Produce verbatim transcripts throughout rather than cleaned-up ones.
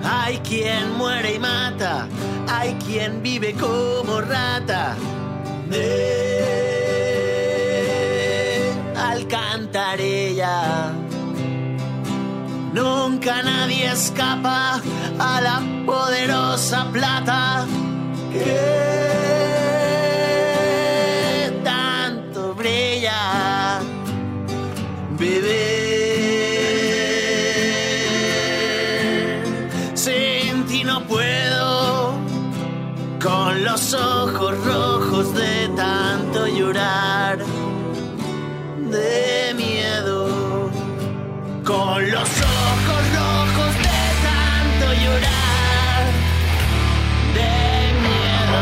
Hay quien muere y mata, hay quien vive como rata de alcantarilla. Nunca nadie escapa a la poderosa plata que tanto brilla, bebé. Sin ti no puedo, con los ojos rojos de tanto llorar, de miedo, con los ojos rojos de tanto llorar, de miedo.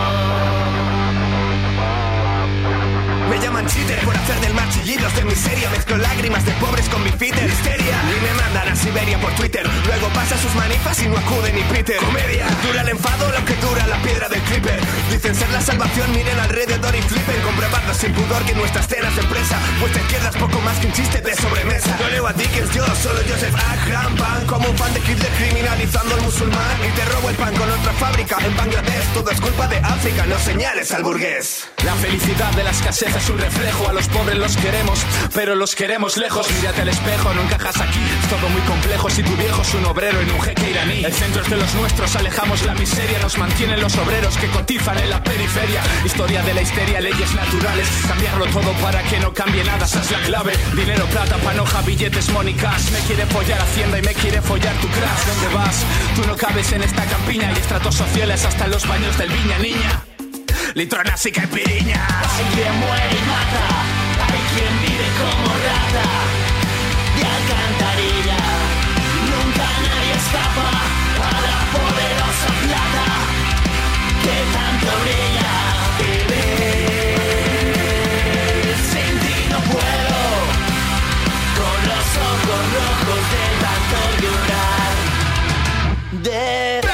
Me llaman cheater por hacer del mar chillidos de miseria. Mezclo lágrimas de pobres con bifiter, histeria. Y me mandan a Siberia por Twitter. Luego pasa sus manifas y no acude ni Peter. Comedia, dura el enfado lo que dura la piedra del clipper. Dicen ser la salvación, miren alrededor y flipen. Con prepardos sin pudor que nuestra escena es empresa. Vuestra izquierda es poco más que un chiste de sobremesa. Yo leo a Dickens, yo solo Joseph Akram Pan. Como un fan de Hitler criminalizando al musulmán. Y te robo el pan con otra fábrica en Bangladesh. Todo es culpa de África, no señales al burgués. La felicidad de la escasez es un reflejo. A los pobres los queremos, pero los queremos lejos. Mírate al espejo, no encajas aquí. Es todo muy complejo. Si tu viejo es un obrero en un jeque iraní. El centro es de los nuestros, alejamos la miseria. Nos mantienen los obreros que cotizan en la periferia. Historia de la histeria, leyes naturales. Cambiarlo todo para que no cambie nada, esa es la clave. Dinero, plata, panoja, billetes, money, cash. Me quiere follar Hacienda y me quiere follar tu crash. ¿Dónde vas? Tú no cabes en esta campiña. Hay estratos sociales hasta en los baños del Viña, niña. Litronas y caipiriñas. Hay quien muere y mata, hay quien vive como rata de alcantarilla. Nunca nadie escapa a la poderosa plata que tanto brilla, bebé. Sin ti no puedo, con los ojos rojos de tanto llorar, de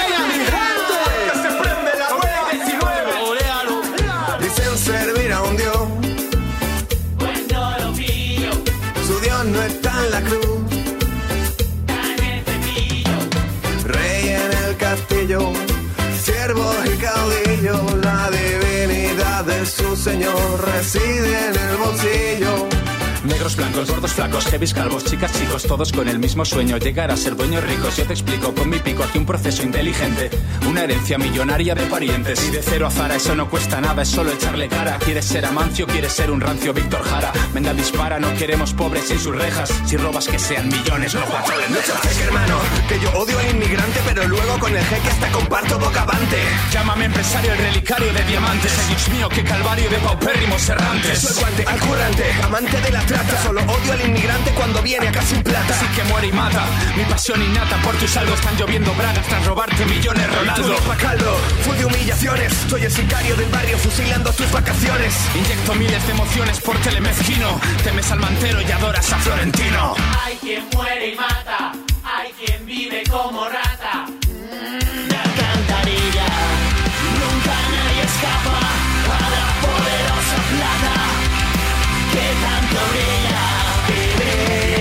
servir a un Dios. Cuando lo pillo, su Dios no está en la cruz. tan el cepillo. Rey en el castillo, siervo y caudillo. La divinidad de su Señor reside en el bolsillo. Negros, blancos, gordos, flacos, heavies, calvos, chicas, chicos, todos con el mismo sueño, llegar a ser dueños ricos. Yo te explico con mi pico aquí un proceso inteligente, una herencia millonaria de parientes. Y de cero a Zara eso no cuesta nada, es solo echarle cara. ¿Quieres ser Amancio? ¿Quieres ser un rancio Víctor Jara? Venga, dispara, no queremos pobres sin sus rejas. Si robas que sean millones, no cuatro lentejas. Jeque, hermano, que yo odio al inmigrante, pero luego con el jeque hasta comparto bocavante. Llámame empresario, el relicario de diamantes. Ay, Dios mío, qué calvario de paupérrimos errantes. Soy guante, al currante, amante de la trata. Solo odio al inmigrante cuando viene acá sin plata. Así que muere y mata, mi pasión innata. Por tu saldo están lloviendo bragas tras robarte millones, Ronaldo. Pa' caldo, full de humillaciones. Soy el sicario del barrio fusilando tus vacaciones. Inyecto miles de emociones por telemezquino. Temes al mantero y adoras a Florentino. Hay quien muere y mata, hay quien vive como rata de alcantarilla. Nunca nadie escapa a la poderosa plata que tanto brilla, bebé.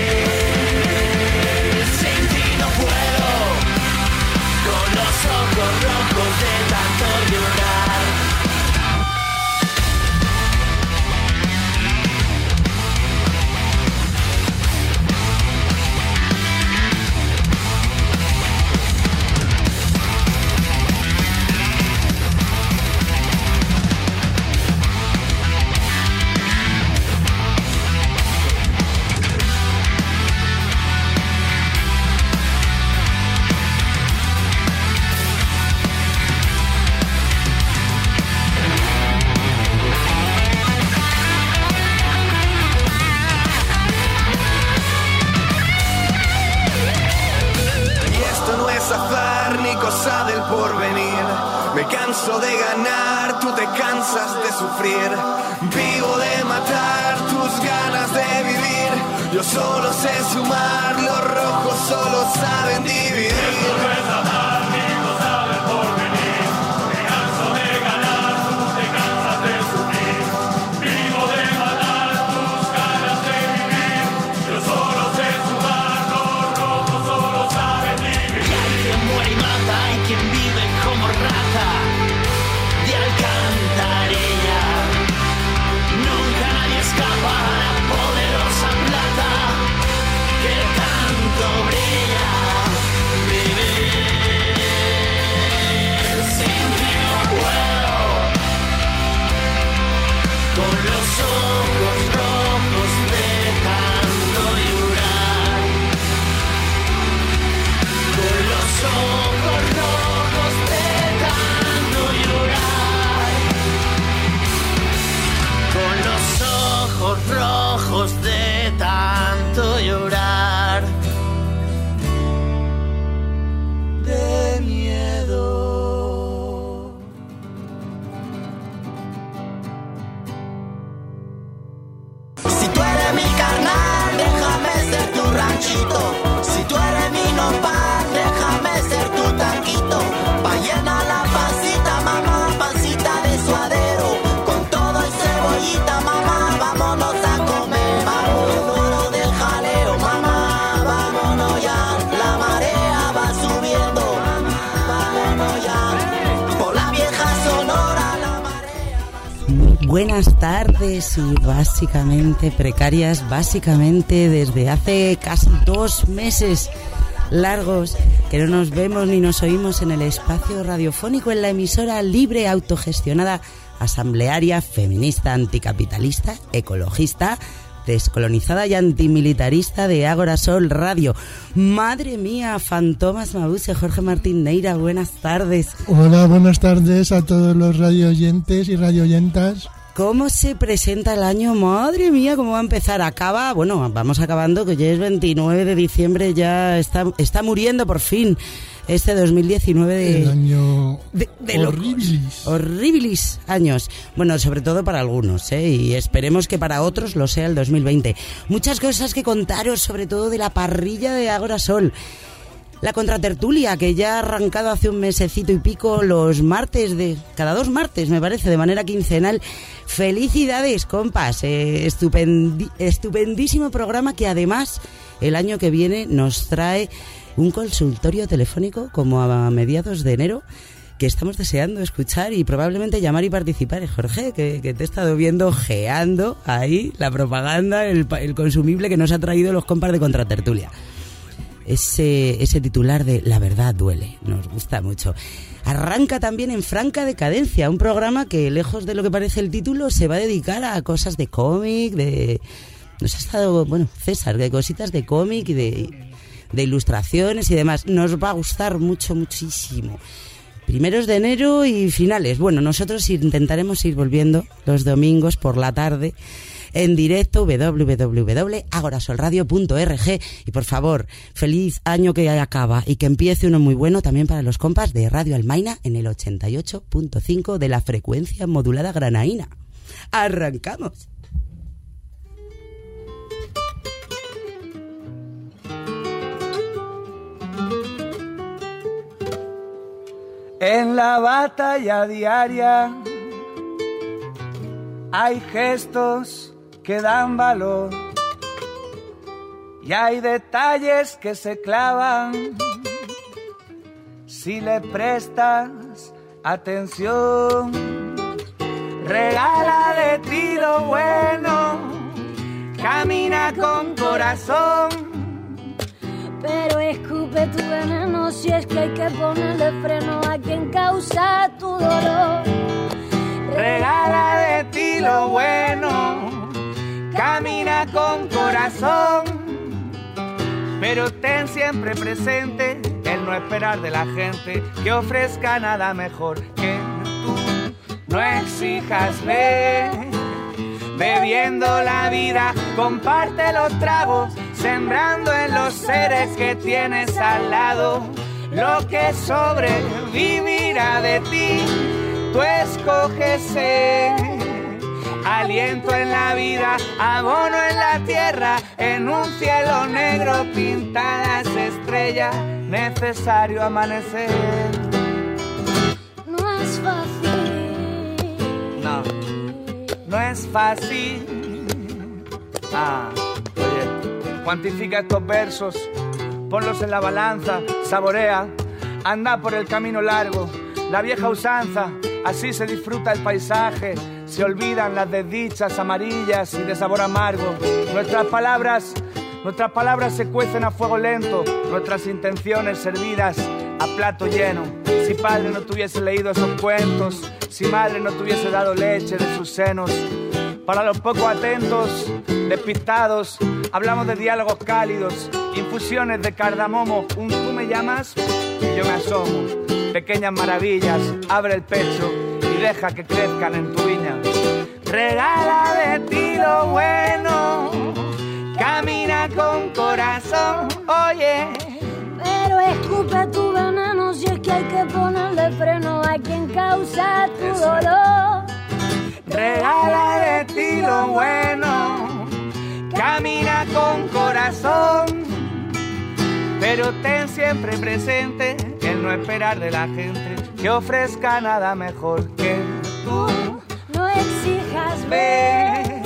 Sin ti no puedo, con los ojos rojos de tanto llorar. Me canso de ganar, tú te cansas de sufrir. Vivo de matar tus ganas de vivir. Yo solo sé sumar, los rojos solo saben dividir. Esto no es amar, ni gozar del porvenir. Me canso de ganar, tú te cansas de sufrir. Vivo de matar tus ganas de vivir. Yo solo sé sumar, los rojos solo saben dividir. lejos de tanto llorar de miedo. Si tú eres mi carnal, déjame ser tu ranchito. Si tú eres mi nopal, déjame ser tu taquito. Pa' llenar la pancita, mamá, pancita de suadero. Con todo y cebollita, mamá, vámonos a comer. Vámonos del jaleo, mamá, vámonos ya. La marea va subiendo, vámonos ya. Por la vieja Sonora, la marea va subiendo. Buenas tardes y básicamente precarias, básicamente desde hace casi dos meses largos que no nos vemos ni nos oímos en el espacio radiofónico, en la emisora libre, autogestionada, asamblearia, feminista, anticapitalista, ecologista, descolonizada y antimilitarista de Ágora Sol Radio. Madre mía, Fantomas Mabuse, Jorge Martín Neira, buenas tardes. Hola, buenas tardes a todos los radioyentes y radioyentas. ¿Cómo se presenta el año? Madre mía, ¿cómo va a empezar? Acaba, bueno, vamos acabando, que ya es veintinueve de diciembre, ya está, está muriendo por fin este dos mil diecinueve de... El año de, de horribilis. Horribilis años. Bueno, sobre todo para algunos, ¿eh? Y esperemos que para otros lo sea el dos mil veinte. Muchas cosas que contaros, sobre todo de la parrilla de Ágora Sol. La contratertulia, que ya ha arrancado hace un mesecito y pico los martes, de cada dos martes, me parece, de manera quincenal. Felicidades, compas. Eh, estupendi- estupendísimo programa que además el año que viene nos trae un consultorio telefónico como a mediados de enero, que estamos deseando escuchar y probablemente llamar y participar. Jorge, que, que te he estado viendo geando ahí la propaganda, el, el consumible que nos ha traído los compas de contratertulia. Ese, ese titular de La verdad duele, nos gusta mucho. Arranca también en franca decadencia, un programa que, lejos de lo que parece el título, se va a dedicar a cosas de cómic, de... Nos ha estado, bueno, César, de cositas de cómic y de, de ilustraciones y demás. Nos va a gustar mucho, muchísimo. Primeros de enero y finales. Bueno, nosotros intentaremos ir volviendo los domingos por la tarde en directo, doble u doble u doble u punto agorasolradio punto org. Y por favor, feliz año que acaba y que empiece uno muy bueno también para los compas de Radio Almaina en el ochenta y ocho punto cinco de la frecuencia modulada granaína. ¡Arrancamos! En la batalla diaria hay gestos que dan valor y hay detalles que se clavan si le prestas atención. Regala de ti lo bueno, camina con corazón, pero escupe tu veneno si es que hay que ponerle freno a quien causa tu dolor. Regala de ti lo bueno, camina con corazón, pero ten siempre presente el no esperar de la gente que ofrezca nada mejor que tú. No exijas, ve, bebiendo la vida, comparte los tragos, sembrando en los seres que tienes al lado lo que sobrevivirá de ti. Tú escoges ser aliento en la vida, abono en la tierra, en un cielo negro pintadas estrellas, necesario amanecer. No es fácil. No, no es fácil. Ah, oye, cuantifica estos versos, ponlos en la balanza, saborea, anda por el camino largo, la vieja usanza. Así se disfruta el paisaje, se olvidan las desdichas amarillas y de sabor amargo. Nuestras palabras, nuestras palabras se cuecen a fuego lento, nuestras intenciones servidas a plato lleno. Si padre no tuviese leído esos cuentos, si madre no tuviese dado leche de sus senos. Para los poco atentos, despistados, hablamos de diálogos cálidos, infusiones de cardamomo, un tú me llamas y yo me asomo. Pequeñas maravillas, abre el pecho y deja que crezcan en tu viña. Regala de ti lo bueno, corazón, oye. Pero escupe tu veneno si es que hay que ponerle freno a quien causa tu dolor. Regala de ti lo bueno, camina con corazón, pero ten siempre presente el no esperar de la gente que ofrezca nada mejor que tú. No exijas Ve,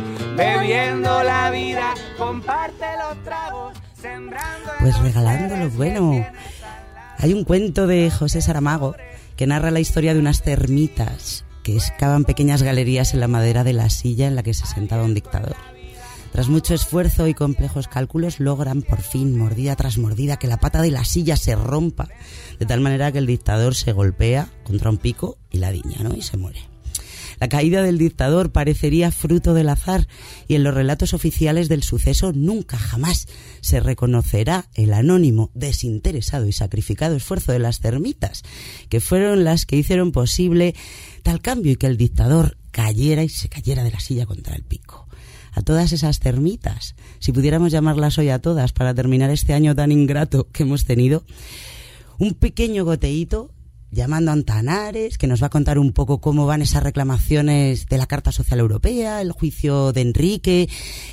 bebiendo la vida, comparte los tragos, sembrando. Pues regalando lo bueno. Hay un cuento de José Saramago que narra la historia de unas termitas que excavan pequeñas galerías en la madera de la silla en la que se sentaba un dictador. Tras mucho esfuerzo y complejos cálculos, logran por fin, mordida tras mordida, que la pata de la silla se rompa, de tal manera que el dictador se golpea contra un pico y la diña, ¿no? Y se muere. La caída del dictador parecería fruto del azar, y en los relatos oficiales del suceso nunca jamás se reconocerá el anónimo, desinteresado y sacrificado esfuerzo de las termitas, que fueron las que hicieron posible tal cambio y que el dictador cayera y se cayera de la silla contra el pico. A todas esas termitas, si pudiéramos llamarlas hoy a todas para terminar este año tan ingrato que hemos tenido, un pequeño goteíto llamando a Antanares, que nos va a contar un poco cómo van esas reclamaciones de la Carta Social Europea, el juicio de Enrique,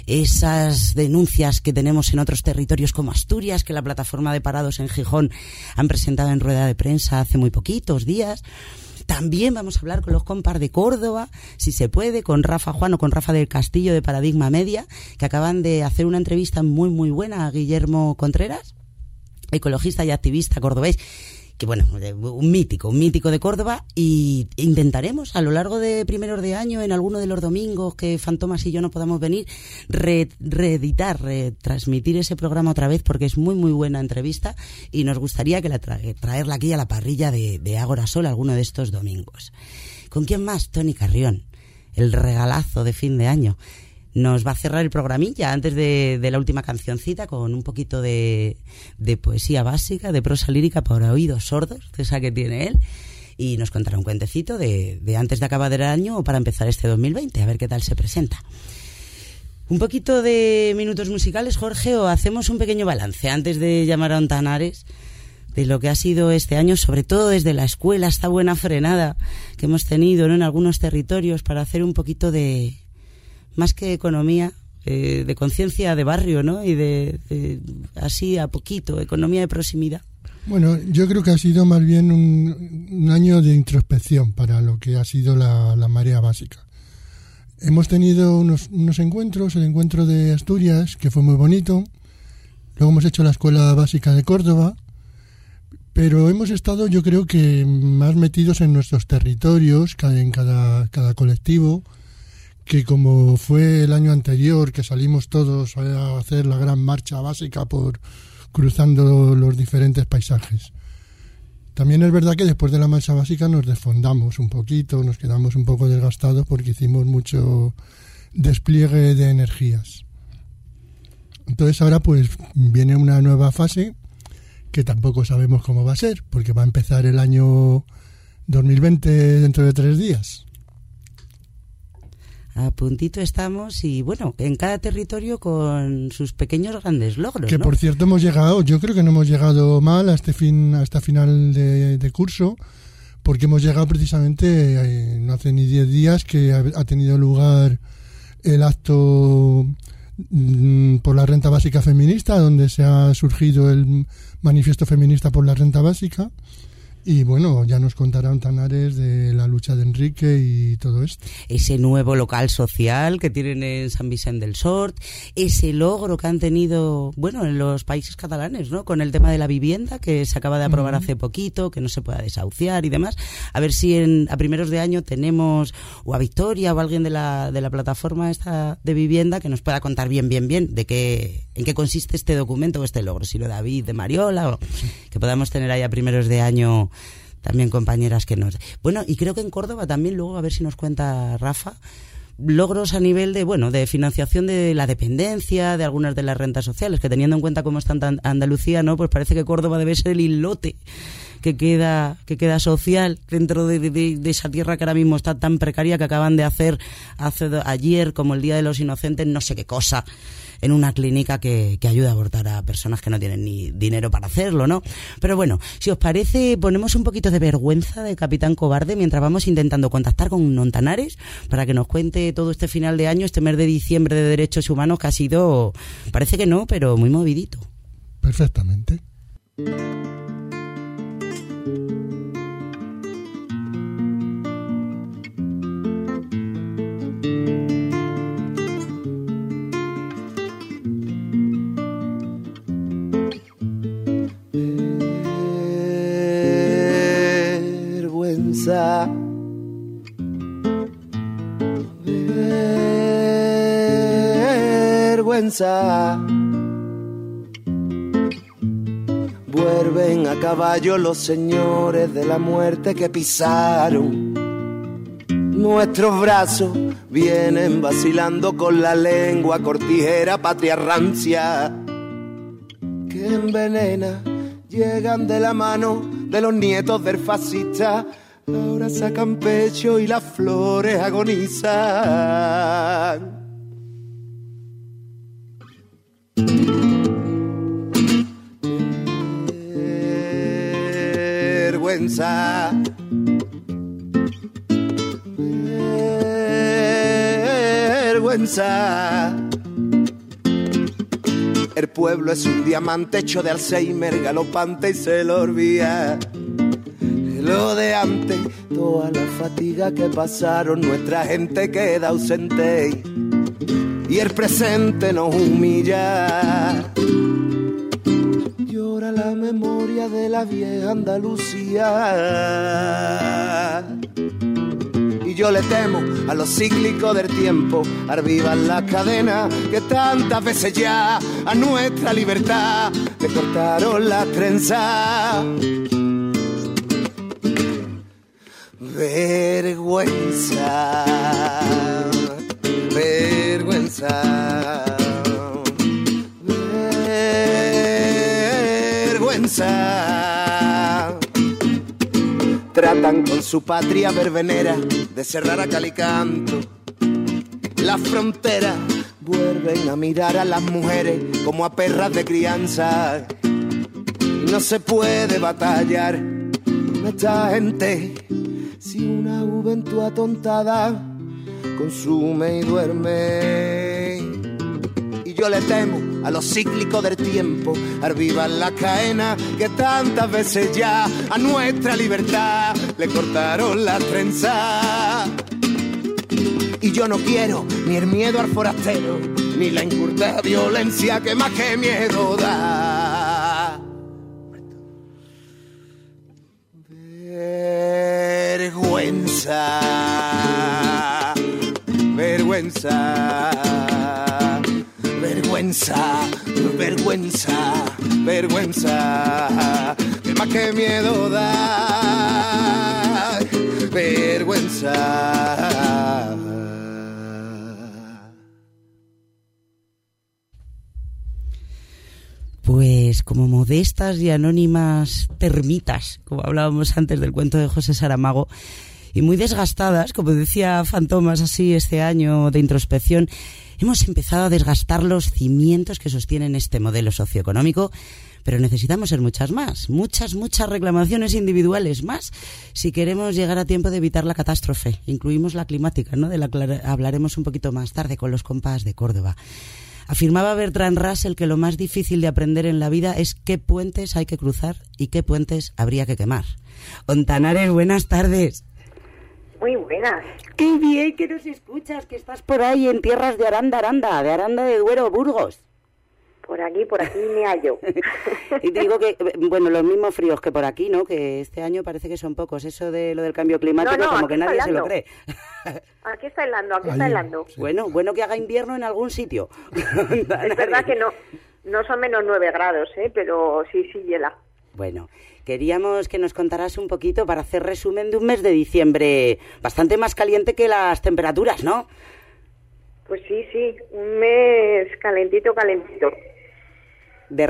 esas denuncias que tenemos en otros territorios como Asturias, que la plataforma de parados en Gijón han presentado en rueda de prensa hace muy poquitos días. También vamos a hablar con los compas de Córdoba, si se puede, con Rafa Juan o con Rafa del Castillo de Paradigma Media, que acaban de hacer una entrevista muy muy buena a Guillermo Contreras, ecologista y activista cordobés, que bueno, un mítico, un mítico de Córdoba, y intentaremos a lo largo de primeros de año, en alguno de los domingos que Fantomas y yo no podamos venir, re, reeditar, retransmitir ese programa otra vez, porque es muy muy buena entrevista y nos gustaría que la tra traerla aquí a la parrilla de, de Ágora Sol alguno de estos domingos. ¿Con quién más? Toni Carrión, el regalazo de fin de año. Nos va a cerrar el programilla antes de, de la última cancioncita con un poquito de, de poesía básica, de prosa lírica para oídos sordos, esa que tiene él, y nos contará un cuentecito de, de antes de acabar el año o para empezar este dos mil veinte, a ver qué tal se presenta. Un poquito de minutos musicales, Jorge, o hacemos un pequeño balance antes de llamar a Antanares de lo que ha sido este año, sobre todo desde la escuela, esta buena frenada que hemos tenido, ¿no?, en algunos territorios, para hacer un poquito de, más que economía, eh, de conciencia de barrio, ¿no? Y de, de así a poquito, economía de proximidad. Bueno, yo creo que ha sido más bien un, un año de introspección para lo que ha sido la, la marea básica. Hemos tenido unos, unos encuentros, el encuentro de Asturias, que fue muy bonito. Luego hemos hecho la escuela básica de Córdoba, pero hemos estado, yo creo que más metidos en nuestros territorios, en cada, cada colectivo, que como fue el año anterior, que salimos todos a hacer la gran marcha básica por cruzando los diferentes paisajes. También es verdad que después de la marcha básica nos desfondamos un poquito, nos quedamos un poco desgastados porque hicimos mucho despliegue de energías. Entonces ahora pues viene una nueva fase que tampoco sabemos cómo va a ser, porque va a empezar el año dos mil veinte dentro de tres días. A puntito estamos y bueno, en cada territorio con sus pequeños grandes logros, que, ¿no? Por cierto, hemos llegado, yo creo que no hemos llegado mal a este fin, a esta final de, de curso, porque hemos llegado precisamente, eh, no hace ni diez días que ha, ha tenido lugar el acto mm, por la renta básica feminista, donde se ha surgido el manifiesto feminista por la renta básica. Y bueno, ya nos contará Antanares de la lucha de Enrique y todo esto. Ese nuevo local social que tienen en San Vicente del Sort, ese logro que han tenido, bueno, en los países catalanes, ¿no?, con el tema de la vivienda, que se acaba de aprobar uh-huh. hace poquito, que no se pueda desahuciar y demás. A ver si en, a primeros de año tenemos o a Victoria o a alguien de la, de la plataforma esta de vivienda que nos pueda contar bien, bien, bien de qué, en qué consiste este documento o este logro, si lo de David, de Mariola, o que podamos tener ahí a primeros de año también compañeras que nos... Bueno, y creo que en Córdoba también, luego a ver si nos cuenta Rafa, logros a nivel de, bueno, de financiación de la dependencia, de algunas de las rentas sociales, que teniendo en cuenta cómo está Andalucía, ¿no?, pues parece que Córdoba debe ser el islote que queda que queda social dentro de, de, de esa tierra que ahora mismo está tan precaria, que acaban de hacer hace ayer, como el Día de los Inocentes, no sé qué cosa, en una clínica que, que ayuda a abortar a personas que no tienen ni dinero para hacerlo, ¿no? Pero bueno, si os parece, ponemos un poquito de vergüenza de Capitán Cobarde mientras vamos intentando contactar con Ontanares para que nos cuente todo este final de año, este mes de diciembre de derechos humanos que ha sido, parece que no, pero muy movidito. Perfectamente. Vergüenza, vergüenza. Vuelven a caballo los señores de la muerte que pisaron nuestros brazos, vienen vacilando con la lengua cortijera patria rancia que envenena, llegan de la mano de los nietos del fascista, ahora sacan pecho y las flores agonizan. Vergüenza, vergüenza. El pueblo es un diamante hecho de Alzheimer galopante y se lo olvida lo de antes, toda la fatiga que pasaron, nuestra gente queda ausente y el presente nos humilla. Llora la memoria de la vieja Andalucía. Y yo le temo a los cíclicos del tiempo, arvivan las cadenas que tantas veces ya a nuestra libertad le cortaron las trenzas. Vergüenza, vergüenza, vergüenza. Tratan con su patria verbenera de cerrar a cal y canto la frontera, vuelven a mirar a las mujeres como a perras de crianza. Y no se puede batallar con esta gente si una juventud atontada consume y duerme. Y yo le temo a los cíclicos del tiempo, arvivan las cadenas que tantas veces ya a nuestra libertad le cortaron la trenza. Y yo no quiero ni el miedo al forastero, ni la incurta violencia que más que miedo da. Vergüenza, vergüenza, vergüenza, vergüenza, vergüenza, que más que miedo da. Vergüenza. Pues como modestas y anónimas termitas, como hablábamos antes del cuento de José Saramago, y muy desgastadas, como decía Fantomas así este año de introspección, hemos empezado a desgastar los cimientos que sostienen este modelo socioeconómico, pero necesitamos ser muchas más, muchas, muchas reclamaciones individuales más, si queremos llegar a tiempo de evitar la catástrofe. Incluimos la climática, ¿no?, de la que hablaremos un poquito más tarde con los compas de Córdoba. Afirmaba Bertrand Russell que lo más difícil de aprender en la vida es qué puentes hay que cruzar y qué puentes habría que quemar. Ontanares, buenas tardes. Muy buenas. Qué bien que nos escuchas, que estás por ahí en tierras de Aranda, Aranda, de Aranda de Duero, Burgos. Por aquí, por aquí me hallo. Y te digo que, bueno, los mismos fríos que por aquí, ¿no? Que este año parece que son pocos. Eso de lo del cambio climático, no, no, como que nadie helando. se lo cree. Aquí está helando, aquí está helando. Sí. Bueno, bueno que haga invierno en algún sitio. Es verdad que no, no son menos nueve grados, ¿eh? Pero sí, sí hiela. Bueno, queríamos que nos contaras un poquito para hacer resumen de un mes de diciembre bastante más caliente que las temperaturas, ¿no? Pues sí, sí, un mes calentito, calentito. De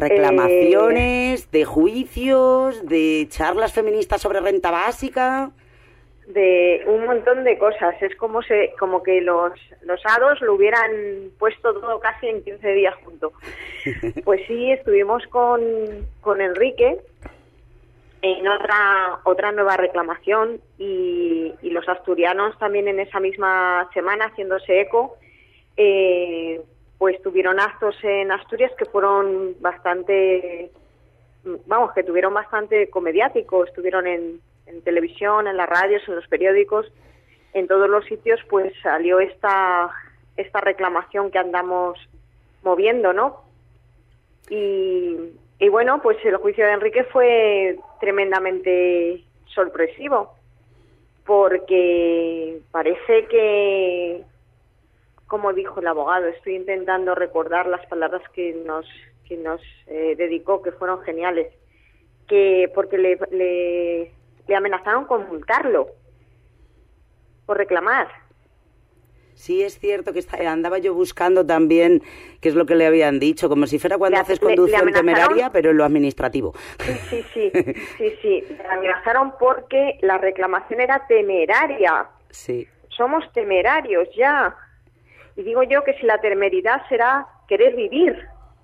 reclamaciones, eh... de juicios, de charlas feministas sobre renta básica. de un montón de cosas. Es como se, como que los, los hados lo hubieran puesto todo casi en quince días junto. Pues sí, estuvimos con, con Enrique en otra otra nueva reclamación y, y los asturianos también en esa misma semana haciéndose eco, eh, pues tuvieron actos en Asturias que fueron bastante, vamos, que tuvieron bastante eco mediático, estuvieron en en televisión, en las radios, en los periódicos, en todos los sitios, pues salió esta esta reclamación que andamos moviendo, ¿no? Y, y bueno, pues el juicio de Enrique fue tremendamente sorpresivo, porque parece que, como dijo el abogado, estoy intentando recordar las palabras que nos que nos eh, dedicó, que fueron geniales, que porque le, le le amenazaron con multarlo por reclamar. Sí, es cierto que está, andaba yo buscando también qué es lo que le habían dicho, como si fuera cuando le, haces conducción temeraria, pero en lo administrativo. Sí, sí, sí, sí, sí. Le amenazaron porque la reclamación era temeraria. Sí. Somos temerarios ya. Y digo yo que si la temeridad será querer vivir,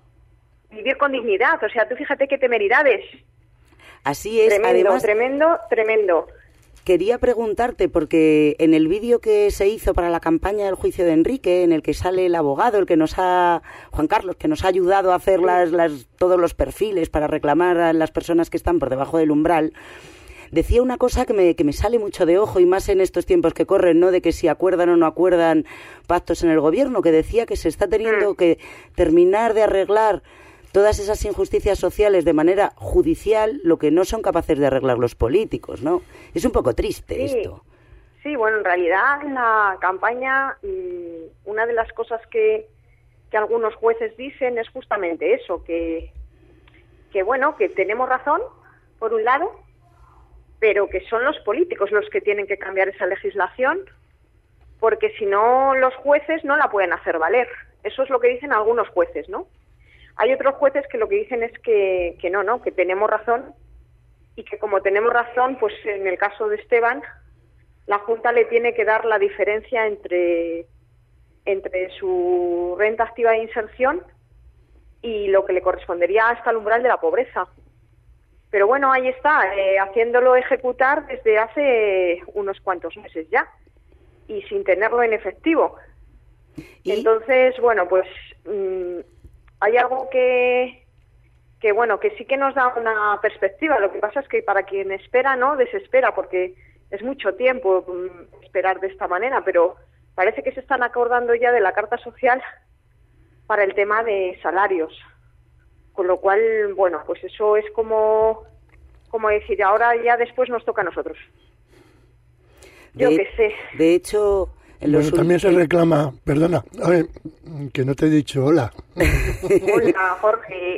vivir con dignidad. O sea, tú fíjate qué temeridades. Así es, tremendo, además, tremendo, tremendo. Quería preguntarte, porque en el vídeo que se hizo para la campaña del juicio de Enrique, en el que sale el abogado, el que nos ha, Juan Carlos, que nos ha ayudado a hacer sí. las, las, todos los perfiles para reclamar a las personas que están por debajo del umbral, decía una cosa que me, que me sale mucho de ojo, y más en estos tiempos que corren, ¿no?, de que si acuerdan o no acuerdan pactos en el gobierno, que decía que se está teniendo mm. que terminar de arreglar todas esas injusticias sociales de manera judicial, lo que no son capaces de arreglar los políticos, ¿no? Es un poco triste sí. esto. Sí, bueno, en realidad en la campaña mmm, una de las cosas que, que algunos jueces dicen es justamente eso, que, que bueno, que tenemos razón, por un lado, pero que son los políticos los que tienen que cambiar esa legislación, porque si no los jueces no la pueden hacer valer. Eso es lo que dicen algunos jueces, ¿no? Hay otros jueces que lo que dicen es que, que no, no, que tenemos razón y que como tenemos razón, pues en el caso de Esteban, la Junta le tiene que dar la diferencia entre, entre su renta activa de inserción y lo que le correspondería hasta el umbral de la pobreza. Pero bueno, ahí está, eh, haciéndolo ejecutar desde hace unos cuantos meses ya y sin tenerlo en efectivo. ¿Y? Entonces, bueno, pues mmm, hay algo que, que, bueno, que sí que nos da una perspectiva. Lo que pasa es que para quien espera, ¿no?, desespera, porque es mucho tiempo mmm, esperar de esta manera, pero parece que se están acordando ya de la Carta Social para el tema de salarios. Con lo cual, bueno, pues eso es como, como decir, ahora ya después nos toca a nosotros. Yo qué sé. De hecho... En bueno, también se reclama, perdona, a ver, que no te he dicho hola. Hola, Jorge.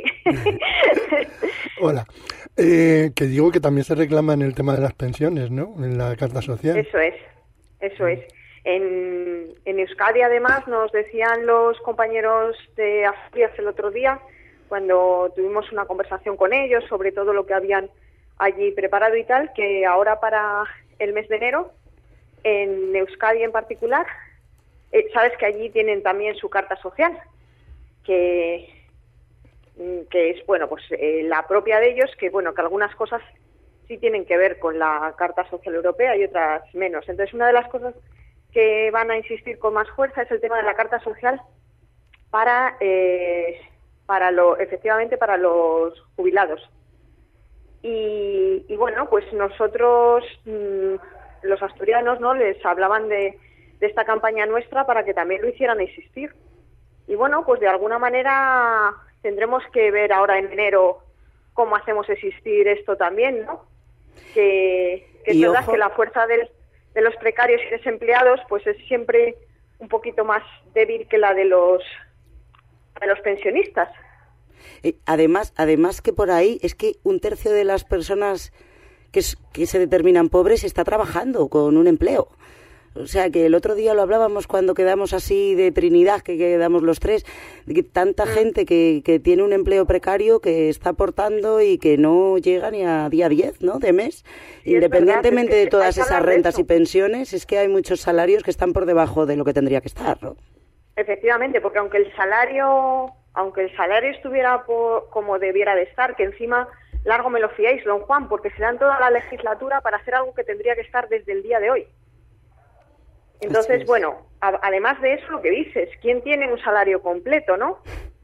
Hola. Eh, que digo que también se reclama en el tema de las pensiones, ¿no?, en la Carta Social. Eso es, eso es. En, en Euskadi, además, nos decían los compañeros de Asturias el otro día, cuando tuvimos una conversación con ellos sobre todo lo que habían allí preparado y tal, que ahora para el mes de enero, en Euskadi en particular, eh, sabes que allí tienen también su carta social, que, que es, bueno, pues eh, la propia de ellos, que bueno, que algunas cosas sí tienen que ver con la Carta Social Europea y otras menos. Entonces, una de las cosas que van a insistir con más fuerza es el tema de la Carta Social para, eh, para lo, efectivamente, para los jubilados. Y, y bueno, pues nosotros... Mmm, los asturianos, ¿no?, les hablaban de, de esta campaña nuestra para que también lo hicieran existir. Y bueno, pues de alguna manera tendremos que ver ahora en enero cómo hacemos existir esto también, ¿no? Que, que es verdad que la fuerza del, de los precarios y desempleados pues es siempre un poquito más débil que la de los, de los pensionistas. Eh, además, además que por ahí es que un tercio de las personas... Que, es, que se determinan pobres, está trabajando con un empleo. O sea, que el otro día lo hablábamos cuando quedamos así de Trinidad, que quedamos los tres, de que tanta gente que, que tiene un empleo precario, que está aportando y que no llega ni a día diez, ¿no?, de mes. Sí, Independientemente verdad, es que de todas hay que esas hablar de rentas eso. y pensiones, es que hay muchos salarios que están por debajo de lo que tendría que estar, ¿no? Efectivamente, porque aunque el salario, aunque el salario estuviera por, como debiera de estar, que encima largo me lo fiáis, don Juan, porque se dan toda la legislatura para hacer algo que tendría que estar desde el día de hoy. Entonces, es. bueno, a, además de eso, lo que dices, ¿quién tiene un salario completo, no?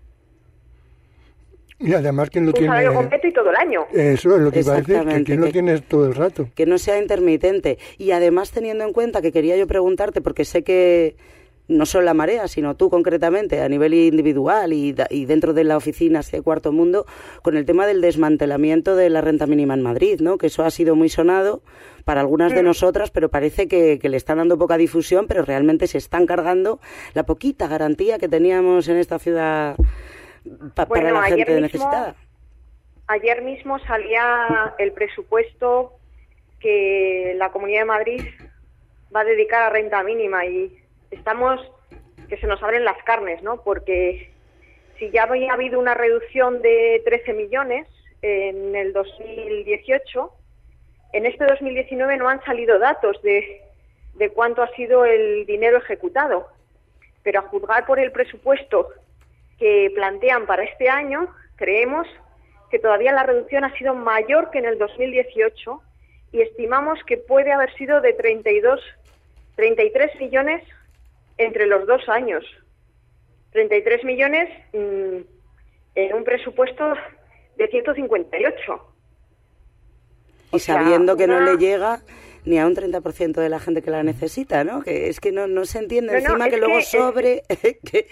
Y además, ¿quién lo Un tiene? salario completo y todo el año. Eso es lo que iba a decir, que Exactamente, ¿quién lo que- tiene todo el rato? Que no sea intermitente. Y además, teniendo en cuenta que quería yo preguntarte, porque sé que no solo la Marea, sino tú concretamente, a nivel individual y, da- y dentro de la oficina de Cuarto Mundo, con el tema del desmantelamiento de la renta mínima en Madrid, ¿no? Que eso ha sido muy sonado para algunas de nosotras, pero parece que, que le están dando poca difusión, pero realmente se están cargando la poquita garantía que teníamos en esta ciudad pa- Bueno, para la ayer gente mismo- necesitada. Ayer mismo salía el presupuesto que la Comunidad de Madrid va a dedicar a renta mínima y estamos que se nos abren las carnes, ¿no? Porque si ya había habido una reducción de trece millones en el dos mil dieciocho, en este dos mil diecinueve no han salido datos de, de cuánto ha sido el dinero ejecutado. Pero a juzgar por el presupuesto que plantean para este año, creemos que todavía la reducción ha sido mayor que en el dos mil dieciocho y estimamos que puede haber sido de treinta y dos, treinta y tres millones entre los dos años. treinta y tres millones mmm, en un presupuesto de ciento cincuenta y ocho. Y O sea, sabiendo que no una- le llega ni a un treinta por ciento de la gente que la necesita, ¿no? Que es que no, no se entiende No, no, encima es que luego que- sobre... que...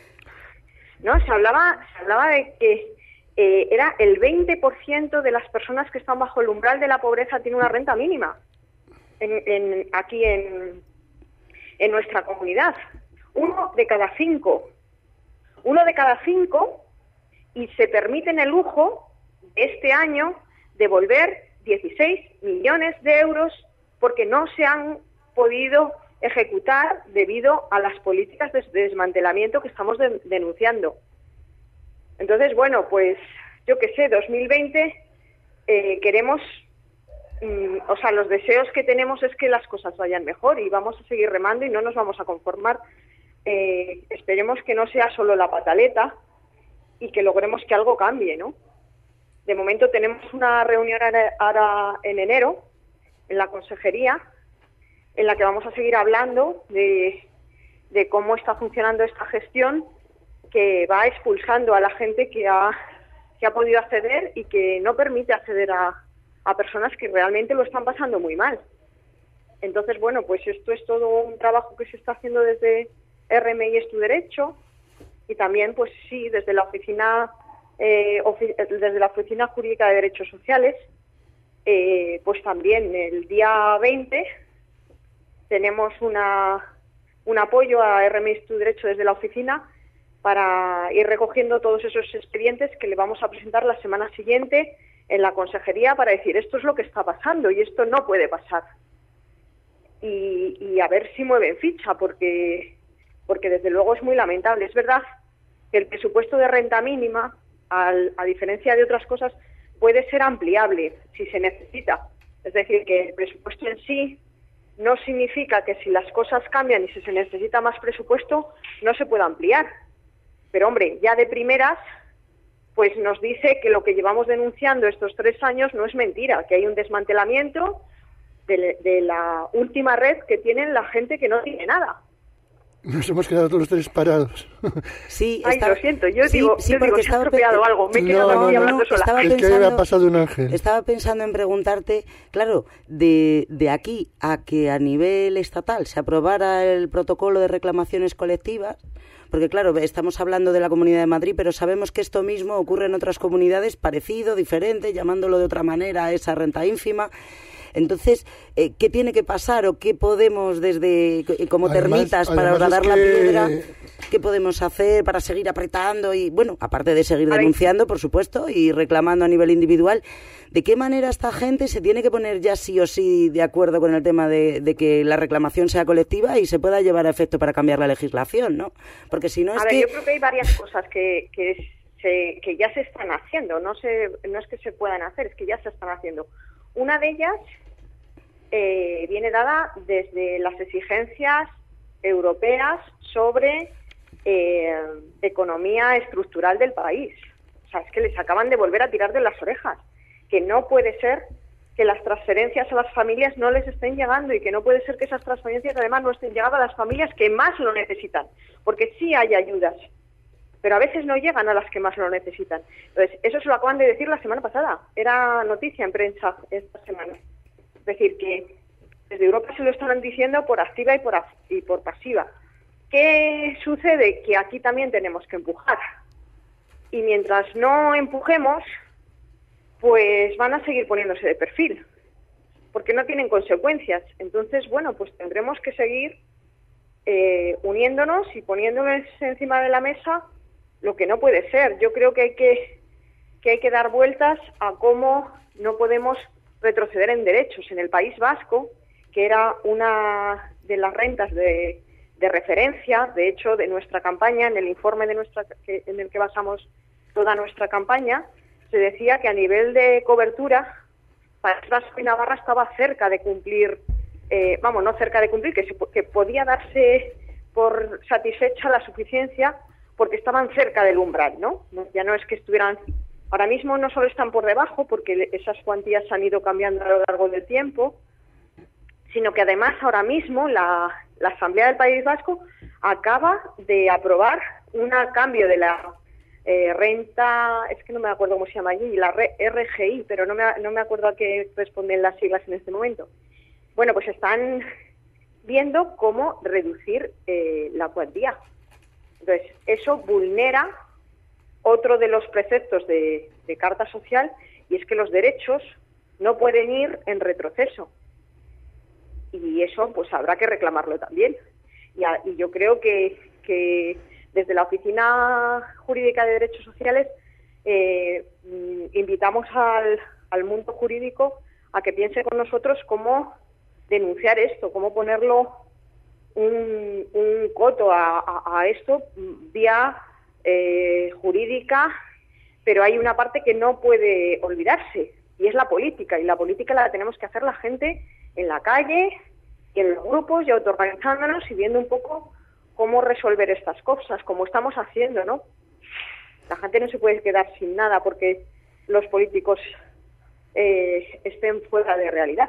No, se hablaba, se hablaba de que eh, era el veinte por ciento de las personas que están bajo el umbral de la pobreza tiene una renta mínima en, en, aquí en, en nuestra comunidad. Uno de cada cinco. Uno de cada cinco y se permiten el lujo este año devolver dieciséis millones de euros porque no se han podido ejecutar debido a las políticas de desmantelamiento que estamos de- denunciando. Entonces, bueno, pues yo qué sé, dos mil veinte eh, queremos, mm, o sea, los deseos que tenemos es que las cosas vayan mejor y vamos a seguir remando y no nos vamos a conformar. Eh, esperemos que no sea solo la pataleta y que logremos que algo cambie, ¿no? De momento tenemos una reunión ahora- ahora en enero en la consejería en la que vamos a seguir hablando de, de cómo está funcionando esta gestión que va expulsando a la gente que ha, que ha podido acceder y que no permite acceder a, a personas que realmente lo están pasando muy mal. Entonces, bueno, pues esto es todo un trabajo que se está haciendo desde R M I Es Tu Derecho y también, pues sí, desde la oficina eh, ofi- desde la Oficina Jurídica de Derechos Sociales, eh, pues también el día veinte tenemos una, un apoyo a R M I Es Tu Derecho desde la oficina para ir recogiendo todos esos expedientes que le vamos a presentar la semana siguiente en la consejería para decir esto es lo que está pasando y esto no puede pasar. Y, y a ver si mueven ficha, porque, porque desde luego es muy lamentable. Es verdad que el presupuesto de renta mínima, al, a diferencia de otras cosas, puede ser ampliable si se necesita. Es decir, que el presupuesto en sí no significa que si las cosas cambian y si se necesita más presupuesto, no se pueda ampliar. Pero, hombre, ya de primeras, pues nos dice que lo que llevamos denunciando estos tres años no es mentira, que hay un desmantelamiento de, de la última red que tienen la gente que no tiene nada. Nos hemos quedado todos los tres parados. Sí, Ay, estaba- lo siento, yo sí, digo, sí, yo digo, porque se ha estaba pe- estropeado algo, me he quedado No, aquí no, hablando no, sola. estaba Es que pensando- había pasado un ángel. Estaba pensando en preguntarte, claro, de, de aquí a que a nivel estatal se aprobara el protocolo de reclamaciones colectivas, porque claro, estamos hablando de la Comunidad de Madrid, pero sabemos que esto mismo ocurre en otras comunidades, parecido, diferente, llamándolo de otra manera a esa renta ínfima. Entonces, eh, ¿qué tiene que pasar o qué podemos desde, como Además- termitas, para además horadar es la que- piedra, qué podemos hacer para seguir apretando y, bueno, aparte de seguir A ver. denunciando, por supuesto, y reclamando a nivel individual, ¿de qué manera esta gente se tiene que poner ya sí o sí de acuerdo con el tema de, de que la reclamación sea colectiva y se pueda llevar a efecto para cambiar la legislación, ¿no? Porque si no es A ver, que... yo creo que hay varias cosas que, que, se, que ya se están haciendo. No, se, no es que se puedan hacer, es que ya se están haciendo. Una de ellas eh, viene dada desde las exigencias europeas sobre eh, economía estructural del país. O sea, es que les acaban de volver a tirar de las orejas. Que no puede ser que las transferencias a las familias no les estén llegando y que no puede ser que esas transferencias además no estén llegando a las familias que más lo necesitan. Porque sí hay ayudas, pero a veces no llegan a las que más lo necesitan. Entonces, eso se lo acaban de decir la semana pasada. Era noticia en prensa esta semana. Es decir, que desde Europa se lo están diciendo por activa y por, y por pasiva. ¿Qué sucede? Que aquí también tenemos que empujar. Y mientras no empujemos, pues van a seguir poniéndose de perfil, porque no tienen consecuencias. Entonces, bueno, pues tendremos que seguir eh, uniéndonos y poniéndoles encima de la mesa lo que no puede ser. Yo creo que hay que, que hay que dar vueltas a cómo no podemos retroceder en derechos. En el País Vasco, que era una de las rentas de, de referencia, de hecho, de nuestra campaña, en el informe de nuestra que, en el que basamos toda nuestra campaña, se decía que a nivel de cobertura, País Vasco y Navarra estaba cerca de cumplir, eh, vamos, no cerca de cumplir, que, se, que podía darse por satisfecha la suficiencia porque estaban cerca del umbral, ¿no? Ya no es que estuvieran, ahora mismo no solo están por debajo, porque esas cuantías han ido cambiando a lo largo del tiempo, sino que además ahora mismo la, la Asamblea del País Vasco acaba de aprobar un cambio de la Eh, renta, es que no me acuerdo cómo se llama allí, la R G I, pero no me, no me acuerdo a qué responden las siglas en este momento. Bueno, pues están viendo cómo reducir eh, la cuantía. Entonces, eso vulnera otro de los preceptos de, de Carta Social, y es que los derechos no pueden ir en retroceso. Y eso, pues habrá que reclamarlo también. Y, a, y yo creo que... que desde la Oficina Jurídica de Derechos Sociales eh, invitamos al, al mundo jurídico a que piense con nosotros cómo denunciar esto, cómo ponerlo un, un coto a, a, a esto vía eh, jurídica, pero hay una parte que no puede olvidarse y es la política, y la política la tenemos que hacer la gente en la calle, en los grupos y autoorganizándonos y viendo un poco cómo resolver estas cosas, como estamos haciendo, ¿no? La gente no se puede quedar sin nada porque los políticos eh, estén fuera de realidad.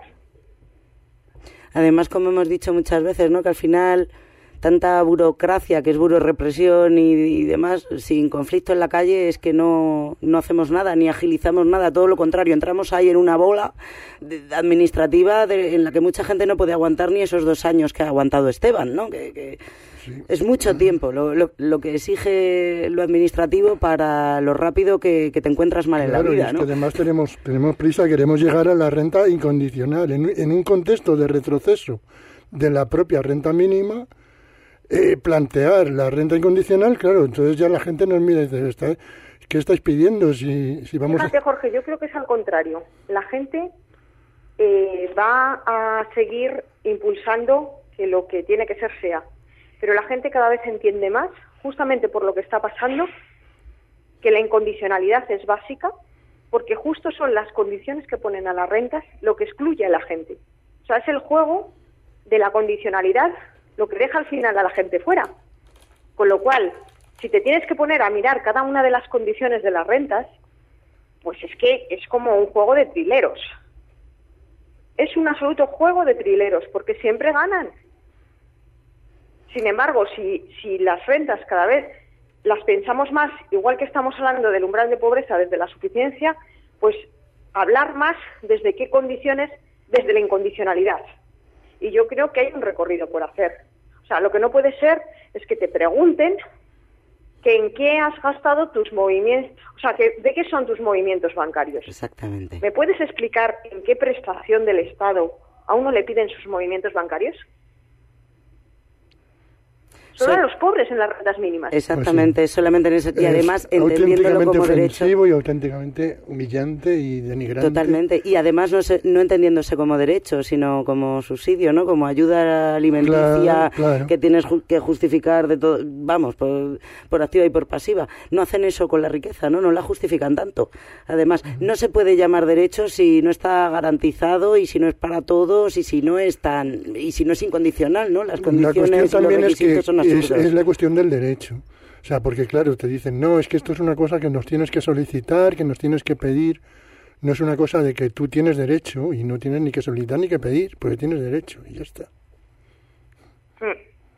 Además, como hemos dicho muchas veces, ¿no?, que al final tanta burocracia, que es burorrepresión y, y demás, sin conflicto en la calle es que no, no hacemos nada, ni agilizamos nada, todo lo contrario, entramos ahí en una bola de, de administrativa de, en la que mucha gente no puede aguantar ni esos dos años que ha aguantado Esteban, ¿no? Que, que sí. Es mucho tiempo lo, lo, lo que exige lo administrativo para lo rápido que, que te encuentras mal en claro, la vida, y es ¿no? que además tenemos, tenemos prisa, queremos llegar a la renta incondicional, en, en un contexto de retroceso de la propia renta mínima. Eh, plantear la renta incondicional, claro, entonces ya la gente nos mira y dice, ¿está, ¿qué estáis pidiendo? Si, si vamos Fíjate, a... Jorge, yo creo que es al contrario. La gente eh, va a seguir impulsando que lo que tiene que ser sea, pero la gente cada vez entiende más, justamente por lo que está pasando, que la incondicionalidad es básica, porque justo son las condiciones que ponen a las rentas lo que excluye a la gente. O sea, es el juego de la condicionalidad lo que deja al final a la gente fuera. Con lo cual, si te tienes que poner a mirar cada una de las condiciones de las rentas, pues es que es como un juego de trileros. Es un absoluto juego de trileros, porque siempre ganan. Sin embargo, si, si las rentas cada vez las pensamos más, igual que estamos hablando del umbral de pobreza desde la suficiencia, pues hablar más desde qué condiciones, desde la incondicionalidad. Y yo creo que hay un recorrido por hacer. O sea, lo que no puede ser es que te pregunten que en qué has gastado tus movimientos, o sea, que de qué son tus movimientos bancarios. Exactamente. ¿Me puedes explicar en qué prestación del Estado a uno le piden sus movimientos bancarios? Solo Sí. a los pobres en las rentas mínimas. Exactamente, Pues sí. solamente en eso. Y Es además, entendiéndolo como derecho. ofensivo y auténticamente humillante y denigrante. Totalmente. Y además no, se- no entendiéndose como derecho, sino como subsidio, ¿no? Como ayuda alimenticia Claro, claro. que tienes ju- que justificar de todo, vamos, por, por activa y por pasiva. No hacen eso con la riqueza, ¿no? No la justifican tanto. Además, no se puede llamar derecho si no está garantizado y si no es para todos y si no es tan y si no es incondicional, ¿no? Las La condiciones cuestión y los también es que requisitos son es, absurdos. es la cuestión del derecho. O sea, porque claro, te dicen, no, es que esto es una cosa que nos tienes que solicitar, que nos tienes que pedir. No es una cosa de que tú tienes derecho y no tienes ni que solicitar ni que pedir, porque tienes derecho y ya está. Mm.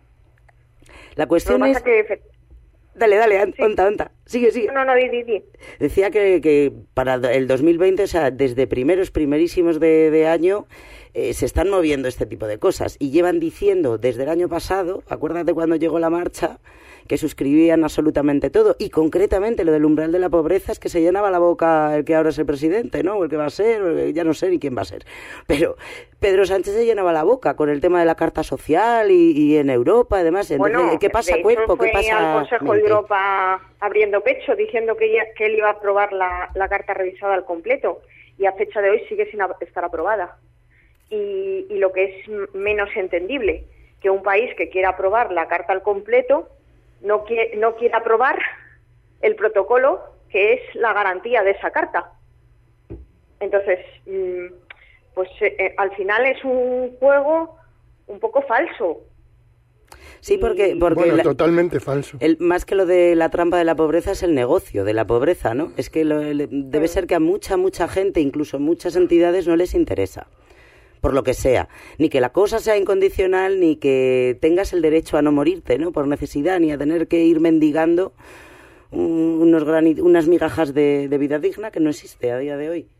La Lo cuestión que es... pasa que... efe- Dale, dale, an- onta, onta. Sigue, sigue. No, no, di, di, di. Decía que, que para el dos mil veinte, o sea, desde primeros, primerísimos de, de año, eh, se están moviendo este tipo de cosas. Y llevan diciendo desde el año pasado, acuérdate cuando llegó la marcha, que suscribían absolutamente todo. Y concretamente lo del umbral de la pobreza es que se llenaba la boca el que ahora es el presidente, ¿no? O el que va a ser, o el- ya no sé ni quién va a ser. Pero Pedro Sánchez se llenaba la boca con el tema de la Carta Social y, y en Europa, además. Entonces, Bueno, ¿qué pasa, de hecho, cuerpo? ¿Qué fue pasa? al Consejo de mente? Europa abriendo pecho, diciendo que, ella- que él iba a aprobar la, la carta revisada al completo, y a fecha de hoy sigue sin a- estar aprobada. Y, y lo que es m- menos entendible, que un país que quiera aprobar la carta al completo no quiere, no quiere aprobar el protocolo que es la garantía de esa carta. Entonces, mm, pues eh, eh, al final es un juego un poco falso. Sí, porque, porque Bueno, la- totalmente falso. el, más que lo de la trampa de la pobreza es el negocio de la pobreza, ¿no? Es que lo- le- debe ser que a mucha, mucha gente, incluso muchas entidades, no les interesa, por lo que sea. Ni que la cosa sea incondicional, ni que tengas el derecho a no morirte, ¿no? Por necesidad, ni a tener que ir mendigando un- unos grani- unas migajas de, de vida digna que no existe a día de hoy.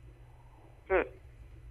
Mm.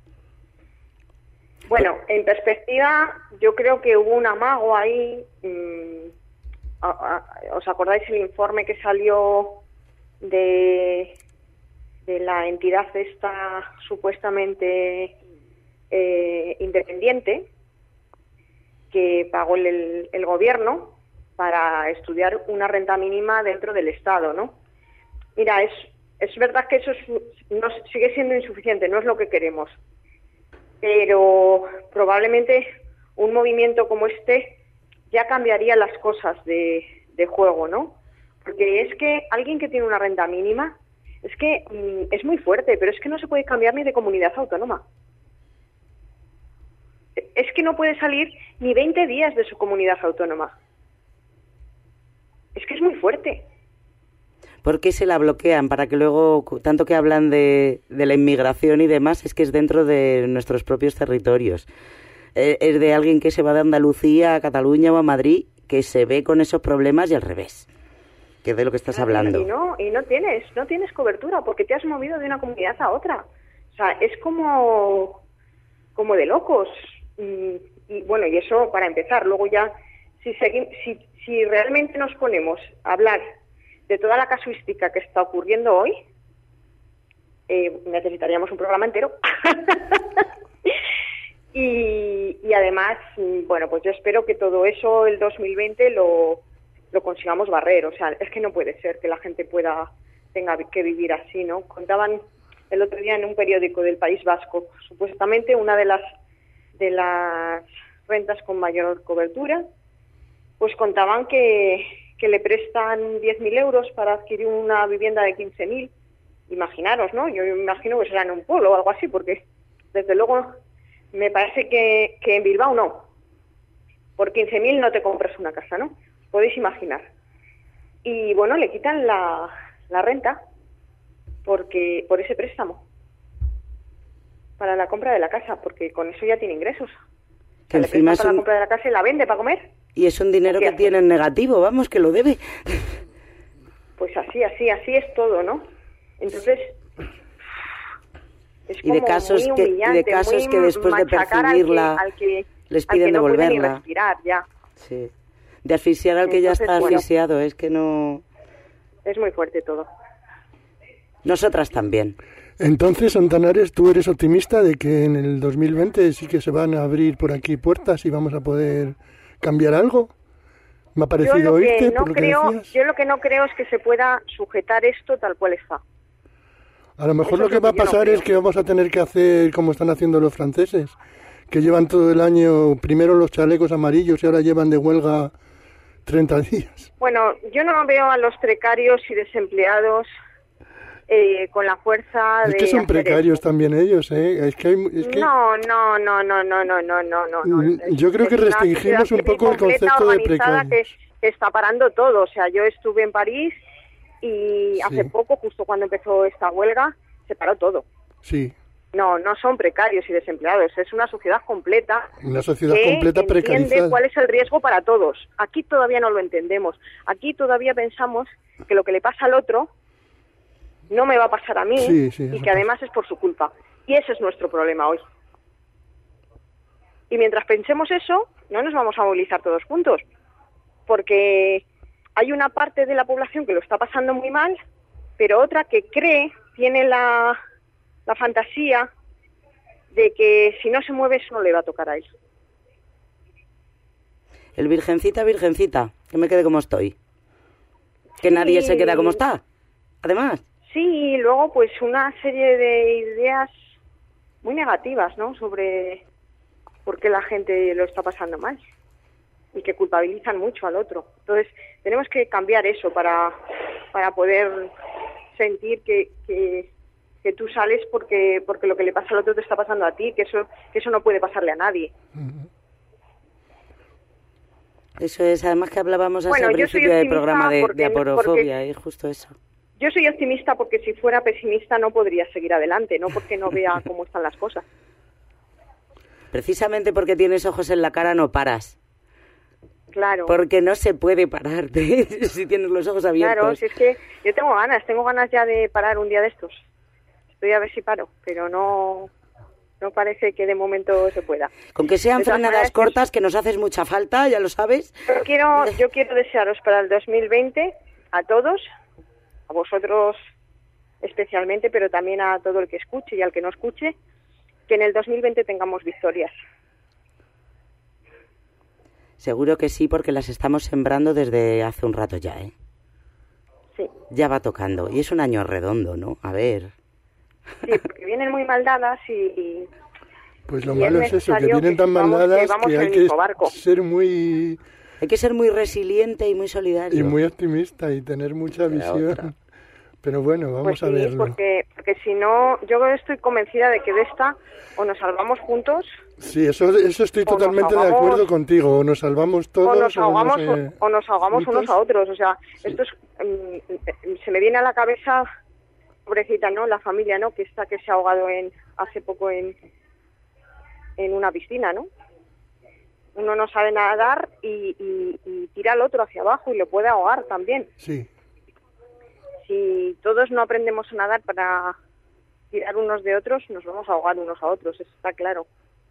Bueno, en perspectiva, yo creo que hubo un amago ahí. mm, a- a- ¿Os acordáis el informe que salió de, de la entidad esta supuestamente eh, independiente que pagó el, el gobierno para estudiar una renta mínima dentro del Estado, ¿no? Mira, es, es verdad que eso es, no, sigue siendo insuficiente, no es lo que queremos. Pero probablemente un movimiento como este ya cambiaría las cosas de, de juego, ¿no? Porque es que alguien que tiene una renta mínima, es que mm, es muy fuerte, pero es que no se puede cambiar ni de comunidad autónoma. Es que no puede salir ni veinte días de su comunidad autónoma. Es que es muy fuerte. ¿Por qué se la bloquean? Para que luego, tanto que hablan de, de la inmigración y demás, es que es dentro de nuestros propios territorios. Eh, Es de alguien que se va de Andalucía a Cataluña o a Madrid, que se ve con esos problemas y al revés, que es de lo que estás hablando. Y no, y no tienes, no tienes cobertura porque te has movido de una comunidad a otra. O sea, es como, como de locos. Y, y bueno, y eso para empezar. Luego ya, si, segui- si, si realmente nos ponemos a hablar de toda la casuística que está ocurriendo hoy, eh, necesitaríamos un programa entero. y, y además, mm, bueno, pues yo espero que todo eso el dos mil veinte lo, lo consigamos barrer. O sea, es que no puede ser que la gente pueda tenga que vivir así, ¿no? Contaban el otro día en un periódico del País Vasco, supuestamente una de las de las rentas con mayor cobertura, pues contaban que, que le prestan diez mil euros para adquirir una vivienda de quince mil. Imaginaros, ¿no? Yo imagino que será en un pueblo o algo así, porque desde luego me parece que, que en Bilbao no. Por quince mil no te compras una casa, ¿no? Podéis imaginar. Y bueno, le quitan la, la renta porque por ese préstamo para la compra de la casa, porque con eso ya tiene ingresos. Que le encima prestan es para un- la compra de la casa y la vende para comer. Y es un dinero ¿Qué que hace? tiene en negativo, vamos, que lo debe. Pues así, así, así es todo, ¿no? Entonces, es Y de como casos muy que- y de humillante, casos muy que después de machacar al que- percibirla al que, les al que piden no puede ni devolverla. respirar ya. Sí. de asfixiar al que Entonces, ya está bueno, asfixiado, es que no... es muy fuerte todo. Nosotras también. Entonces, Santanares, ¿tú eres optimista de que en el dos mil veinte sí que se van a abrir por aquí puertas y vamos a poder cambiar algo? Me ha parecido Yo lo que oírte, no por lo que creo, decías. yo lo que no creo es que se pueda sujetar esto tal cual está. A lo mejor Eso lo es que lo va a que yo no pasar creo. es que vamos a tener que hacer como están haciendo los franceses, que llevan todo el año, primero los chalecos amarillos y ahora llevan de huelga treinta días. Bueno, yo no veo a los precarios y desempleados eh, con la fuerza Es de que son hacer precarios esto. también ellos, ¿eh? Es que, hay, es que No, no, no, no, no, no, no, no, no. no. Mm, yo creo que Es una restringimos sociedad un poco el completa, concepto de organizada precarios. que, que está parando todo. O sea, yo estuve en París y Sí. hace poco, justo cuando empezó esta huelga, se paró todo. Sí, No, no son precarios y desempleados, es una sociedad completa una sociedad que completa entiende precarizada. cuál es el riesgo para todos. Aquí todavía no lo entendemos. Aquí todavía pensamos que lo que le pasa al otro no me va a pasar a mí Sí, sí, y eso que pasa. además es por su culpa. Y ese es nuestro problema hoy. Y mientras pensemos eso, no nos vamos a movilizar todos juntos, porque hay una parte de la población que lo está pasando muy mal, pero otra que cree, tiene la, la fantasía de que si no se mueve eso no le va a tocar a él. El virgencita, virgencita, que me quede como estoy. Que nadie Sí. se queda como está, además. Sí, y luego pues una serie de ideas muy negativas, ¿no? Sobre por qué la gente lo está pasando mal y que culpabilizan mucho al otro. Entonces, tenemos que cambiar eso para, para poder sentir que, que, que tú sales porque porque lo que le pasa al otro te está pasando a ti, que eso que eso no puede pasarle a nadie. Eso es, además que hablábamos así Bueno, al yo soy principio del optimista programa de, porque- de aporofobia, porque- es justo eso. Yo soy optimista porque si fuera pesimista no podría seguir adelante, no porque no vea cómo están las cosas. Precisamente porque tienes ojos en la cara no paras. Claro. Porque no se puede pararte si tienes los ojos abiertos. Claro, si es que yo tengo ganas, tengo ganas ya de parar un día de estos. Estoy a ver si paro, pero no no parece que de momento se pueda. Con que sean De todas frenadas maneras, cortas, que nos haces mucha falta, ya lo sabes. Yo quiero, yo quiero desearos para el dos mil veinte a todos, a vosotros especialmente, pero también a todo el que escuche y al que no escuche, que en el dos mil veinte tengamos victorias. Seguro que sí, porque las estamos sembrando desde hace un rato ya, ¿eh? Sí, Ya va tocando. Y es un año redondo, ¿no? A ver. sí, porque vienen muy mal dadas y... Pues lo y es malo es eso, que necesario vienen que tan vamos- maldadas que vamos que en hay el que mismo barco. ser muy Hay que ser muy resiliente y muy solidario. y muy optimista y tener mucha La visión. otra. Pero bueno, vamos Pues a sí, verlo. porque, porque si no, yo estoy convencida de que de esta o nos salvamos juntos Sí, eso, eso estoy o nos totalmente de ahogamos- acuerdo contigo. O nos salvamos todos o nos ahogamos, no sé, o, o nos ahogamos juntos. unos a otros. O sea, Sí. esto es, mm, se me viene a la cabeza, pobrecita, ¿no? La familia, ¿no? Que está que se ha ahogado en hace poco en, en una piscina, ¿no? Uno no sabe nadar y, y, y tira al otro hacia abajo y lo puede ahogar también. Sí, Si todos no aprendemos a nadar para tirar unos de otros, nos vamos a ahogar unos a otros, eso está claro.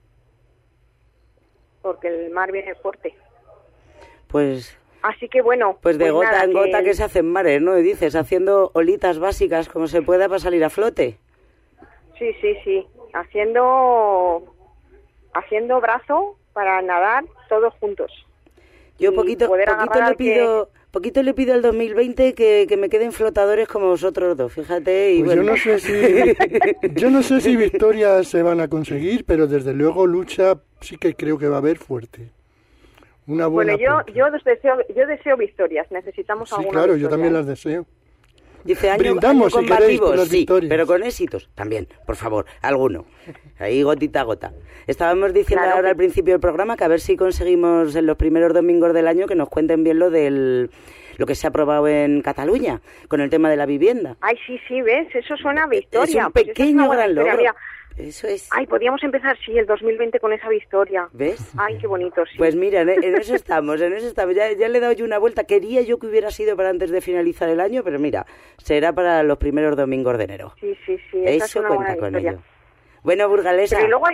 Porque el mar viene fuerte. Pues Así que bueno, pues de gota nada, en gota que se hacen mares, ¿no? Y dices, haciendo olitas básicas como se pueda para salir a flote. Sí, sí, sí, haciendo haciendo brazo para nadar todos juntos. Yo Y poquito, poder poquito agarrar le al que- pido, poquito le pido al dos mil veinte que, que me queden flotadores como vosotros dos, fíjate. Y pues yo bueno. no sé si yo no sé si victorias se van a conseguir, pero desde luego lucha sí que creo que va a haber fuerte. Una buena Bueno, yo puerta. yo deseo yo deseo victorias, necesitamos Sí, alguna claro, yo victoria. también las deseo. Dice año, Brindamos, año si queréis, por combativo, las sí, victorias. pero con éxitos también, por favor, alguno. Ahí gotita a gota. Estábamos diciendo Claro ahora que- al principio del programa que a ver si conseguimos en los primeros domingos del año que nos cuenten bien lo del lo que se ha aprobado en Cataluña con el tema de la vivienda. Ay, sí, sí, ¿ves? Eso suena a victoria. Es un Pues esa pequeño una buena gran victoria. logro. Mira, Eso es. ay, podríamos empezar, sí, el dos mil veinte con esa victoria. ¿Ves? Ay, qué bonito, sí. Pues mira, en, en eso estamos, en eso estamos. Ya, ya le he dado yo una vuelta. Quería yo que hubiera sido para antes de finalizar el año, pero mira, será para los primeros domingos de enero. Sí, sí, sí, esa es Eso una cuenta buena con victoria. ello. Bueno, burgalesa. Pero y luego hay, vi-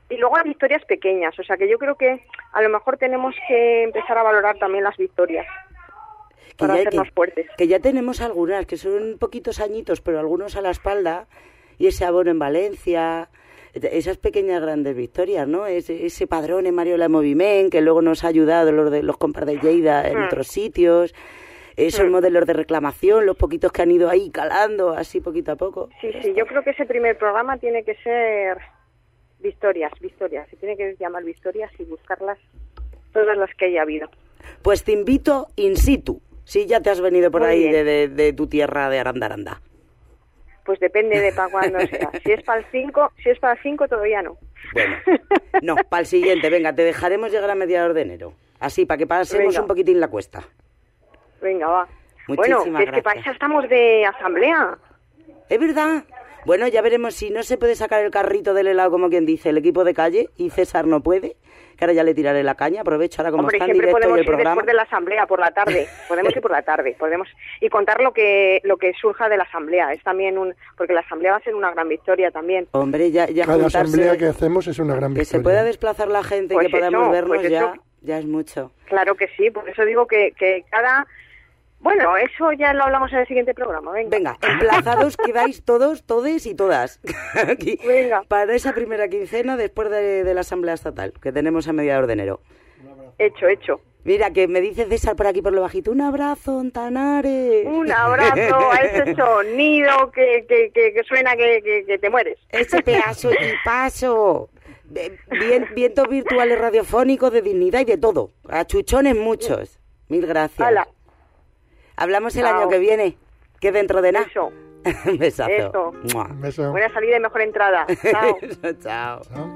y luego hay victorias pequeñas, o sea que yo creo que a lo mejor tenemos que empezar a valorar también las victorias para ya, hacernos que, fuertes. Que ya tenemos algunas, que son poquitos añitos, pero algunos a la espalda, y ese abono en Valencia, esas pequeñas grandes victorias, ¿no? Ese, ese padrón en Mariola Moviment, que luego nos ha ayudado los, de, los compas de Lleida en mm. otros sitios, esos mm. modelos de reclamación, los poquitos que han ido ahí calando, así poquito a poco. Sí, sí, yo creo que ese primer programa tiene que ser victorias, victorias, se tiene que llamar victorias y buscarlas todas las que haya habido. Pues te invito in situ, si ya te has venido por Muy ahí de, de, de tu tierra de Arandaranda. Pues depende de para cuándo sea. Si es para el cinco, si es para el cinco todavía no. Bueno, no, para el siguiente, venga, te dejaremos llegar a mediados de enero. Así, para que pasemos venga. un poquitín la cuesta. Venga, va. Muchísimas bueno, es gracias. que para eso estamos de asamblea. Es verdad. Bueno, ya veremos si no se puede sacar el carrito del helado, como quien dice, el equipo de calle, y César no puede, que ahora ya le tiraré la caña, aprovecho ahora como Hombre, está en directo podemos y el ir programa. Después de la asamblea, por la tarde, podemos ir por la tarde, podemos y contar lo que lo que surja de la asamblea, es también un, porque la asamblea va a ser una gran victoria también. Hombre, ya, ya Cada juntarse, asamblea que hacemos es una gran que victoria. Que se pueda desplazar la gente, pues que podamos eso, vernos pues ya, eso, ya es mucho. Claro que sí, por eso digo que, que cada... Bueno, eso ya lo hablamos en el siguiente programa, venga. Venga, emplazados quedáis todos, todes y todas. Aquí, venga. Para esa primera quincena después de, de la Asamblea Estatal, que tenemos a mediados de enero. Hecho, hecho. Mira, que me dice César por aquí por lo bajito, un abrazo, Ontanares. Un abrazo a ese sonido que, que, que, que suena que, que, que te mueres. Ese pedazo y paso. Bien, vientos virtuales radiofónicos de dignidad y de todo. A chuchones muchos. Mil gracias. Hala. Hablamos el Chao. año que viene, que dentro de nada. Eso. Un besazo. Eso. Un beso. Buena salida y mejor entrada. Chao. Chao. Chao.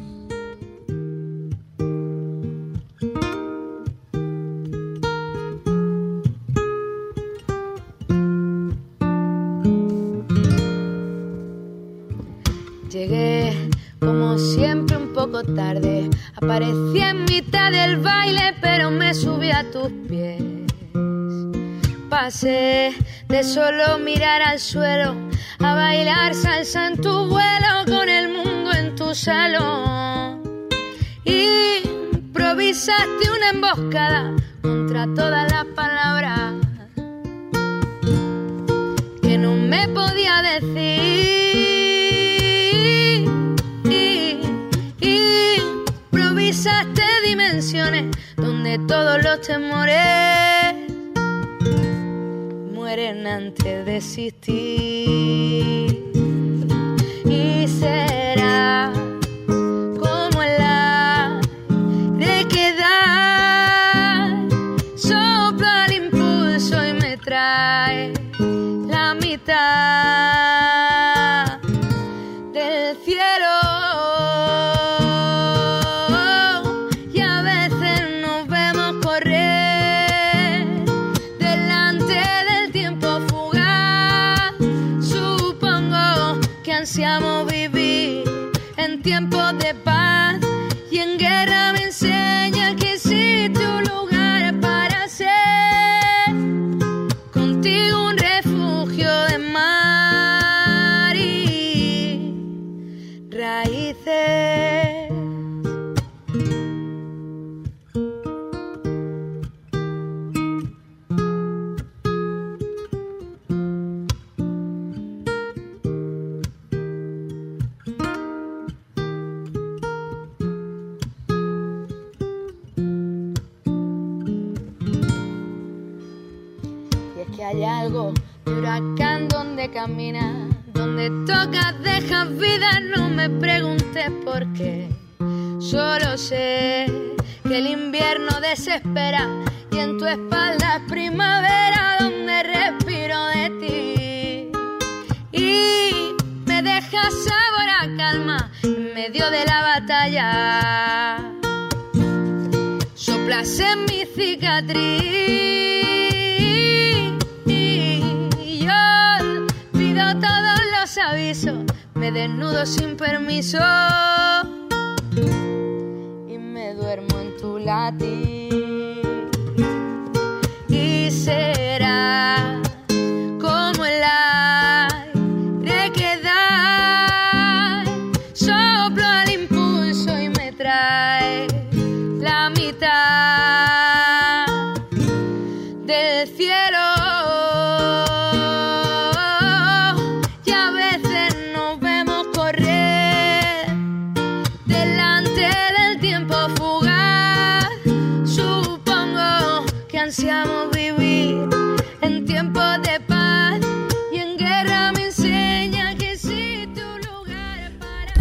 Llegué como siempre un poco tarde, aparecí en mitad del baile pero me subí a tus pies. Pasé de solo mirar al suelo a bailar salsa en tu vuelo con el mundo en tu salón. Improvisaste una emboscada contra todas las palabras que no me podía decir. Improvisaste dimensiones donde todos los temores mueren antes de existir. Y será como el aire que da, soplo al impulso y me trae la mitad del cielo. Y a veces nos vemos correr delante del tiempo fugaz. Supongo que ansiamos vivir en tiempos de paz, y en guerra me enseña que existe un lugar para ser contigo un refugio de mar y raíces. Y es que hay algo de huracán donde caminas, donde tocas, dejas vida, no me preguntes por qué. Solo sé que el invierno desespera y en tu espalda es primavera donde respiro de ti. Y me dejas sabor a calma en medio de la batalla. Soplas en mi cicatriz. Y yo olvido todos los avisos, me desnudo sin permiso y me duermo en tu latir. Y serás como el aire que da, soplo al impulso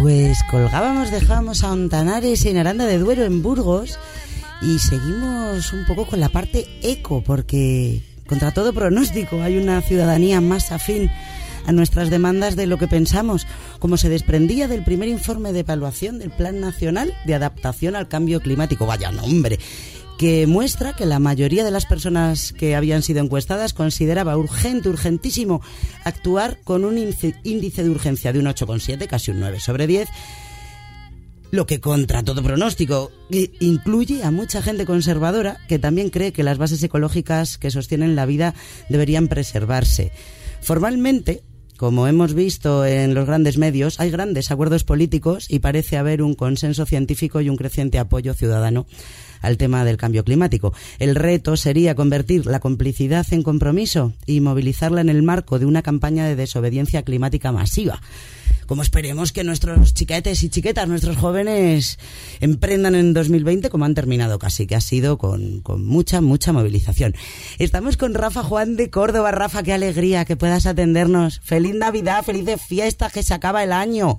Pues colgábamos, dejábamos a Ontanares en Aranda de Duero, en Burgos, y seguimos un poco con la parte eco, porque contra todo pronóstico hay una ciudadanía más afín a nuestras demandas de lo que pensamos, como se desprendía del primer informe de evaluación del Plan Nacional de Adaptación al Cambio Climático, vaya nombre, que muestra que la mayoría de las personas que habían sido encuestadas consideraba urgente, urgentísimo, actuar con un índice de urgencia de un ocho coma siete, casi un nueve sobre diez, lo que contra todo pronóstico incluye a mucha gente conservadora que también cree que las bases ecológicas que sostienen la vida deberían preservarse. Formalmente, como hemos visto en los grandes medios, hay grandes acuerdos políticos y parece haber un consenso científico y un creciente apoyo ciudadano al tema del cambio climático. El reto sería convertir la complicidad en compromiso y movilizarla en el marco de una campaña de desobediencia climática masiva. Como esperemos que nuestros chiquetes y chiquetas, nuestros jóvenes, emprendan en dos mil veinte como han terminado casi, que ha sido con, con mucha, mucha movilización. Estamos con Rafa Juan de Córdoba. Rafa, qué alegría que puedas atendernos. Feliz Navidad, felices fiestas, que se acaba el año.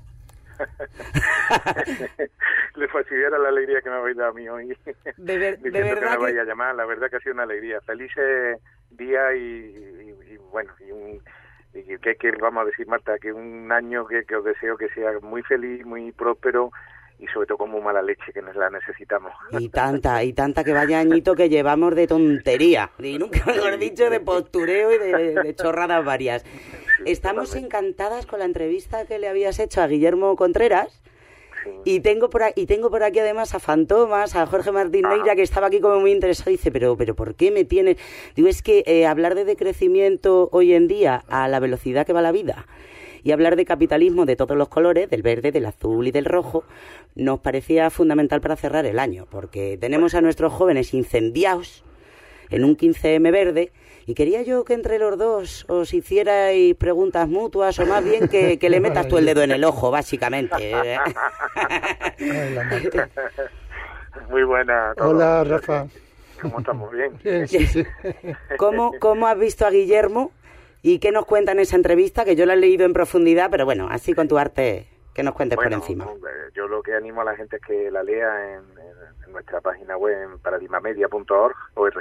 Le fastidiara la alegría que me habéis dado a mí hoy. De, ver, de verdad que me que... vaya a llamar, la verdad que ha sido una alegría. Felices días y, y, y bueno, y un... y que, que vamos a decir, Marta, que un año que, que os deseo que sea muy feliz, muy próspero y sobre todo con muy mala leche, que nos la necesitamos. Y tanta, y tanta que vaya añito que llevamos de tontería, y nunca mejor dicho, de postureo y de, de chorradas varias. Sí, Estamos totalmente encantadas con la entrevista que le habías hecho a Guillermo Contreras. Y tengo por aquí, y tengo por aquí además a Fantomas, a Jorge Martín Neira, que estaba aquí como muy interesado. Dice, pero, pero ¿por qué me tienes? Digo, es que eh, hablar de decrecimiento hoy en día a la velocidad que va la vida y hablar de capitalismo de todos los colores, del verde, del azul y del rojo, nos parecía fundamental para cerrar el año, porque tenemos a nuestros jóvenes incendiados en un quince eme verde. Y quería yo que entre los dos os hicierais preguntas mutuas, o más bien que, que le metas tú el dedo en el ojo, básicamente. Muy buena. Hola, Rafa. ¿Cómo estamos? ¿Bien? Bien, sí, sí. ¿Cómo, ¿Cómo has visto a Guillermo y qué nos cuenta en esa entrevista? Que yo la he leído en profundidad, pero bueno, así con tu arte, que nos cuentes bueno, por encima. Yo lo que animo a la gente es que la lea en, en, en nuestra página web, en paradigmamedia punto org.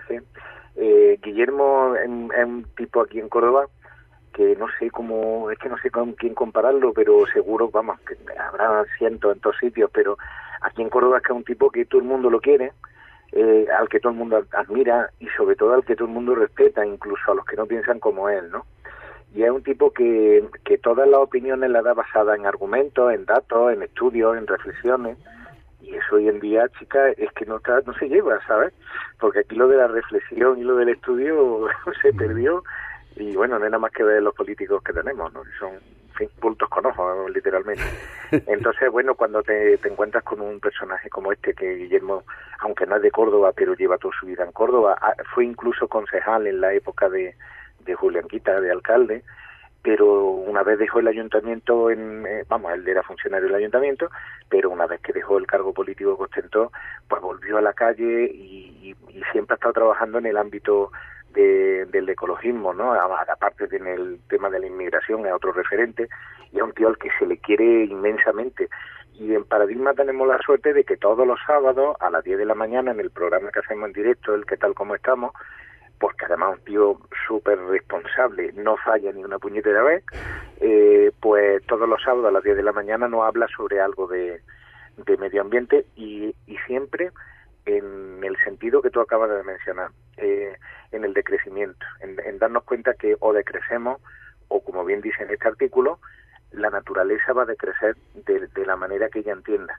Eh, Guillermo es un tipo aquí en Córdoba que no sé cómo, es que no sé con quién compararlo, pero seguro, vamos, que habrá cientos en todos sitios, pero aquí en Córdoba es que es un tipo que todo el mundo lo quiere, eh, al que todo el mundo admira y sobre todo al que todo el mundo respeta, incluso a los que no piensan como él, ¿no? Y es un tipo que, que todas las opiniones las da basada en argumentos, en datos, en estudios, en reflexiones. Y eso hoy en día, chica, es que no está, no se lleva, ¿sabes? Porque aquí lo de la reflexión y lo del estudio se perdió. Y bueno, no hay nada más que ver los políticos que tenemos, ¿no? Son, en fin, bultos con ojos, literalmente. Entonces, bueno, cuando te, te encuentras con un personaje como este, que Guillermo, aunque no es de Córdoba, pero lleva toda su vida en Córdoba, fue incluso concejal en la época de, de Julián Quita, de alcalde, pero una vez dejó el ayuntamiento, en eh, vamos, él era funcionario del ayuntamiento, pero una vez que dejó el cargo político que ostentó, pues volvió a la calle y, y, y siempre ha estado trabajando en el ámbito de, del ecologismo, ¿no? Aparte de en el tema de la inmigración, es otro referente, y es un tío al que se le quiere inmensamente. Y en Paradigma tenemos la suerte de que todos los sábados, a las diez de la mañana, en el programa que hacemos en directo, el ¿Qué tal, cómo estamos?, porque además un tío súper responsable, no falla ni una puñetera vez, eh, pues todos los sábados a las diez de la mañana nos habla sobre algo de, de medio ambiente y, y siempre en el sentido que tú acabas de mencionar, eh, en el decrecimiento, en, en darnos cuenta que o decrecemos o, como bien dice en este artículo, la naturaleza va a decrecer de, de la manera que ella entienda.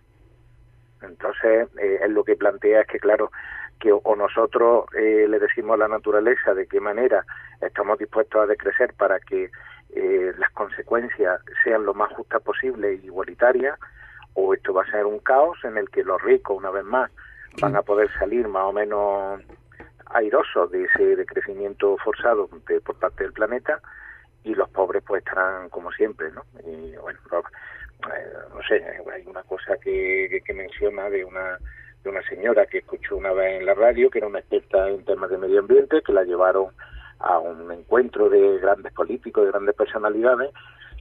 Entonces, eh, él lo que plantea es que, claro, que o nosotros eh, le decimos a la naturaleza de qué manera estamos dispuestos a decrecer para que eh, las consecuencias sean lo más justas posible e igualitarias, o esto va a ser un caos en el que los ricos, una vez más, van a poder salir más o menos airosos de ese decrecimiento forzado de, por parte del planeta, y los pobres pues estarán como siempre, ¿no? Y bueno, no, eh, no sé, hay una cosa que, que, que menciona de una de una señora que escuchó una vez en la radio, que era una experta en temas de medio ambiente, que la llevaron a un encuentro de grandes políticos, de grandes personalidades,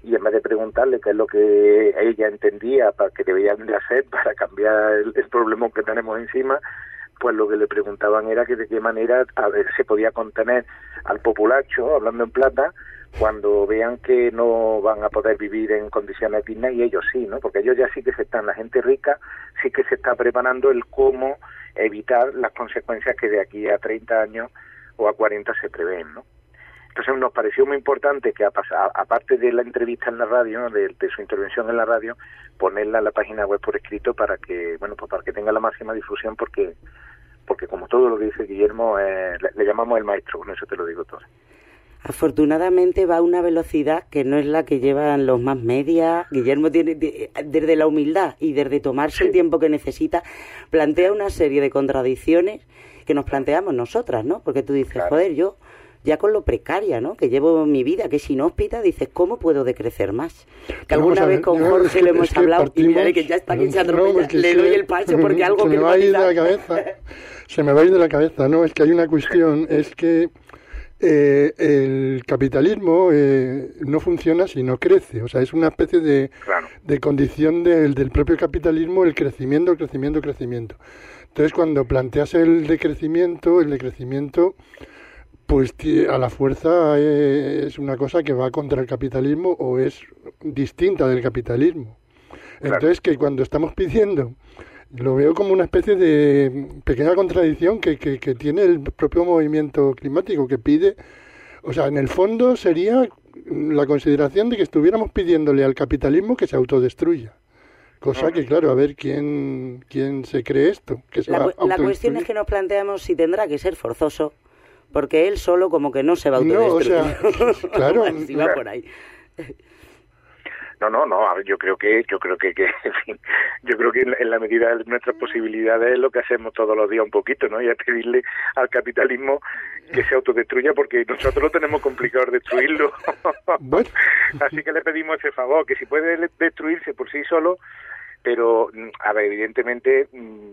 y en vez de preguntarle qué es lo que ella entendía para que debían de hacer para cambiar el, el problema que tenemos encima, pues lo que le preguntaban era que de qué manera a ver, se podía contener al populacho, hablando en plata, cuando vean que no van a poder vivir en condiciones dignas, y ellos sí, ¿no? Porque ellos ya sí que se están, la gente rica sí que se está preparando el cómo evitar las consecuencias que de aquí a treinta años o a cuarenta se prevén, ¿no? Entonces nos pareció muy importante que, aparte de la entrevista en la radio, ¿no? de, de su intervención en la radio, ponerla en la página web por escrito para que, bueno, pues para que tenga la máxima difusión, porque porque como todo lo que dice Guillermo, eh, le, le llamamos el maestro, con eso te lo digo todo. Afortunadamente va a una velocidad que no es la que llevan los más media. Guillermo tiene, desde la humildad y desde tomarse sí. el tiempo que necesita, plantea una serie de contradicciones que nos planteamos nosotras, ¿no? Porque tú dices, claro. joder, yo ya con lo precaria, ¿no? Que llevo mi vida, que es inhóspita, dices, ¿cómo puedo decrecer más? Que alguna vez con Jorge es que, lo hemos es hablado partimos, y mira que ya está aquí se atropella, no, le doy el pacho porque algo se que me va a ir de la cabeza. Se me va a ir de la cabeza, ¿no? Es que hay una cuestión, es que eh, el capitalismo eh, no funciona si no crece, o sea, es una especie de, claro. de condición del, del propio capitalismo el crecimiento, el crecimiento, el crecimiento. Entonces, cuando planteas el decrecimiento, el decrecimiento... pues a la fuerza es una cosa que va contra el capitalismo o es distinta del capitalismo. Entonces, que cuando estamos pidiendo, lo veo como una especie de pequeña contradicción que, que, que tiene el propio movimiento climático, que pide, o sea, en el fondo sería la consideración de que estuviéramos pidiéndole al capitalismo que se autodestruya. Cosa que, claro, a ver quién, quién se cree esto. Que se la, va a la cuestión es que nos planteamos si tendrá que ser forzoso, porque él solo como que no se va a autodestruir. No, o sea, claro. si va por ahí. No, no, no, a ver, yo creo que, yo creo que, que en fin, yo creo que en, en la medida de nuestras posibilidades es lo que hacemos todos los días un poquito, ¿no? Y es pedirle al capitalismo que se autodestruya porque nosotros lo tenemos complicado destruirlo. Bueno. Así que le pedimos ese favor, que si puede destruirse por sí solo, pero, a ver, evidentemente,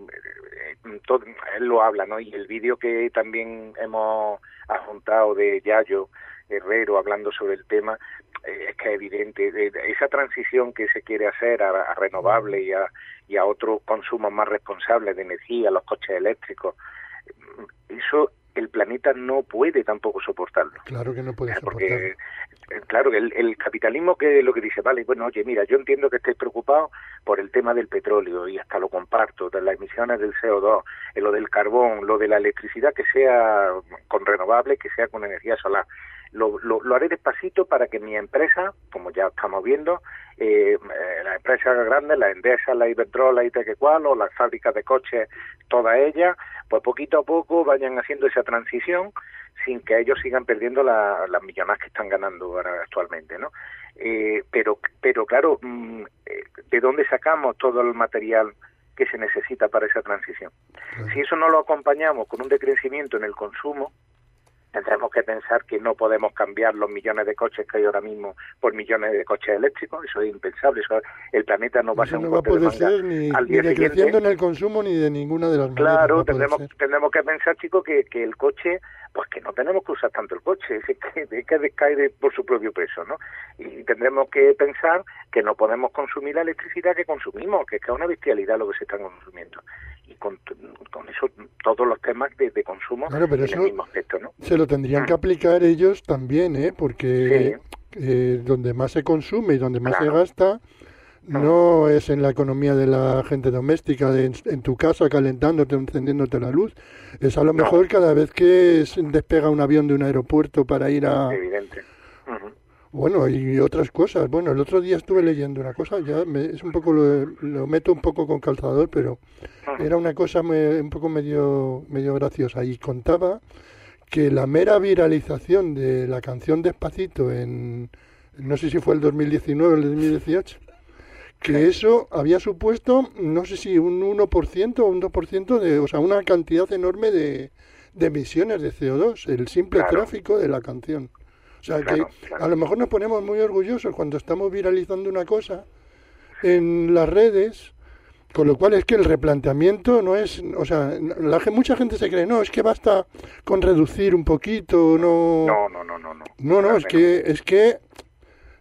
todo, él lo habla, ¿no? Y el vídeo que también hemos adjuntado de Yayo Herrero hablando sobre el tema, eh, es que es evidente, de, de esa transición que se quiere hacer a, a renovable y a, y a otros consumos más responsables de energía, los coches eléctricos, eso el planeta no puede tampoco soportarlo. Claro que no puede soportarlo. Porque, claro, el, el capitalismo que lo que dice, vale, bueno, oye, mira, yo entiendo que estéis preocupados por el tema del petróleo y hasta lo comparto, de las emisiones del C O dos, lo del carbón, lo de la electricidad que sea con renovables, que sea con energía solar. Lo, lo, lo haré despacito para que mi empresa, como ya estamos viendo, eh, eh, las empresas grandes, la Endesa, la Iberdrola y Tequecual, o las fábricas de coches, todas ellas, pues poquito a poco vayan haciendo esa transición sin que ellos sigan perdiendo la, las millonadas que están ganando ahora actualmente, ¿no? Eh, pero, pero claro, ¿de dónde sacamos todo el material que se necesita para esa transición? Si eso no lo acompañamos con un decrecimiento en el consumo, tendremos que pensar que no podemos cambiar los millones de coches que hay ahora mismo por millones de coches eléctricos. Eso es impensable. Eso, el planeta no va eso a ser un no va a poder de ser ni, al día ni decreciendo siguiente. En el consumo ni de ninguna de las maneras. Claro, no tendremos, tendremos que pensar, chicos, que, que el coche, pues que no tenemos que usar tanto el coche, es que, es que descae por su propio peso, ¿no? Y tendremos que pensar que no podemos consumir la electricidad que consumimos, que es que es una bestialidad lo que se está consumiendo. Y con, con eso todos los temas de, de consumo claro, pero en eso el mismo aspecto, ¿no? Se lo tendrían que aplicar ellos también, ¿eh? Porque sí. eh, donde más se consume y donde más claro. se gasta no es en la economía de la gente doméstica, de en, en tu casa calentándote, encendiéndote la luz. Es a lo no. mejor cada vez que despega un avión de un aeropuerto para ir a... Evidente. Uh-huh. Bueno, y otras cosas. Bueno, el otro día estuve leyendo una cosa, ya me, es un poco lo, lo meto un poco con calzador, pero era una cosa me, un poco medio medio graciosa y contaba que la mera viralización de la canción Despacito en no sé si fue el dos mil diecinueve o el dos mil dieciocho, que eso había supuesto no sé si un uno por ciento o un dos por ciento de, o sea, una cantidad enorme de, de emisiones de C O dos, el simple claro. tráfico de la canción. O sea, claro, que claro. a lo mejor nos ponemos muy orgullosos cuando estamos viralizando una cosa en las redes, con lo cual es que el replanteamiento no es, o sea, la, mucha gente se cree, no, es que basta con reducir un poquito, no... No, no, no, no. No, no, no es que, es que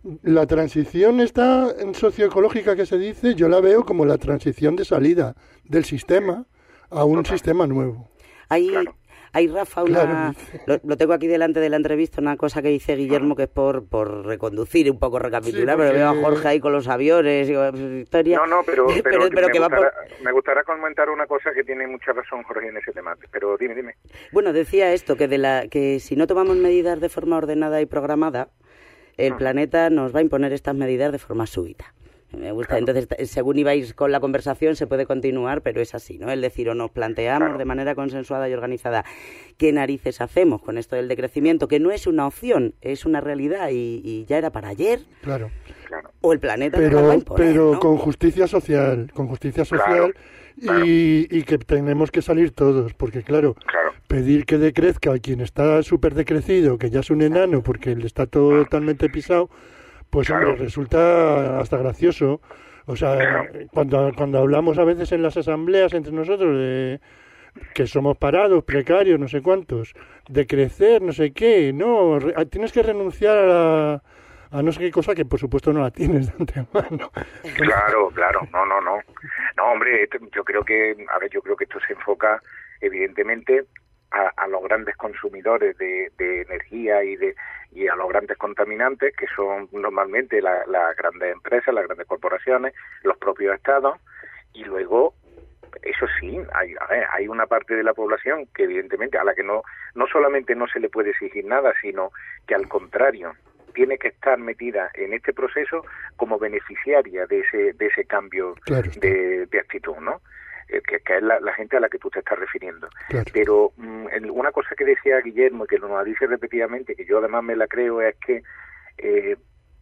La transición está en socioecológica que se dice, yo la veo como la transición de salida del sistema a un Total. sistema nuevo. Hay, claro. hay Rafa, una, claro. lo, lo tengo aquí delante de la entrevista, una cosa que dice Guillermo que es por, por reconducir un poco, recapitular, sí, porque... pero veo a Jorge ahí con los aviones y con historia. No, no, pero, pero, pero, pero me, que gustará, va por... me gustaría comentar una cosa que tiene mucha razón Jorge en ese tema, pero dime, dime. Bueno, decía esto, que de la que si no tomamos medidas de forma ordenada y programada, el planeta nos va a imponer estas medidas de forma súbita. Me gusta. Claro. Entonces, según ibais con la conversación, se puede continuar, pero es así, ¿no? Es decir, o nos planteamos claro. de manera consensuada y organizada qué narices hacemos con esto del decrecimiento, que no es una opción, es una realidad y, y ya era para ayer. Claro. claro. O el planeta pero, nos va a imponer, Pero ¿no? con justicia social, con justicia social claro. Claro. Y, y que tenemos que salir todos, porque claro, claro. pedir que decrezca a quien está súper decrecido, que ya es un enano porque le está totalmente pisado, pues claro. hombre, resulta hasta gracioso. O sea, claro. cuando cuando hablamos a veces en las asambleas entre nosotros de que somos parados, precarios, no sé cuántos, de crecer, no sé qué, no, re, tienes que renunciar a la, a no sé qué cosa que por supuesto no la tienes de antemano. Claro, claro, no, no, no. No, hombre, esto, yo creo que, a ver, yo creo que esto se enfoca evidentemente a, a los grandes consumidores de, de energía y de y a los grandes contaminantes, que son normalmente las la grandes empresas, las grandes corporaciones, los propios estados, y luego, eso sí, hay, a ver, hay una parte de la población que evidentemente a la que no no solamente no se le puede exigir nada, sino que al contrario tiene que estar metida en este proceso como beneficiaria de ese de ese cambio claro. de, de actitud, ¿no? Que, que es la, la gente a la que tú te estás refiriendo. Claro. Pero um, una cosa que decía Guillermo, y que nos dice repetidamente, que yo además me la creo, es que eh,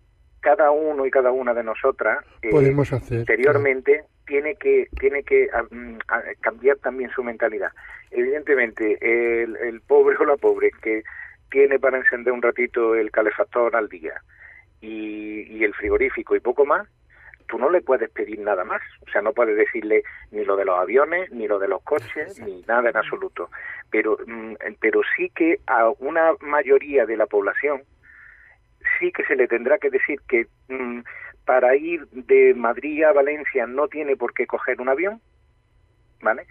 cada uno y cada una de nosotras eh, podemos hacer interiormente claro. tiene que tiene que um, a, cambiar también su mentalidad. Evidentemente, el, el pobre o la pobre que tiene para encender un ratito el calefactor al día y, y el frigorífico y poco más, tú no le puedes pedir nada más. O sea, no puedes decirle ni lo de los aviones, ni lo de los coches, ni nada en absoluto. Pero, pero sí que a una mayoría de la población sí que se le tendrá que decir que mmm, para ir de Madrid a Valencia no tiene por qué coger un avión, ¿vale?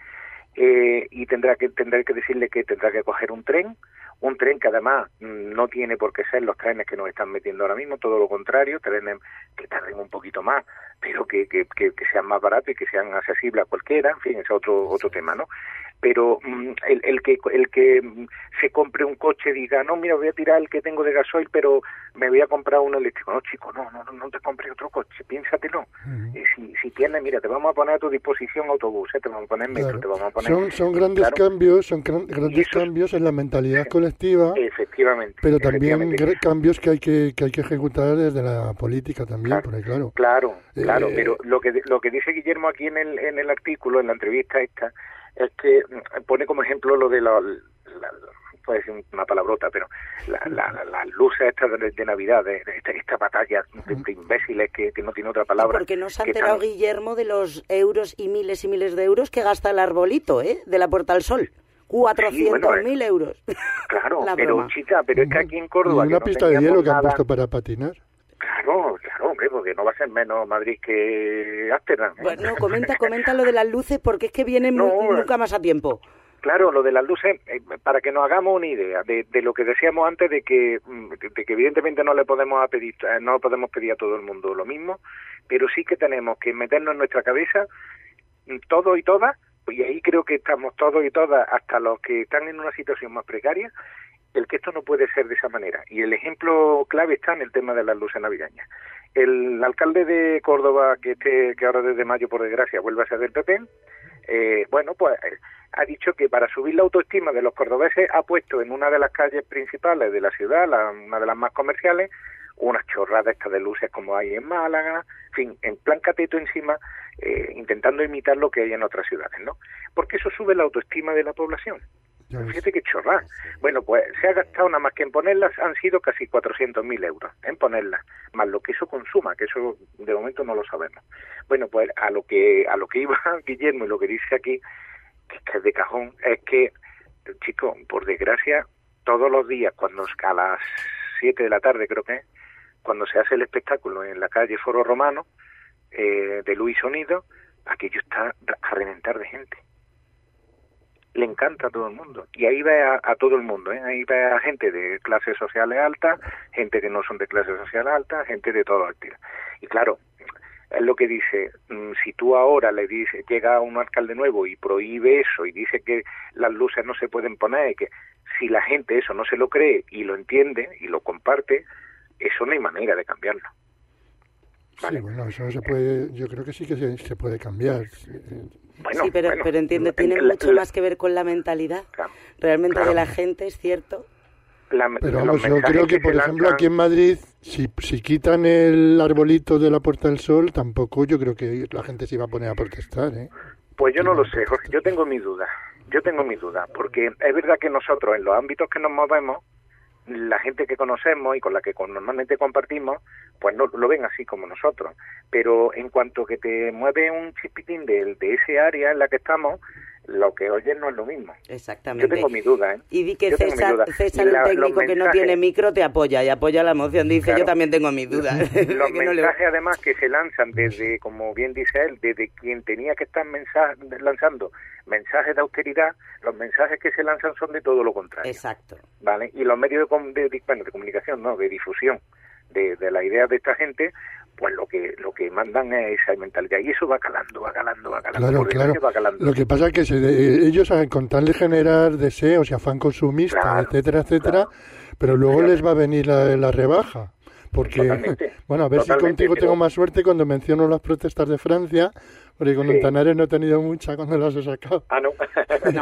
Eh, y tendrá que tendrá que decirle que tendrá que coger un tren, un tren que además no tiene por qué ser los trenes que nos están metiendo ahora mismo, todo lo contrario, trenes que tarden un poquito más, pero que, que, que, que sean más baratos y que sean accesibles a cualquiera, en fin, ese es otro otro tema, ¿no? Pero mm, el, el que el que se compre un coche diga, no, mira, voy a tirar el que tengo de gasoil, pero me voy a comprar uno eléctrico. No, chico, no, no, no te compres otro coche, piénsatelo. Uh-huh. Y si, si tienes, mira, te vamos a poner a tu disposición autobuses, te vamos a poner metro, claro. te vamos a poner... Son, son grandes claro. cambios, son gran, grandes eso, cambios en la mentalidad colectiva. Efectivamente. Pero también efectivamente. cambios que hay que, que hay que ejecutar desde la política también, claro, por ahí, claro. Claro, claro, eh, pero lo que lo que dice Guillermo aquí en el en el artículo, en la entrevista esta, es que pone como ejemplo lo de la, la puede ser una palabrota, pero las la, la, la luces estas de, de Navidad, de, de esta, esta batalla de, de imbéciles que, que no tiene otra palabra. Porque no se ha enterado están... Guillermo de los euros y miles y miles de euros que gasta el arbolito, ¿eh? De la Puerta al Sol. cuatrocientos mil sí, bueno, euros. Claro, pero broma. Chica, pero es que aquí en Córdoba... Y una que pista no de hielo que nada... han puesto para patinar. Claro, claro, hombre, porque no va a ser menos Madrid que Ámsterdam. ¿eh? Bueno, comenta, comenta lo de las luces, porque es que vienen no, nunca más a tiempo. Claro, lo de las luces, eh, para que nos hagamos una idea de, de lo que decíamos antes, de que de que evidentemente no le podemos a pedir, no podemos pedir a todo el mundo lo mismo, pero sí que tenemos que meternos en nuestra cabeza todos y todas, y ahí creo que estamos todos y todas, hasta los que están en una situación más precaria, el que esto no puede ser de esa manera. Y el ejemplo clave está en el tema de las luces navideñas. El alcalde de Córdoba, que este, que ahora desde mayo, por desgracia, vuelve a ser del P P, eh, bueno, pues ha dicho que para subir la autoestima de los cordobeses ha puesto en una de las calles principales de la ciudad, la, una de las más comerciales, unas chorradas estas de luces como hay en Málaga, en fin, en plan cateto encima, eh, intentando imitar lo que hay en otras ciudades, ¿no? Porque eso sube la autoestima de la población. Fíjate que chorrada. Bueno, pues se ha gastado nada más que en ponerlas, han sido casi cuatrocientos mil euros en ponerlas, más lo que eso consuma, que eso de momento no lo sabemos. Bueno, pues a lo que a lo que iba Guillermo y lo que dice aquí, que es de cajón, es que, chicos, por desgracia, todos los días, cuando a las siete de la tarde creo que es, cuando se hace el espectáculo en la calle Foro Romano, eh, de Luz y Sonido, aquello está a reventar de gente. Le encanta a todo el mundo. Y ahí va a, a todo el mundo, ¿eh? Ahí va a gente de clases sociales altas, gente que no son de clases sociales altas, gente de todas alturas. Y claro, es lo que dice, si tú ahora le dices, llega un alcalde nuevo y prohíbe eso y dice que las luces no se pueden poner, que si la gente eso no se lo cree y lo entiende y lo comparte, eso no hay manera de cambiarlo. ¿Vale? Sí, bueno, eso se puede, yo creo que sí que se, se puede cambiar. Bueno, sí, pero, bueno, pero entiende, tiene la, mucho la, más que ver con la mentalidad, claro, realmente claro. de la gente, es cierto. La, pero vamos, yo creo que, que por ejemplo, lanzan... aquí en Madrid, si, si quitan el arbolito de la Puerta del Sol, tampoco yo creo que la gente se iba a poner a protestar, ¿eh? Pues yo no lo sé, Jorge, yo tengo mis dudas, yo tengo mis dudas, porque es verdad que nosotros, en los ámbitos que nos movemos, la gente que conocemos y con la que normalmente compartimos, pues no lo ven así como nosotros. Pero en cuanto que te mueve un chispitín de, de ese área en la que estamos, lo que oyes no es lo mismo. Exactamente. Yo tengo mi duda, ¿eh? Y di que César, César el técnico que no tiene micro, te apoya y apoya la moción. Dice, claro, yo también tengo mis dudas. Los que mensajes, no le... además, que se lanzan desde, como bien dice él, desde quien tenía que estar mensaje, lanzando mensajes de austeridad, los mensajes que se lanzan son de todo lo contrario. Exacto. ¿Vale? Y los medios de, de, bueno, de comunicación, no, de difusión de, de las ideas de esta gente, pues lo que lo que mandan es esa mentalidad, y eso va calando, va calando, va calando. Claro, claro. Va calando. Lo que pasa es que se, eh, ellos con tal de generar deseos y afán consumista, claro, etcétera, etcétera, claro, pero luego les va a venir la, la rebaja. Porque, totalmente, bueno, a ver si contigo pero... tengo más suerte cuando menciono las protestas de Francia, porque con sí. Ontanares no he tenido mucha cuando las he sacado. Ah, no. no.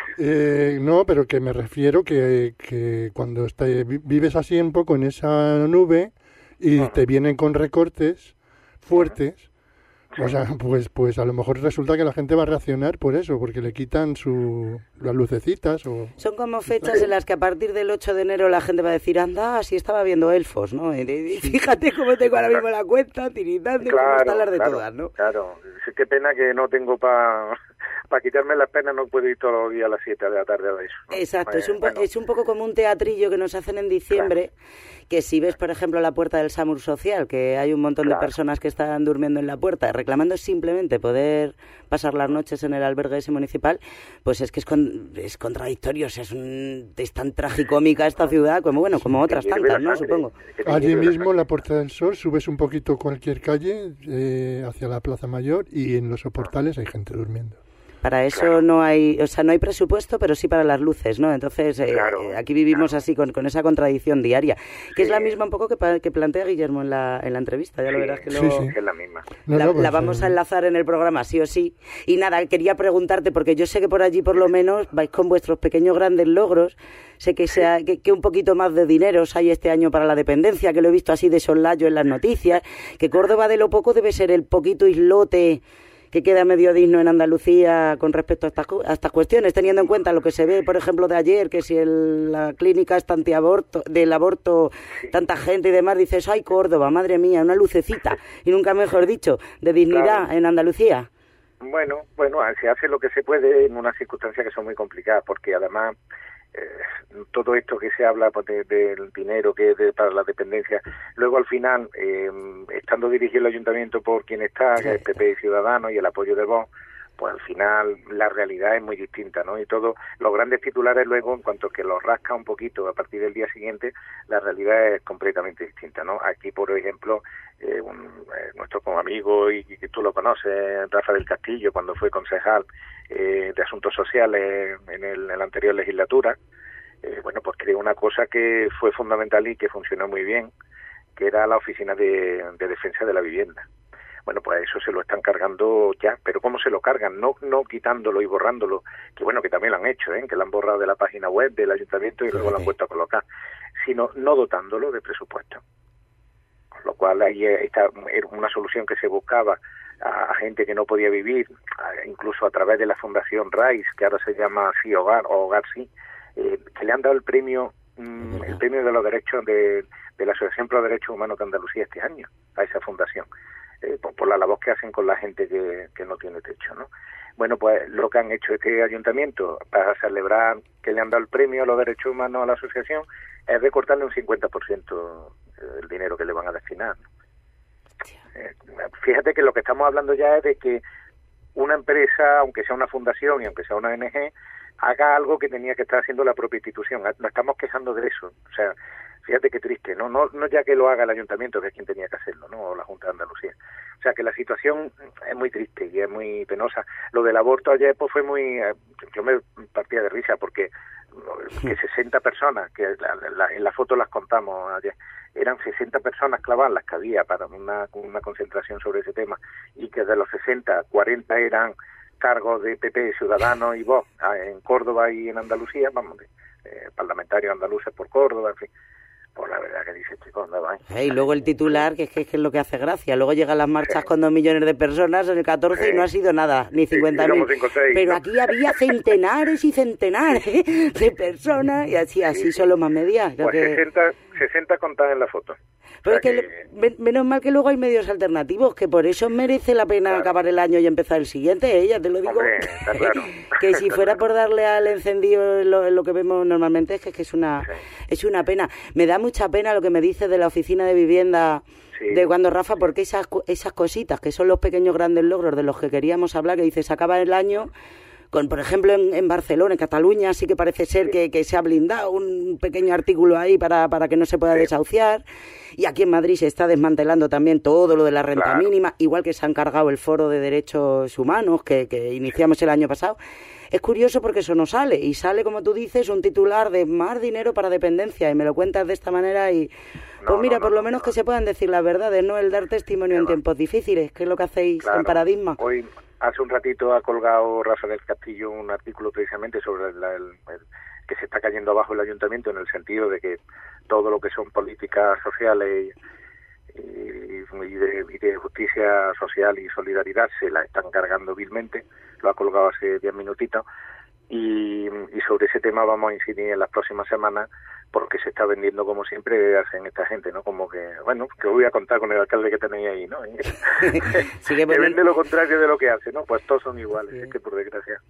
Eh, no, pero que me refiero que, que cuando está, vives así un poco en esa nube y uh-huh. te vienen con recortes fuertes, uh-huh. o sea, pues pues a lo mejor resulta que la gente va a reaccionar por eso, porque le quitan su las lucecitas. O... Son como fechas en las que a partir del ocho de enero la gente va a decir, anda, si estaba viendo elfos, ¿no? Y, y fíjate cómo tengo ahora mismo la cuenta, tiritando, claro, cómo están las de claro, todas, ¿no? Claro, sí, qué pena que no tengo para... Para quitarme las penas no puedo ir todos los días a las siete de la tarde a eso, ¿no? Exacto, eh, es, un bueno. es un poco como un teatrillo que nos hacen en diciembre, claro. que si ves, por ejemplo, la puerta del SAMUR Social, que hay un montón claro. de personas que están durmiendo en la puerta, reclamando simplemente poder pasar las noches en el albergue ese municipal, pues es que es, con, es contradictorio, o sea, es, un, es tan tragicómica esta ciudad como, bueno, como otras tantas, ¿no? Supongo. Allí mismo, en la Puerta del Sol, subes un poquito cualquier calle eh, hacia la Plaza Mayor y en los soportales hay gente durmiendo. Para eso claro. no hay, o sea, no hay presupuesto, pero sí para las luces, ¿no? Entonces, eh, claro, eh, aquí vivimos claro. así, con, con esa contradicción diaria, que sí. es la misma un poco que, que plantea Guillermo en la, en la entrevista, ya sí, lo verás que luego... Sí, sí. Es la misma. La, no, no, pues, la vamos a enlazar en el programa, sí o sí. Y nada, quería preguntarte, porque yo sé que por allí, por lo menos, vais con vuestros pequeños grandes logros, sé que, sea, que, que un poquito más de dineros hay este año para la dependencia, que lo he visto así de soslayo en las noticias, que Córdoba de lo poco debe ser el poquito islote que queda medio digno en Andalucía con respecto a estas, a estas cuestiones, teniendo en cuenta lo que se ve, por ejemplo, de ayer, que si el, la clínica está antiaborto, del aborto, tanta gente y demás, dices, ay, Córdoba, madre mía, una lucecita, y nunca mejor dicho, de dignidad claro. en Andalucía. Bueno, bueno, se hace lo que se puede en unas circunstancias que son muy complicadas, porque además eh, todo esto que se habla pues, de, del dinero que es de, para la dependencia, luego al final, eh, estando dirigido el ayuntamiento por quien está, sí, que es P P y Ciudadanos y el apoyo de Vox, pues al final la realidad es muy distinta, ¿no? Y todos los grandes titulares luego, en cuanto que los rasca un poquito a partir del día siguiente, la realidad es completamente distinta, ¿no? Aquí, por ejemplo, eh, un, eh, nuestro como amigo, y que tú lo conoces, Rafa del Castillo, cuando fue concejal eh, de Asuntos Sociales en, el, en la anterior legislatura, eh, bueno, pues creó una cosa que fue fundamental y que funcionó muy bien, que era la Oficina de, de Defensa de la Vivienda. Bueno, pues eso se lo están cargando ya, pero ¿cómo se lo cargan? No no quitándolo y borrándolo, que bueno, que también lo han hecho, ¿eh? Que lo han borrado de la página web del ayuntamiento y luego lo han puesto a colocar, sino no dotándolo de presupuesto. Con lo cual ahí está una solución que se buscaba a, a gente que no podía vivir, a, incluso a través de la Fundación RAIS, que ahora se llama Sí Hogar o Hogar Sí, eh, que le han dado el premio mmm, el premio de los derechos de, de la Asociación Pro Derechos Humanos de Andalucía este año, a esa fundación. Eh, por, por la labor que hacen con la gente que, que no tiene techo, ¿no? Bueno, pues lo que han hecho este ayuntamiento para celebrar que le han dado el premio a los derechos humanos a la asociación es recortarle un cincuenta por ciento el dinero que le van a destinar. Eh, fíjate que lo que estamos hablando ya es de que una empresa, aunque sea una fundación y aunque sea una O N G, haga algo que tenía que estar haciendo la propia institución. Nos estamos quejando de eso. O sea, fíjate qué triste, ¿no? No, no ya que lo haga el ayuntamiento, que es quien tenía que hacerlo, ¿no? O la Junta de Andalucía. O sea, que la situación es muy triste y es muy penosa. Lo del aborto ayer pues fue muy... Yo me partía de risa porque que sesenta personas, que la, la, en la foto las contamos ayer, eran sesenta personas clavadas las que había para una, una concentración sobre ese tema, y que de los sesenta, cuarenta eran cargos de P P, Ciudadanos y Vox en Córdoba y en Andalucía, vamos, eh, parlamentarios andaluces por Córdoba, en fin. Pues la verdad que dice, chicos, ¿dónde vais? Y luego el titular, que es, que es lo que hace gracia. Luego llegan las marchas sí. con dos millones de personas en el catorce sí. y no ha sido nada, ni cincuenta mil. Sí, pero ¿no? Aquí había centenares y centenares de personas y así, así sí, son los más medias. Pues que... sesenta, sesenta contadas en la foto. Pero es que, que... menos mal que luego hay medios alternativos, que por eso merece la pena claro. acabar el año y empezar el siguiente, ¿eh? Ya te lo digo. Hombre, está claro. Que si fuera por darle al encendido lo, lo que vemos normalmente, es que, es que es una sí. es una pena. Me da mucha pena lo que me dices de la oficina de vivienda sí. de cuando Rafa, porque esas esas cositas, que son los pequeños grandes logros de los que queríamos hablar, que dices, acaba el año... Con, por ejemplo, en, en Barcelona, en Cataluña, sí que parece ser sí. que, que se ha blindado un pequeño artículo ahí para, para que no se pueda sí. desahuciar. Y aquí en Madrid se está desmantelando también todo lo de la renta claro. mínima, igual que se han cargado el Foro de Derechos Humanos que, que iniciamos el año pasado. Es curioso porque eso no sale, y sale, como tú dices, un titular de más dinero para dependencia, y me lo cuentas de esta manera y... Pues no, mira, no, no, por lo menos no, no. que se puedan decir las verdades, no el dar testimonio no, en tiempos difíciles, que es lo que hacéis claro. en Paradigma. Hoy, hace un ratito ha colgado Rafa del Castillo un artículo precisamente sobre la, el, el, que se está cayendo abajo el ayuntamiento, en el sentido de que todo lo que son políticas sociales y, y, y, de, y de justicia social y solidaridad se la están cargando vilmente. Lo ha colgado hace diez minutitos. Y, y sobre ese tema vamos a incidir en las próximas semanas, porque se está vendiendo como siempre hacen esta gente, ¿no? Como que, bueno, que voy a contar con el alcalde que tenéis ahí, ¿no? Sí, que poner... vende lo contrario de lo que hace, ¿no? Pues todos son iguales, sí. Es que por desgracia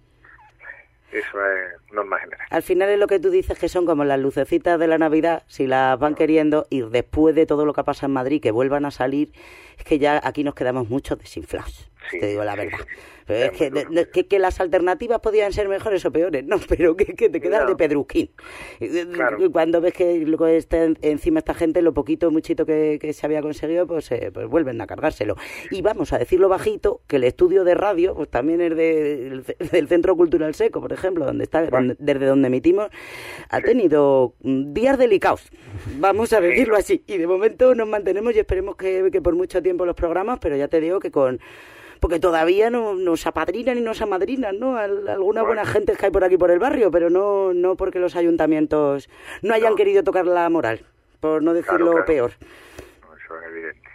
eso es norma general. Al final es lo que tú dices, que son como las lucecitas de la Navidad, si las van queriendo, y después de todo lo que pasa en Madrid, que vuelvan a salir, es que ya aquí nos quedamos muchos desinflados, sí, te digo la verdad. Sí, sí. Pero es que, de, que, que las alternativas podían ser mejores o peores, no, pero que, que te quedas no. de pedrusquín. Claro. Cuando ves que luego está encima esta gente, lo poquito, muchito que, que se había conseguido, pues, eh, pues vuelven a cargárselo. Y vamos a decirlo bajito, que el estudio de radio, pues también es de, del Centro Cultural Seco, por ejemplo, donde está, donde, desde donde emitimos, ha tenido días delicados, vamos a decirlo así. Y de momento nos mantenemos y esperemos que, que por mucho tiempo los programas, pero ya te digo que con... Porque todavía no nos apadrinan y nos amadrinan, ¿no? Algunas buenas gentes que hay por aquí por el barrio, pero no no porque los ayuntamientos no hayan no. querido tocar la moral, por no decir lo claro, claro. peor. Eso es evidente.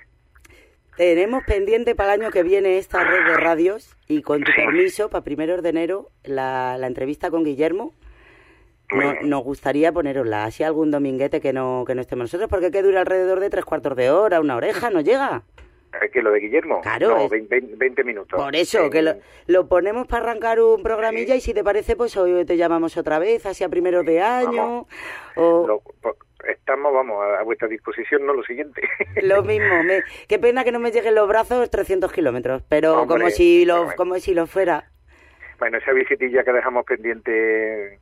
Tenemos pendiente para el año que viene esta red de radios, y con tu permiso, para primeros de enero, la, la entrevista con Guillermo. No, nos gustaría ponerosla así algún dominguete que no que no estemos nosotros, porque que dura alrededor de tres cuartos de hora, una oreja, ¿no llega? ¿Que lo de Guillermo? Claro. No, veinte, veinte minutos. Por eso, que lo, lo ponemos para arrancar un programilla, sí. Y si te parece, pues hoy te llamamos otra vez, así a primeros de año. O... Lo, estamos, vamos, a vuestra disposición, no lo siguiente. Lo mismo. Me, qué pena que no me lleguen los brazos trescientos kilómetros, pero Hombre, como si lo bueno. como si lo fuera. Bueno, esa visitilla que dejamos pendiente...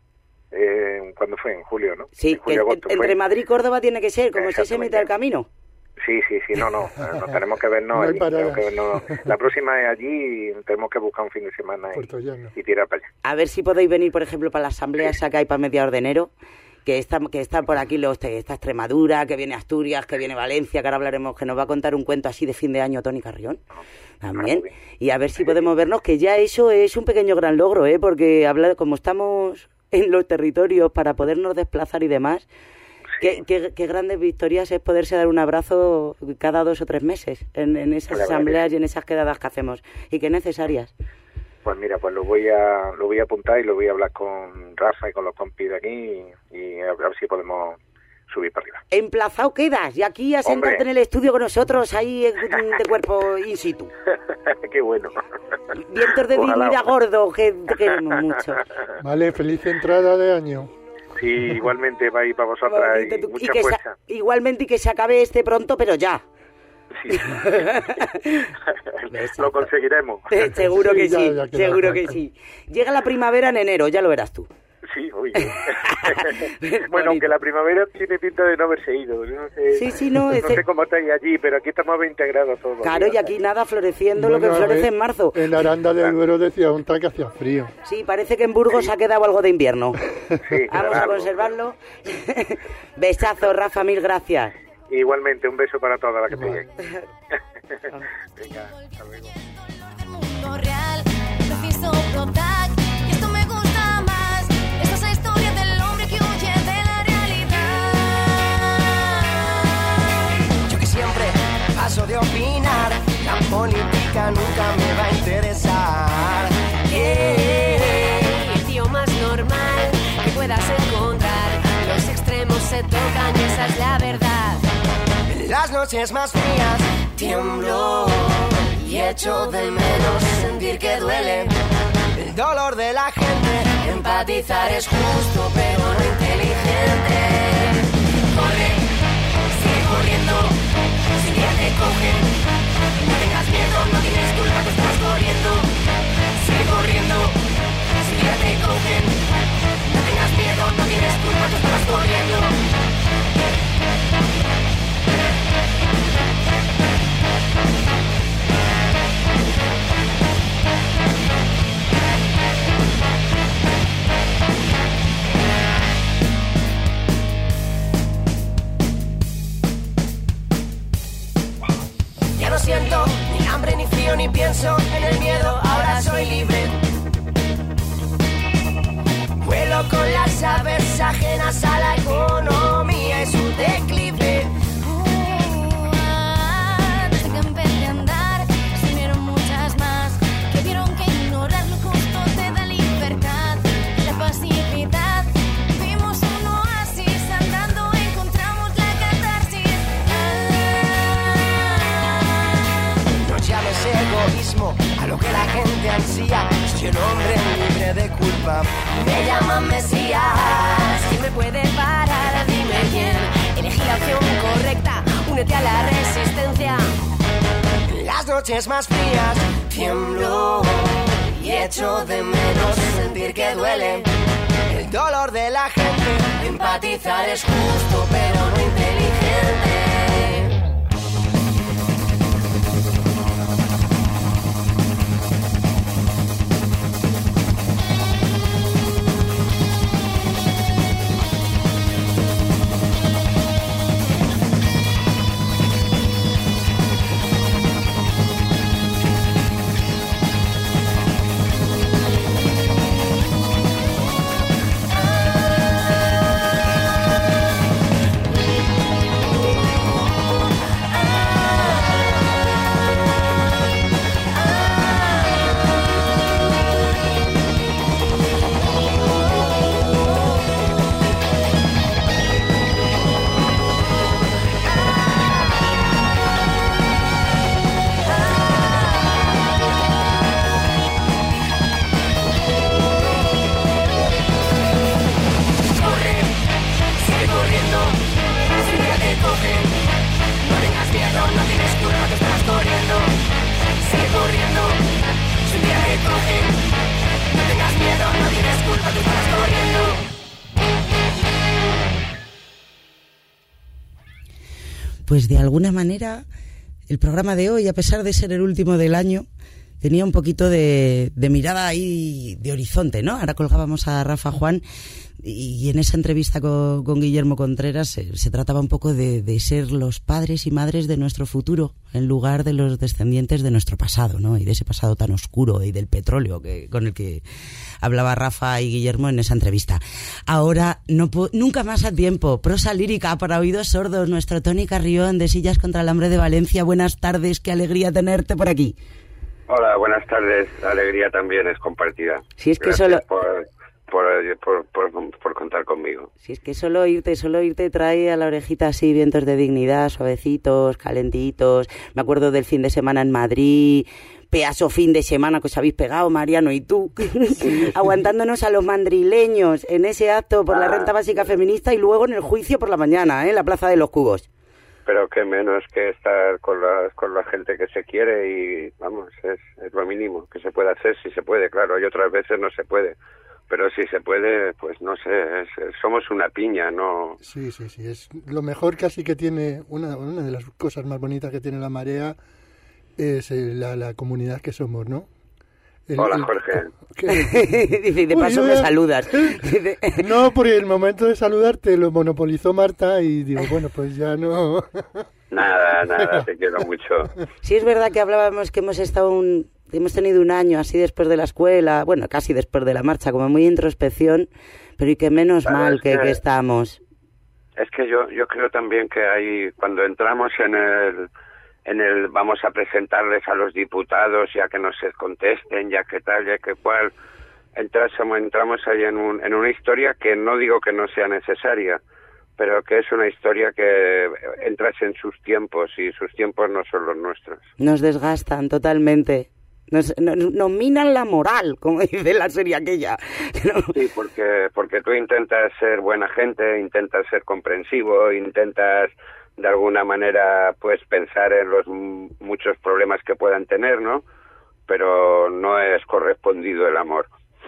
Eh, ¿Cuándo fue? En julio, ¿no? Sí, en julio, que agosto, entre fue. Madrid y Córdoba tiene que ser, como si se mitad del camino. Sí, sí, sí, no, no, no tenemos que vernos, no allí, tenemos que vernos. La próxima es allí y tenemos que buscar un fin de semana y, y tirar para allá. A ver si podéis venir, por ejemplo, para la asamblea esa que hay para mediados de enero, que está, que está por aquí los, está Extremadura, que viene Asturias, que viene Valencia, que ahora hablaremos, que nos va a contar un cuento así de fin de año Toni Carrión, también, y a ver si podemos vernos, que ya eso es un pequeño gran logro, ¿eh? Porque hablar, como estamos en los territorios para podernos desplazar y demás... Qué, qué, qué grandes victorias es poderse dar un abrazo cada dos o tres meses en, en esas pues asambleas y en esas quedadas que hacemos, y qué necesarias. Pues mira, pues lo voy a lo voy a apuntar y lo voy a hablar con Rafa y con los compis de aquí y, y a ver si podemos subir para arriba. Emplazado quedas, y aquí a sentarte Hombre. en el estudio con nosotros, ahí de cuerpo in situ. Qué bueno. Vientos de dignidad gordo, que te queremos mucho. Vale, feliz entrada de año. Sí, igualmente va ahí para vosotras y, tú, mucha y que fuerza. Se, igualmente y que se acabe este pronto, pero ya. Sí. Lo conseguiremos. Seguro que Sí, sí, ya, ya seguro queda. que sí. Llega la primavera en enero, ya lo verás tú. Sí, oye. Bueno, aunque la primavera tiene pinta de no haberse ido. No sé, Sí, sí, no, no ese- sé cómo estáis allí, pero aquí estamos a veinte grados todos. los Claro, días. y aquí nada, floreciendo lo Bueno, que florece en- en marzo. En Aranda de Duero decía un tal que hacía frío. Sí, parece que en Burgos ha quedado algo de invierno. Sí, Vamos a claro. conservarlo. Besazo, Rafa, mil gracias. Igualmente, un beso para todas las que Vale. tengáis. Venga, hasta luego. Mundo real, preciso Protac, y esto me gusta más. Esta es la historia del hombre que huye de la realidad. Yo que siempre paso de opinar, la política nunca me va a interesar. Yeah, el tío más normal que puedas encontrar. Los extremos se tocan y esa es la verdad. En las noches más frías tiemblo y echo de menos sentir que duele el dolor de la gente. Empatizar es justo pero no inteligente. Corre, sigue corriendo, si ya te cogen. No tengas miedo, no tienes culpa, tú estás corriendo. Sigue corriendo, si ya te cogen. No tengas miedo, no tienes culpa, tú estás corriendo. Ya no siento ni hambre ni frío ni pienso en el miedo, ahora soy libre. Vuelo con las aves ajenas a la economía y su declive. Desde que empecé a andar, se unieron muchas más que vieron que ignorar lo justo te da libertad y la pasividad. Vimos un oasis, andando encontramos la catarsis. No llames egoísmo a lo que la gente ansía. Soy un hombre libre de culpa. Me llaman Mesías. ¿Quién me puede parar? Dime quién. Elegí la opción correcta. Únete a la resistencia. En las noches más frías tiemblo y echo de menos sentir que duele el dolor de la gente. Empatizar es justo pero no inteligente. Pues de alguna manera el programa de hoy, a pesar de ser el último del año, tenía un poquito de, de mirada ahí de horizonte, ¿no? Ahora colgábamos a Rafa Juan y en esa entrevista con, con Guillermo Contreras se, se trataba un poco de, de ser los padres y madres de nuestro futuro en lugar de los descendientes de nuestro pasado, ¿no? Y de ese pasado tan oscuro y del petróleo que, con el que hablaba Rafa y Guillermo en esa entrevista. Ahora, no po- nunca más a tiempo, prosa lírica para oídos sordos, nuestro Toni Carrión de Sillas contra el Hambre de Valencia. Buenas tardes, qué alegría tenerte por aquí. Hola, buenas tardes. La alegría también es compartida. Si es que Gracias solo... por por, por, por, por contar conmigo. Si es que solo irte, solo irte trae a la orejita así vientos de dignidad, suavecitos, calentitos. Me acuerdo del fin de semana en Madrid, pedazo fin de semana que os habéis pegado, Mariano y tú, sí. aguantándonos a los madrileños en ese acto por ah, la renta básica feminista y luego en el juicio por la mañana, ¿eh? En la Plaza de los Cubos. Pero qué menos que estar con la, con la gente que se quiere y, vamos, es, es lo mínimo que se puede hacer, si se puede, claro, y otras veces no se puede. Pero si se puede, pues no sé, es, es, somos una piña, ¿no? Sí, sí, sí, es lo mejor casi que tiene, una, una de las cosas más bonitas que tiene la Marea es la, la comunidad que somos, ¿no? El, Hola, el, Jorge. Dice, de paso Uy, me saludas. No, porque el momento de saludarte lo monopolizó Marta y digo, bueno, pues ya no... Nada, nada, te quiero mucho. Sí, es verdad que hablábamos que hemos estado un... hemos tenido un año así después de la escuela, bueno, casi después de la marcha, como muy introspección, pero y que menos claro, mal que, que, que estamos. Es que yo, yo creo también que hay, cuando entramos en el... en el vamos a presentarles a los diputados ya que nos contesten, ya que tal, ya que cual, entramos, entramos ahí en, un, en una historia que no digo que no sea necesaria, pero que es una historia que entras en sus tiempos y sus tiempos no son los nuestros. Nos desgastan totalmente. Nos, nos, nos minan la moral, como dice la serie aquella. Sí, porque, porque tú intentas ser buena gente, intentas ser comprensivo, intentas de alguna manera pues pensar en los muchos problemas que puedan tener, ¿no? Pero no es correspondido el amor.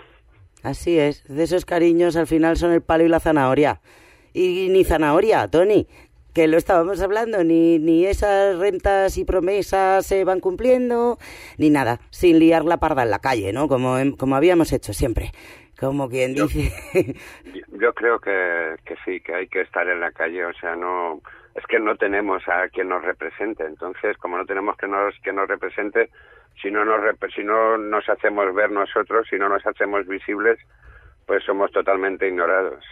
Así es, de esos cariños al final son el palo y la zanahoria. Y ni zanahoria, Tony, que lo estábamos hablando, ni, ni esas rentas y promesas se van cumpliendo, ni nada, sin liar la parda en la calle, ¿no? Como, como habíamos hecho siempre. Como quien yo, dice... yo creo que, que sí, que hay que estar en la calle, o sea, no... Es que no tenemos a quien nos represente, entonces, como no tenemos que nos, que nos represente, si no nos, si no nos hacemos ver nosotros, si no nos hacemos visibles, pues somos totalmente ignorados.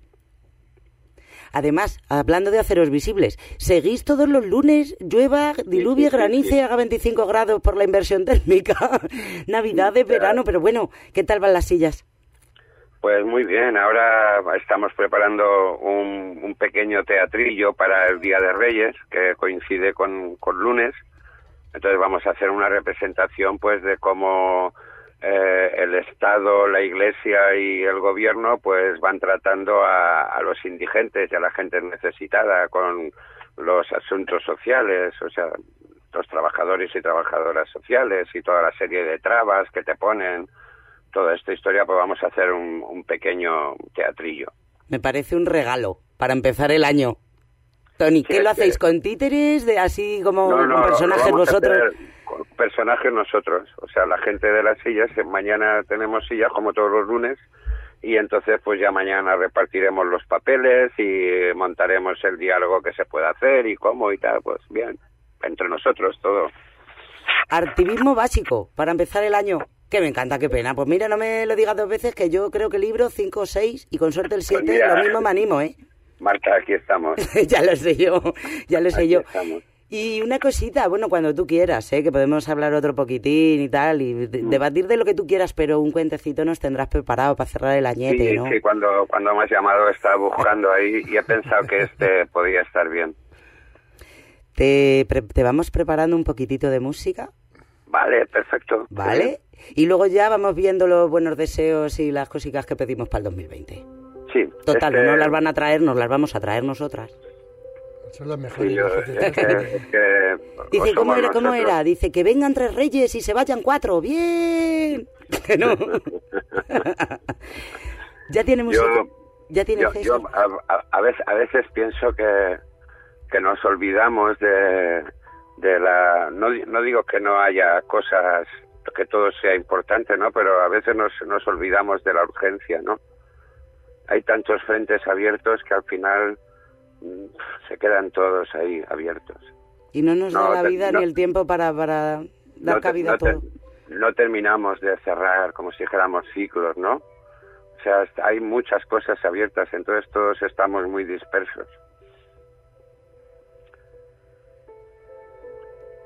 Además, hablando de haceros visibles, seguís todos los lunes, llueva, diluvie, sí, sí, granice, sí, sí. haga veinticinco grados por la inversión térmica, Navidad de verano, pero bueno, ¿qué tal van las sillas? Pues muy bien, ahora estamos preparando un, un pequeño teatrillo para el Día de Reyes, que coincide con, con lunes. Entonces vamos a hacer una representación pues de cómo eh, el Estado, la Iglesia y el Gobierno pues van tratando a, a los indigentes y a la gente necesitada con los asuntos sociales, o sea, los trabajadores y trabajadoras sociales y toda la serie de trabas que te ponen. Toda esta historia, pues vamos a hacer un, un pequeño teatrillo. Me parece un regalo para empezar el año. Tony, ¿qué sí, lo hacéis? Que... ¿Con títeres? De así como no, no, con personajes no, vosotros? Con personajes nosotros. O sea, la gente de las sillas, mañana tenemos sillas como todos los lunes, y entonces pues ya mañana repartiremos los papeles y montaremos el diálogo que se puede hacer y cómo y tal, pues bien, entre nosotros todo. Activismo básico para empezar el año. Que me encanta, qué pena. Pues mira, no me lo digas dos veces, que yo creo que el libro cinco o seis, y con suerte el siete, pues mira, lo mismo me animo, ¿eh? Marta, aquí estamos. Ya lo sé yo, ya lo sé aquí yo. Estamos. Y una cosita, bueno, cuando tú quieras, ¿eh? Que podemos hablar otro poquitín y tal, y de- mm. debatir de lo que tú quieras, pero un cuentecito nos tendrás preparado para cerrar el añete, sí, ¿no? Sí, cuando, cuando me has llamado estaba buscando ahí y he pensado que este podía estar bien. ¿Te, pre- te vamos preparando un poquitito de música? Vale, perfecto. ¿Vale? Y luego ya vamos viendo los buenos deseos y las cositas que pedimos para el dos mil veinte. Sí. Total, este... no las van a traer, nos las vamos a traer nosotras. Son las mejores. Sí, yo, es que, es que Dice, ¿cómo era? ¿Cómo nosotros. era? Dice, que vengan tres reyes y se vayan cuatro. ¡Bien! Que no. Ya tiene música. Yo, ya tiene yo, César. yo a, a, a, veces, a veces pienso que, que nos olvidamos de, de la... No, no digo que no haya cosas, que todo sea importante, ¿no? Pero a veces nos, nos olvidamos de la urgencia, ¿no? Hay tantos frentes abiertos que al final mm, se quedan todos ahí abiertos. Y no nos No, da la te- vida no. ni el tiempo para, para dar No te- cabida no a todo. te- no terminamos de cerrar como si dijéramos ciclos, ¿no? O sea, est- hay muchas cosas abiertas, entonces todos estamos muy dispersos. Hola.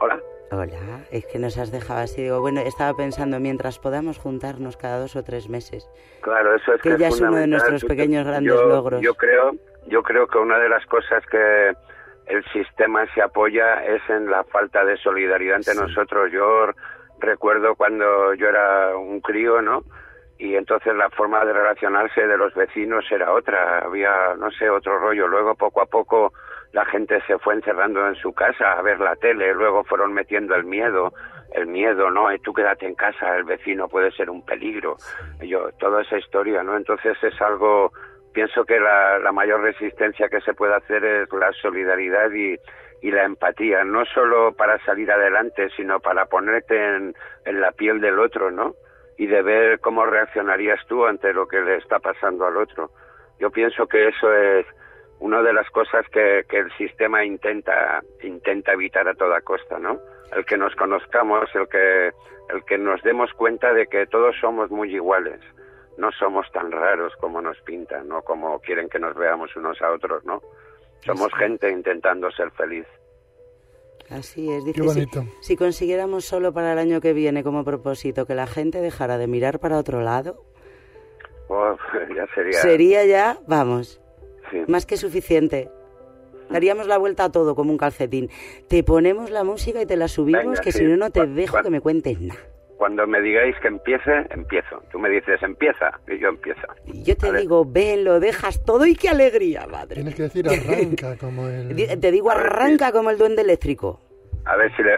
Hola, es que nos has dejado así. Digo, bueno, estaba pensando, mientras podamos juntarnos cada dos o tres meses. Claro, eso es que, que ya es es uno de nuestros fundamental. pequeños grandes yo, logros. Yo creo, yo creo que una de las cosas que el sistema se apoya es en la falta de solidaridad entre Sí. nosotros. Yo recuerdo cuando yo era un crío, ¿no? Y entonces la forma de relacionarse de los vecinos era otra, había, no sé, otro rollo. Luego, poco a poco, la gente se fue encerrando en su casa a ver la tele, luego fueron metiendo el miedo, el miedo, ¿no? Y tú quédate en casa, el vecino puede ser un peligro. Yo, toda esa historia, ¿no? Entonces es algo, pienso que la, la mayor resistencia que se puede hacer es la solidaridad y, y la empatía, no solo para salir adelante, sino para ponerte en, en la piel del otro, ¿no? Y de ver cómo reaccionarías tú ante lo que le está pasando al otro. Yo pienso que eso es una de las cosas que, que el sistema intenta intenta evitar a toda costa, ¿no? El que nos conozcamos, el que el que nos demos cuenta de que todos somos muy iguales, no somos tan raros como nos pintan, ¿no? Como quieren que nos veamos unos a otros, ¿no? Somos Así. gente intentando ser feliz. Así es, dice, Qué bonito. si, si consiguiéramos solo para el año que viene como propósito que la gente dejara de mirar para otro lado, Oh, ya sería... sería ya, vamos, sí. más que suficiente. Daríamos la vuelta a todo como un calcetín. Te ponemos la música y te la subimos, Venga, que sí. si no, no te Cu- dejo cu- que me cuentes nada. Cuando me digáis que empiece, empiezo. Tú me dices empieza y yo empiezo. Y yo te Vale. digo, ven, lo dejas todo y qué alegría, madre. Tienes que decir arranca como el... Di- Te digo, A ver, arranca como el duende eléctrico. A ver si le...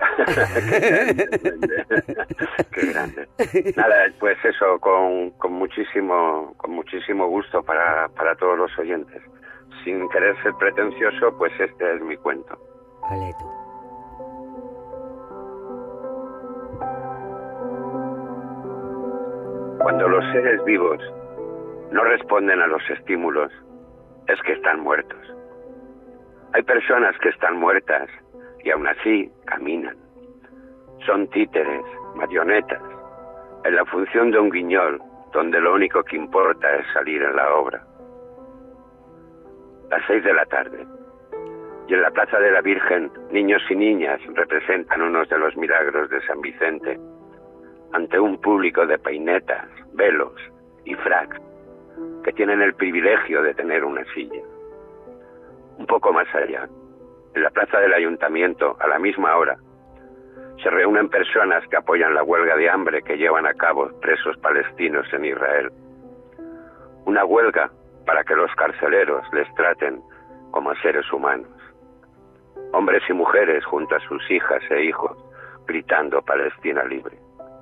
Qué grande. Nada, pues eso, con, con muchísimo con muchísimo gusto para, para todos los oyentes. Sin querer ser pretencioso, pues este es mi cuento. Vale, tú. Cuando los seres vivos no responden a los estímulos, es que están muertos. Hay personas que están muertas y aún así caminan. Son títeres, marionetas, en la función de un guiñol, donde lo único que importa es salir en la obra. Las seis de la tarde, y en la Plaza de la Virgen, niños y niñas representan unos de los milagros de San Vicente, ante un público de peinetas, velos y fracs, que tienen el privilegio de tener una silla. Un poco más allá, en la plaza del ayuntamiento, a la misma hora, se reúnen personas que apoyan la huelga de hambre que llevan a cabo presos palestinos en Israel. Una huelga para que los carceleros les traten como a seres humanos. Hombres y mujeres junto a sus hijas e hijos, gritando Palestina libre.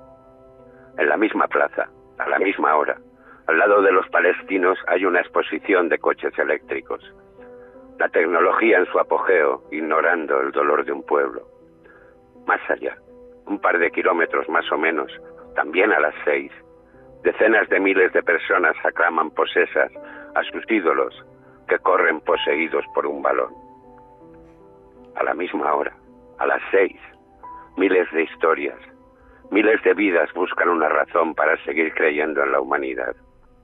En la misma plaza, a la misma hora, al lado de los palestinos hay una exposición de coches eléctricos. La tecnología en su apogeo, ignorando el dolor de un pueblo. Más allá, un par de kilómetros más o menos, también a las seis, decenas de miles de personas aclaman posesas a sus ídolos que corren poseídos por un balón. A la misma hora, a las seis, miles de historias, miles de vidas buscan una razón para seguir creyendo en la humanidad.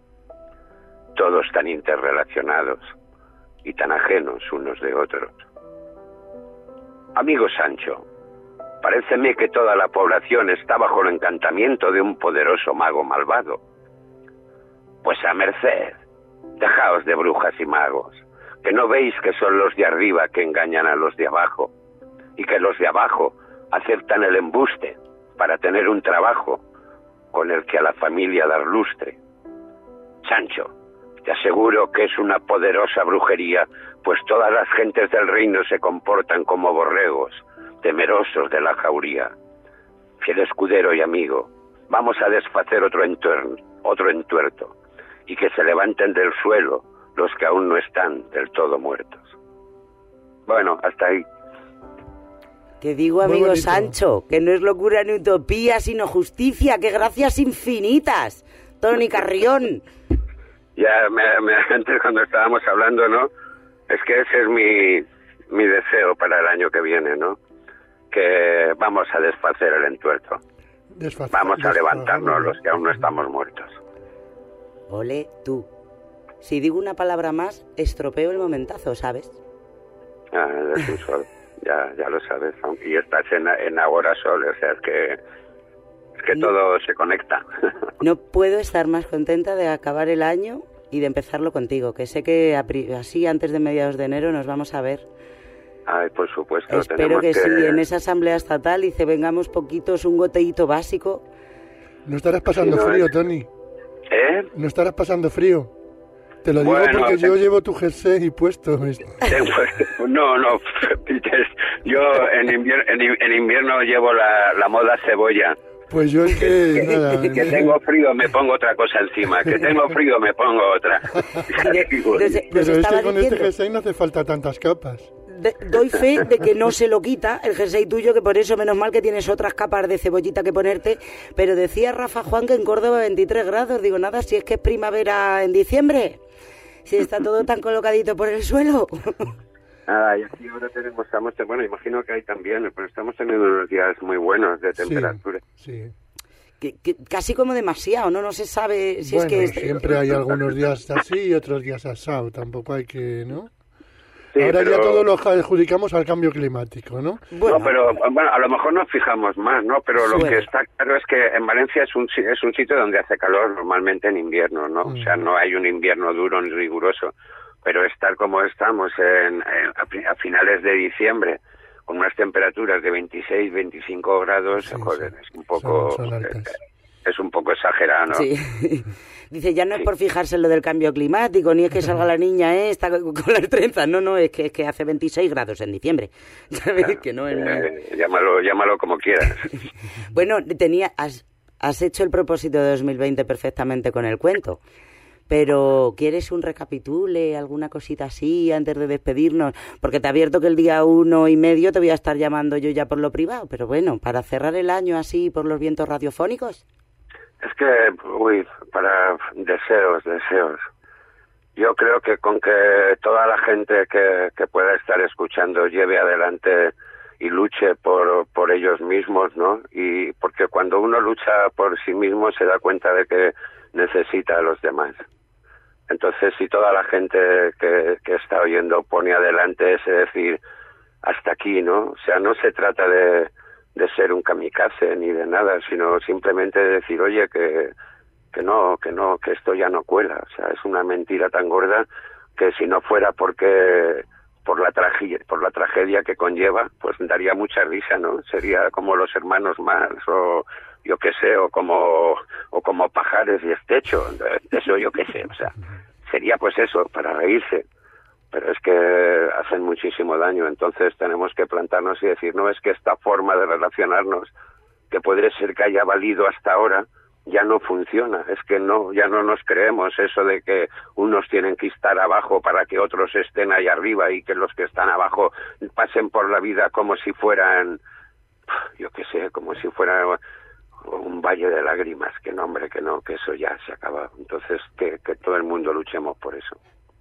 Todos tan interrelacionados y tan ajenos unos de otros. Amigo Sancho, paréceme que toda la población está bajo el encantamiento de un poderoso mago malvado. Pues a merced, dejaos de brujas y magos, que no veis que son los de arriba que engañan a los de abajo, y que los de abajo aceptan el embuste para tener un trabajo con el que a la familia dar lustre. Sancho, te aseguro que es una poderosa brujería, pues todas las gentes del reino se comportan como borregos, temerosos de la jauría. Fiel escudero y amigo, vamos a desfacer otro entuerno, otro entuerto, y que se levanten del suelo los que aún no están del todo muertos. Bueno, hasta ahí. Te digo, Muy amigo bonito. Sancho, que no es locura ni utopía, sino justicia, que gracias infinitas. Tony Carrión. Ya me, me, antes cuando estábamos hablando, ¿no? Es que ese es mi, mi deseo para el año que viene, ¿no? Que vamos a desfacer el entuerto. Desfaz- Vamos a desfaz- levantarnos los que aún no estamos muertos. Ole, tú. Si digo una palabra más, estropeo el momentazo, ¿sabes? Ah, eres un, sol, ya ya lo sabes. Y estás en, en Agora Sol, o sea, es que, es que no, todo se conecta. No puedo estar más contenta de acabar el año y de empezarlo contigo, que sé que así antes de mediados de enero nos vamos a ver. Ay, por supuesto. Espero que, que sí, en esa asamblea estatal, dice, vengamos poquitos, un goteíto básico. No estarás pasando sí, no, frío, Tony. ¿Eh? No estarás pasando frío. Te lo bueno, digo porque te... yo llevo tu jersey puesto. No, no, yo en invierno, en invierno llevo la, la moda cebolla. Pues yo es que... que, nada, que tengo frío, me pongo otra cosa encima. Que tengo frío, me pongo otra. Pero es que con diciendo, este jersey no hace falta tantas capas. De, doy fe de que no se lo quita el jersey tuyo, que por eso menos mal que tienes otras capas de cebollita que ponerte. Pero decía Rafa Juan que en Córdoba veintitrés grados. Digo, nada, si es que es primavera en diciembre. Si está todo tan colocadito por el suelo. Ah, y aquí ahora tenemos, estamos, bueno, imagino que hay también, pero estamos teniendo unos días muy buenos de temperatura. Sí, sí. Que, que, casi como demasiado, ¿no? No se sabe si bueno, es que... Este... siempre hay algunos días así y otros días asado, tampoco hay que, ¿no? Sí, ahora pero... ya todo lo adjudicamos al cambio climático, ¿no? Bueno, no, pero bueno, a lo mejor nos fijamos más, ¿no? Pero lo bueno. que está claro es que en Valencia es un es un sitio donde hace calor normalmente en invierno, ¿no? Mm. O sea, no hay un invierno duro ni riguroso. Pero estar como estamos en, en, a finales de diciembre, con unas temperaturas de veintiséis, veinticinco grados, sí, joder, sí. es un poco son, son es un poco exagerado, ¿no? Sí. Dice, ya no sí. es por fijarse en lo del cambio climático, ni es que salga la niña eh, está con las trenzas, no, no, es que, es que hace veintiséis grados en diciembre. ¿Sabes? Claro. Que no es eh, llámalo, llámalo como quieras. Bueno, tenía, has, has hecho el propósito de dos mil veinte perfectamente con el cuento. Pero, ¿quieres un recapitule, alguna cosita así antes de despedirnos? Porque te advierto que el día uno y medio te voy a estar llamando yo ya por lo privado. Pero bueno, para cerrar el año así por los vientos radiofónicos. Es que, uy, para deseos, deseos. Yo creo que con que toda la gente que, que pueda estar escuchando lleve adelante y luche por, por ellos mismos, ¿no? Y porque cuando uno lucha por sí mismo se da cuenta de que necesita a los demás. Entonces, si toda la gente que, que está oyendo pone adelante ese decir, hasta aquí, ¿no? O sea, no se trata de, de ser un kamikaze ni de nada, sino simplemente de decir, oye, que, que no, que no, que esto ya no cuela. O sea, es una mentira tan gorda que si no fuera porque por la tragedia, por la tragedia que conlleva, pues daría mucha risa, ¿no? Sería como los hermanos Marx o yo qué sé, o como o como Pajares y Estecho, eso yo qué sé, o sea, sería pues eso, para reírse, pero es que hacen muchísimo daño, entonces tenemos que plantarnos y decir, no, es que esta forma de relacionarnos, que puede ser que haya valido hasta ahora, ya no funciona, es que no, ya no nos creemos eso de que unos tienen que estar abajo para que otros estén ahí arriba y que los que están abajo pasen por la vida como si fueran, yo qué sé, como si fueran un valle de lágrimas, que no, hombre, que no, que eso ya se acaba. Entonces, que, que todo el mundo luchemos por eso.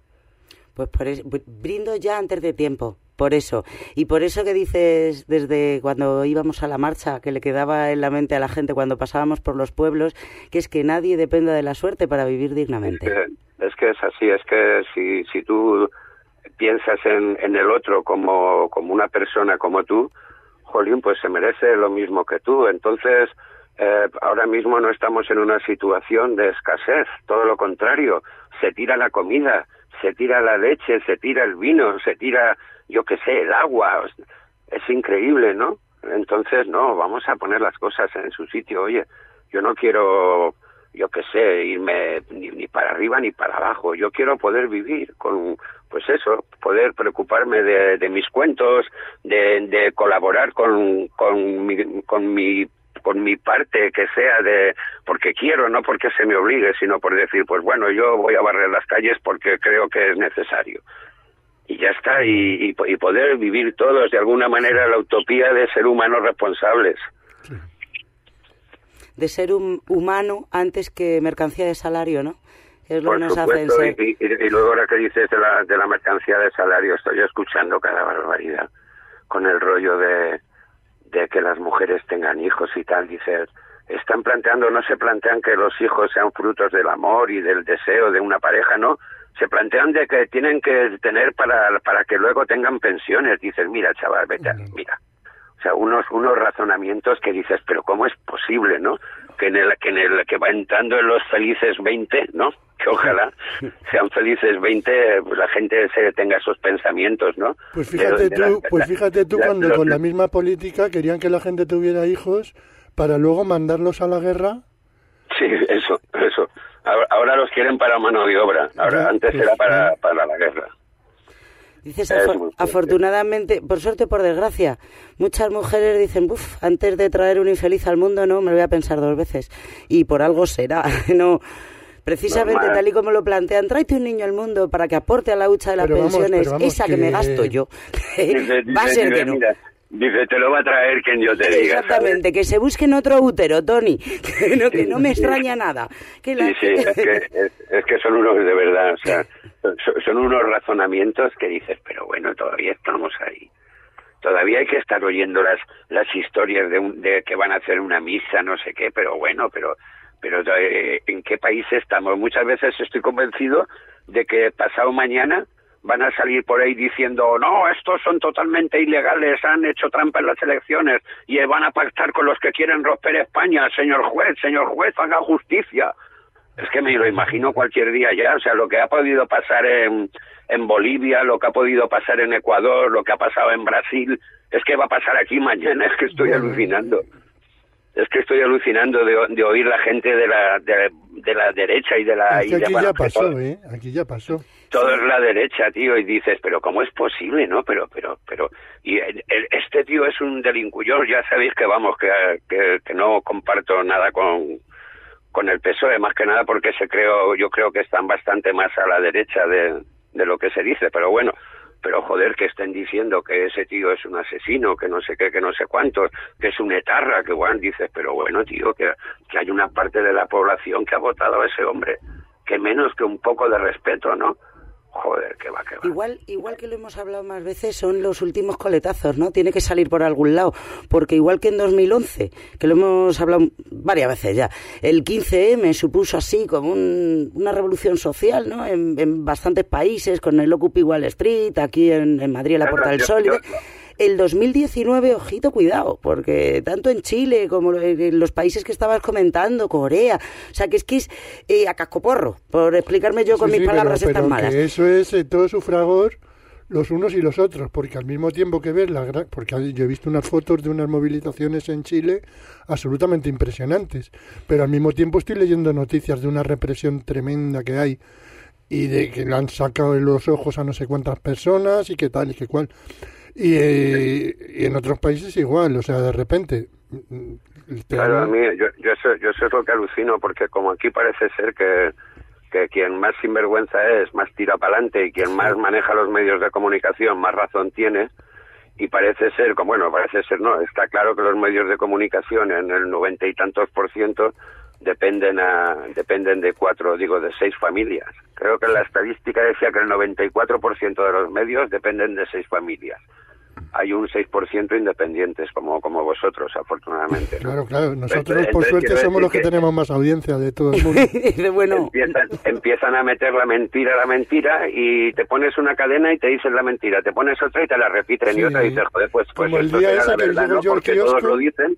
Pues por eso, brindo ya antes de tiempo, por eso. Y por eso que dices desde cuando íbamos a la marcha, que le quedaba en la mente a la gente cuando pasábamos por los pueblos, que es que nadie dependa de la suerte para vivir dignamente. Es que es, que es así, es que si, si tú piensas en, en el otro como, como una persona como tú, jolín, pues se merece lo mismo que tú. Entonces, Eh, ahora mismo no estamos en una situación de escasez, todo lo contrario, se tira la comida, se tira la leche, se tira el vino, se tira, yo qué sé, el agua, es increíble, ¿no? Entonces, no, vamos a poner las cosas en su sitio. Oye, yo no quiero, yo qué sé, irme ni, ni para arriba ni para abajo, yo quiero poder vivir con, pues eso, poder preocuparme de, de mis cuentos, de, de colaborar con, con mi, con mi con mi parte que sea de porque quiero, no porque se me obligue, sino por decir, pues bueno, yo voy a barrer las calles porque creo que es necesario. Y ya está, y, y, y poder vivir todos de alguna manera la utopía de ser humanos responsables. Sí. De ser un humano antes que mercancía de salario, ¿no? Es lo por que nos supuesto, hacen ser. Y, y, y luego ahora que dices de la, de la mercancía de salario, estoy escuchando cada barbaridad con el rollo de de que las mujeres tengan hijos y tal, dices, están planteando, no se plantean que los hijos sean frutos del amor y del deseo de una pareja, ¿no? se plantean de que tienen que tener para para que luego tengan pensiones. Dices, mira, chaval, vete, mira. O sea, unos unos razonamientos que dices, pero ¿cómo es posible, no? Que en el que en el que va entrando en los felices veinte, ¿no? Que ojalá sean felices veinte, pues la gente se tenga esos pensamientos, ¿no? Pues fíjate De- de tú, la- pues fíjate tú la- cuando los- con la misma política querían que la gente tuviera hijos para luego mandarlos a la guerra. Sí, eso, eso. Ahora, ahora los quieren para mano de obra. Ahora, Ya, antes pues, era para, ya. para la guerra. Dices, Es afor- muy fuerte. afortunadamente, por suerte o por desgracia, muchas mujeres dicen, buf, antes de traer un infeliz al mundo, no, me lo voy a pensar dos veces. Y por algo será, no... Precisamente, Normal. tal y como lo plantean, tráete un niño al mundo para que aporte a la hucha de las Pero vamos, pensiones, pero vamos, esa que... que- me gasto yo. Dice, Va a dice, ser dice, que no. mira, dice, te lo va a traer quien yo te diga. Exactamente, que se busquen otro útero, Tony, que no, que no me extraña nada. Que la- Sí, sí, es que, es, es que son unos, de verdad, o sea, son, son unos razonamientos que dices, pero bueno, todavía estamos ahí. Todavía hay que estar oyendo las las historias de, un, de que van a hacer una misa, no sé qué, pero bueno, pero pero eh, ¿en qué país estamos? Muchas veces estoy convencido de que pasado mañana van a salir por ahí diciendo, no, estos son totalmente ilegales, han hecho trampa en las elecciones y van a pactar con los que quieren romper España. Señor juez, señor juez, haga justicia. Es que me lo imagino cualquier día ya, o sea, lo que ha podido pasar en, en Bolivia, lo que ha podido pasar en Ecuador, lo que ha pasado en Brasil, es que va a pasar aquí mañana, es que estoy Bueno. alucinando. Es que estoy alucinando de, de oír la gente de la de, de la derecha y de la... Es y que de- aquí bueno, ya que pasó, todo, ¿eh? Aquí ya pasó. todo es la derecha, tío, y dices, pero ¿cómo es posible, no? Pero, pero, pero... Y el- el- este tío es un delincuyor, ya sabéis que, vamos, que, que, que no comparto nada con... con el P S O E, más que nada porque se creo, yo creo que están bastante más a la derecha de, de lo que se dice, pero bueno, pero joder, que estén diciendo que ese tío es un asesino, que no sé qué, que no sé cuántos, que es un etarra, que bueno, dices, pero bueno, tío, que, que hay una parte de la población que ha votado a ese hombre, que menos que un poco de respeto, ¿no? Joder, que va, que va. Igual, igual que lo hemos hablado más veces, son los últimos coletazos, ¿no? Tiene que salir por algún lado, porque igual que en dos mil once, que lo hemos hablado varias veces ya, el quince eme supuso así como un, una revolución social, ¿no? En, en bastantes países, con el Occupy Wall Street, aquí en, en Madrid, en la Puerta del Sol. Yo- El dos mil diecinueve, ojito, cuidado, porque tanto en Chile como en los países que estabas comentando, Corea, o sea, que es que es eh, a cascoporro, por explicarme yo con Sí, mis sí, palabras pero, estas pero malas. que eso es eh, todo sufragor los unos y los otros, porque al mismo tiempo que ves la gran, porque hay- yo he visto unas fotos de unas movilizaciones en Chile absolutamente impresionantes, pero al mismo tiempo estoy leyendo noticias de una represión tremenda que hay y de que le han sacado de los ojos a no sé cuántas personas y qué tal y qué cual. Y, eh, y en otros países igual, o sea, de repente... mm, te Claro, dan- a mí, yo, yo, eso, yo eso es lo que alucino, porque como aquí parece ser que, que quien más sinvergüenza es, más tira para adelante, y quien más maneja los medios de comunicación, más razón tiene, y parece ser, como bueno, parece ser, no, está claro que los medios de comunicación en el noventa y tantos por ciento dependen a, dependen de cuatro, digo, de seis familias. Creo que la estadística decía que el noventa y cuatro por ciento de los medios dependen de seis familias. Hay un seis por ciento independientes, como como vosotros, afortunadamente, ¿no? Claro, claro, nosotros Entonces- por entonces suerte quiero somos los que decir tenemos más audiencia de todo el mundo. bueno, Empiezan, empiezan a meter la mentira, la mentira, y te pones una cadena y te dicen la mentira, te pones otra y te la repiten, Sí. y otra y dices, joder, pues, pues Como el esto día será ese la que verdad, llego ¿no? yo al Porque todos kiosco. lo dicen.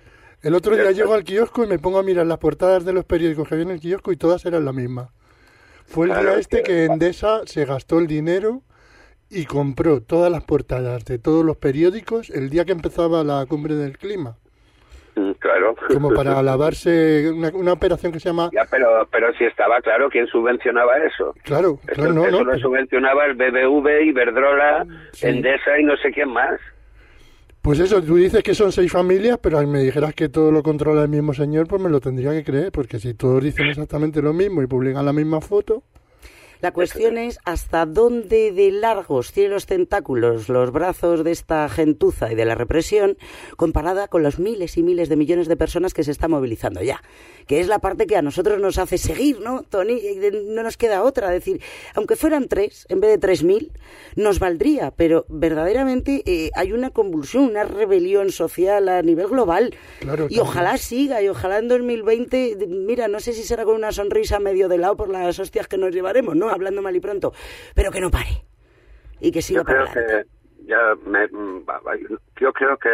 El otro Ya día está. llego al kiosco y me pongo a mirar las portadas de los periódicos que había en el kiosco y todas eran la misma. Fue el Claro, día este es que- que Endesa se gastó el dinero y compró todas las portadas de todos los periódicos el día que empezaba la cumbre del clima. Mm, Claro. Como para alabarse una, una operación que se llama... Ya, pero, pero si estaba claro quién subvencionaba eso. Claro, Eso, claro, no, eso no. lo pero- subvencionaba el B B V, Iberdrola, Sí. Endesa y no sé quién más. Pues eso, tú dices que son seis familias, pero si me dijeras que todo lo controla el mismo señor, pues me lo tendría que creer, porque si todos dicen exactamente lo mismo y publican la misma foto... la cuestión es hasta dónde de largos tienen los tentáculos los brazos de esta gentuza y de la represión comparada con los miles y miles de millones de personas que se están movilizando ya, que es la parte que a nosotros nos hace seguir, ¿no, Tony? No nos queda otra, es decir, aunque fueran tres en vez de tres mil, nos valdría, pero verdaderamente eh, hay una convulsión, una rebelión social a nivel global, Claro, y también. ojalá siga, y ojalá en dos mil veinte, mira, no sé si será con una sonrisa medio de lado por las hostias que nos llevaremos, ¿no? hablando mal y pronto, pero que no pare y que siga yo creo para adelante. que ya me, yo creo que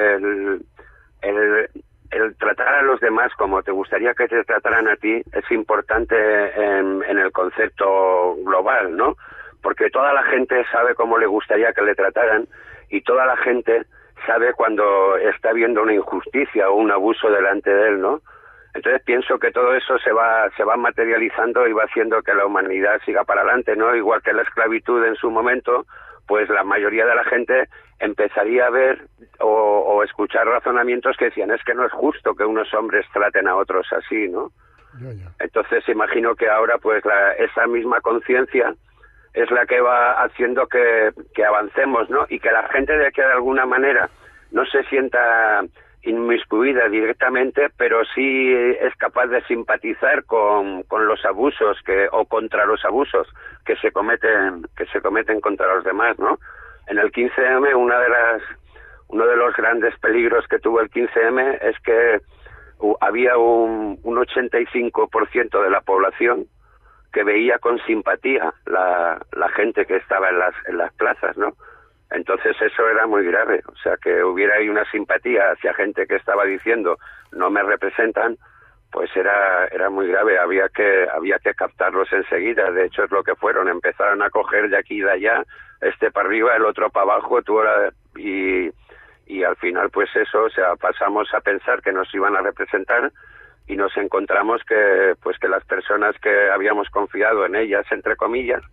el, el, el tratar a los demás como te gustaría que te trataran a ti es importante en, en el concepto global, ¿no? Porque toda la gente sabe cómo le gustaría que le trataran y toda la gente sabe cuando está viendo una injusticia o un abuso delante de él, ¿no? Entonces pienso que todo eso se va se va materializando y va haciendo que la humanidad siga para adelante, ¿no? Igual que la esclavitud en su momento, pues la mayoría de la gente empezaría a ver o, o escuchar razonamientos que decían, es que no es justo que unos hombres traten a otros así, ¿no? Ya, ya. Entonces imagino que ahora pues la, esa misma conciencia es la que va haciendo que, que avancemos, ¿no? Y que la gente de que de alguna manera no se sienta inmiscuida directamente, pero sí es capaz de simpatizar con, con los abusos que o contra los abusos que se cometen que se cometen contra los demás, ¿no? En el quince eme una de las uno de los grandes peligros que tuvo el quince eme es que uh, había un, un ochenta y cinco por ciento de la población que veía con simpatía la, la gente que estaba en las en las plazas, ¿no? Entonces eso era muy grave, o sea, que hubiera ahí una simpatía hacia gente que estaba diciendo no me representan, pues era era muy grave, había que había que captarlos enseguida, de hecho es lo que fueron, empezaron a coger de aquí y de allá, este para arriba, el otro para abajo, tú era, y, y al final pues eso, o sea, pasamos a pensar que nos iban a representar y nos encontramos que pues que las personas que habíamos confiado en ellas, entre comillas,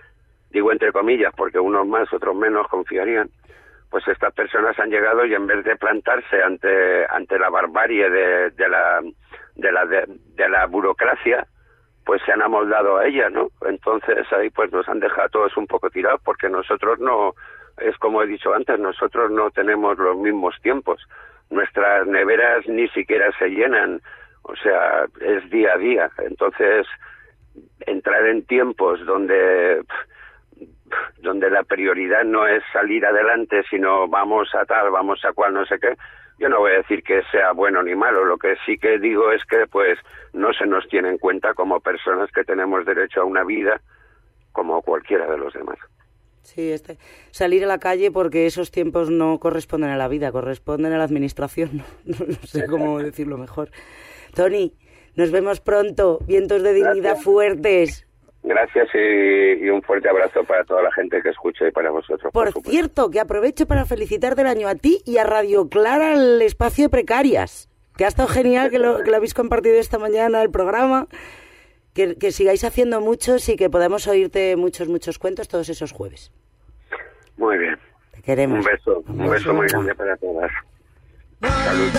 digo entre comillas porque unos más, otros menos confiarían, pues estas personas han llegado y en vez de plantarse ante ante la barbarie de, de la de la de, de la burocracia, pues se han amoldado a ella, ¿no? Entonces ahí pues nos han dejado todos un poco tirados porque nosotros no, es como he dicho antes, nosotros no tenemos los mismos tiempos, nuestras neveras ni siquiera se llenan, o sea, es día a día, entonces entrar en tiempos donde donde la prioridad no es salir adelante, sino vamos a tal, vamos a cual, no sé qué, yo no voy a decir que sea bueno ni malo, lo que sí que digo es que pues no se nos tiene en cuenta como personas que tenemos derecho a una vida como cualquiera de los demás. Sí, este, salir a la calle porque esos tiempos no corresponden a la vida, corresponden a la administración, no, no sé cómo decirlo mejor. Tony, nos vemos pronto, vientos de dignidad Gracias. Fuertes. Gracias y, y un fuerte abrazo para toda la gente que escucha y para vosotros. Por, por cierto, que aprovecho para felicitarte el año a ti y a Radio Clara el espacio de Precarias, que ha estado genial, que lo, que lo habéis compartido esta mañana el programa, que, que sigáis haciendo muchos y que podamos oírte muchos, muchos cuentos todos esos jueves. Muy bien. Te queremos. Un beso, un beso muy grande para todas. Salud.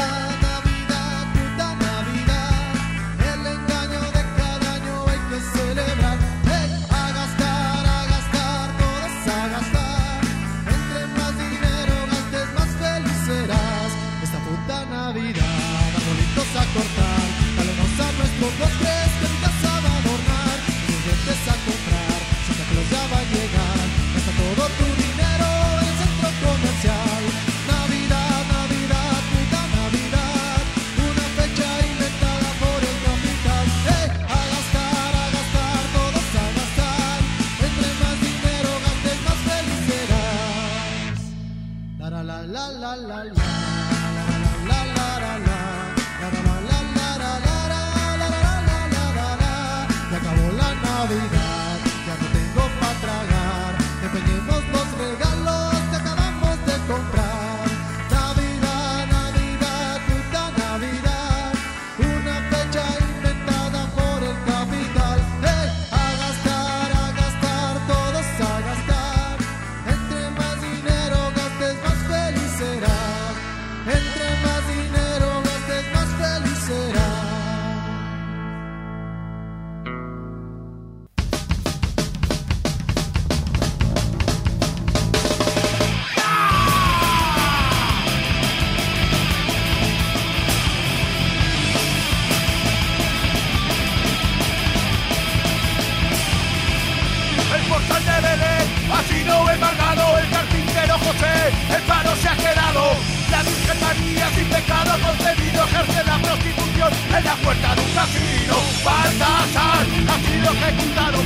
Navidad, Navidad, puta Navidad.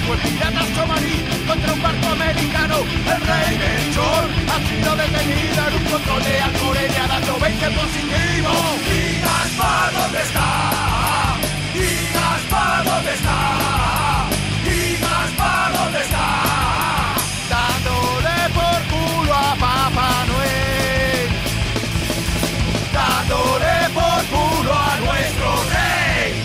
fue pirata somalí contra un barco americano. El rey Melchor ha sido detenido en un control de alcohol y le ha dado veinte positivos. ¿Y Gaspar dónde está? ¿Y Gaspar dónde está? ¿Y Gaspar dónde está? Dándole por culo a Papá Noel, dándole por culo a nuestro rey.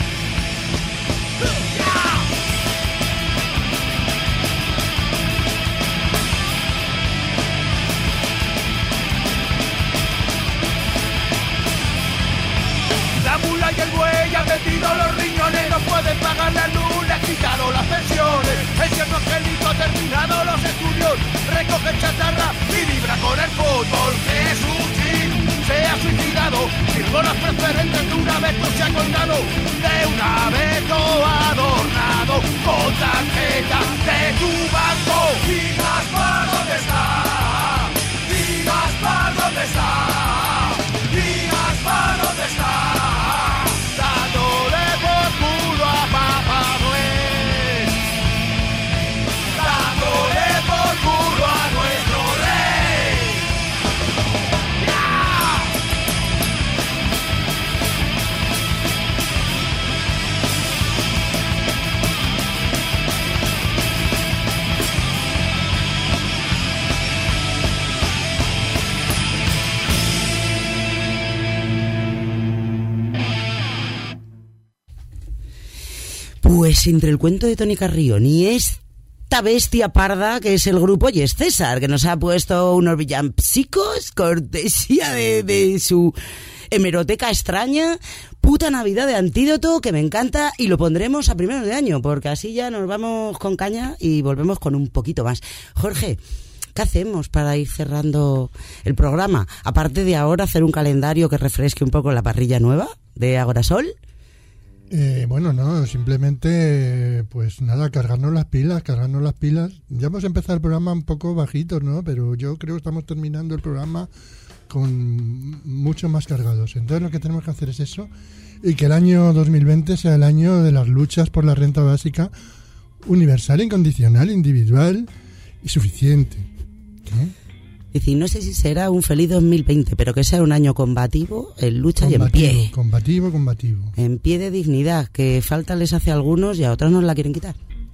La mula y el buey han metido los riñones, no pueden pagar la luz, le han quitado las pensiones. El tierno angelito ha terminado los estudios, recoge chatarra y vibra con el fútbol. Jesucín se ha suicidado, firmó las preferentes de un abeto, se ha colgado de un abeto adornado con tarjeta de tu banco. ¿Y Gaspar dónde está? ¿Y Gaspar dónde está? ¿Y Gaspar dónde está? Dándole por culo a Papá Noel, dándole por culo a nuestro rey. ¡Yeah! Pues entre el cuento de Tony Carrión y esta bestia parda que es el grupo Yes César, que nos ha puesto unos villancicos, cortesía de, de su hemeroteca extraña, puta Navidad de Antídoto, que me encanta, y lo pondremos a primeros de año, porque así ya nos vamos con caña y volvemos con un poquito más. Jorge, ¿qué hacemos para ir cerrando el programa? Aparte de ahora hacer un calendario que refresque un poco la parrilla nueva de Agorasol. Eh, bueno, no, simplemente, pues nada, cargarnos las pilas, cargarnos las pilas. Ya hemos empezado el programa un poco bajitos, ¿no? Pero yo creo que estamos terminando el programa con mucho más cargados. Entonces lo que tenemos que hacer es eso, y que el año dos mil veinte sea el año de las luchas por la renta básica universal, incondicional, individual y suficiente. ¿Qué? Es decir, no sé si será un feliz dos mil veinte, pero que sea un año combativo, en lucha Combativo, y en pie. Combativo, combativo. En pie de dignidad, que falta les hace a algunos y a otros nos la quieren quitar.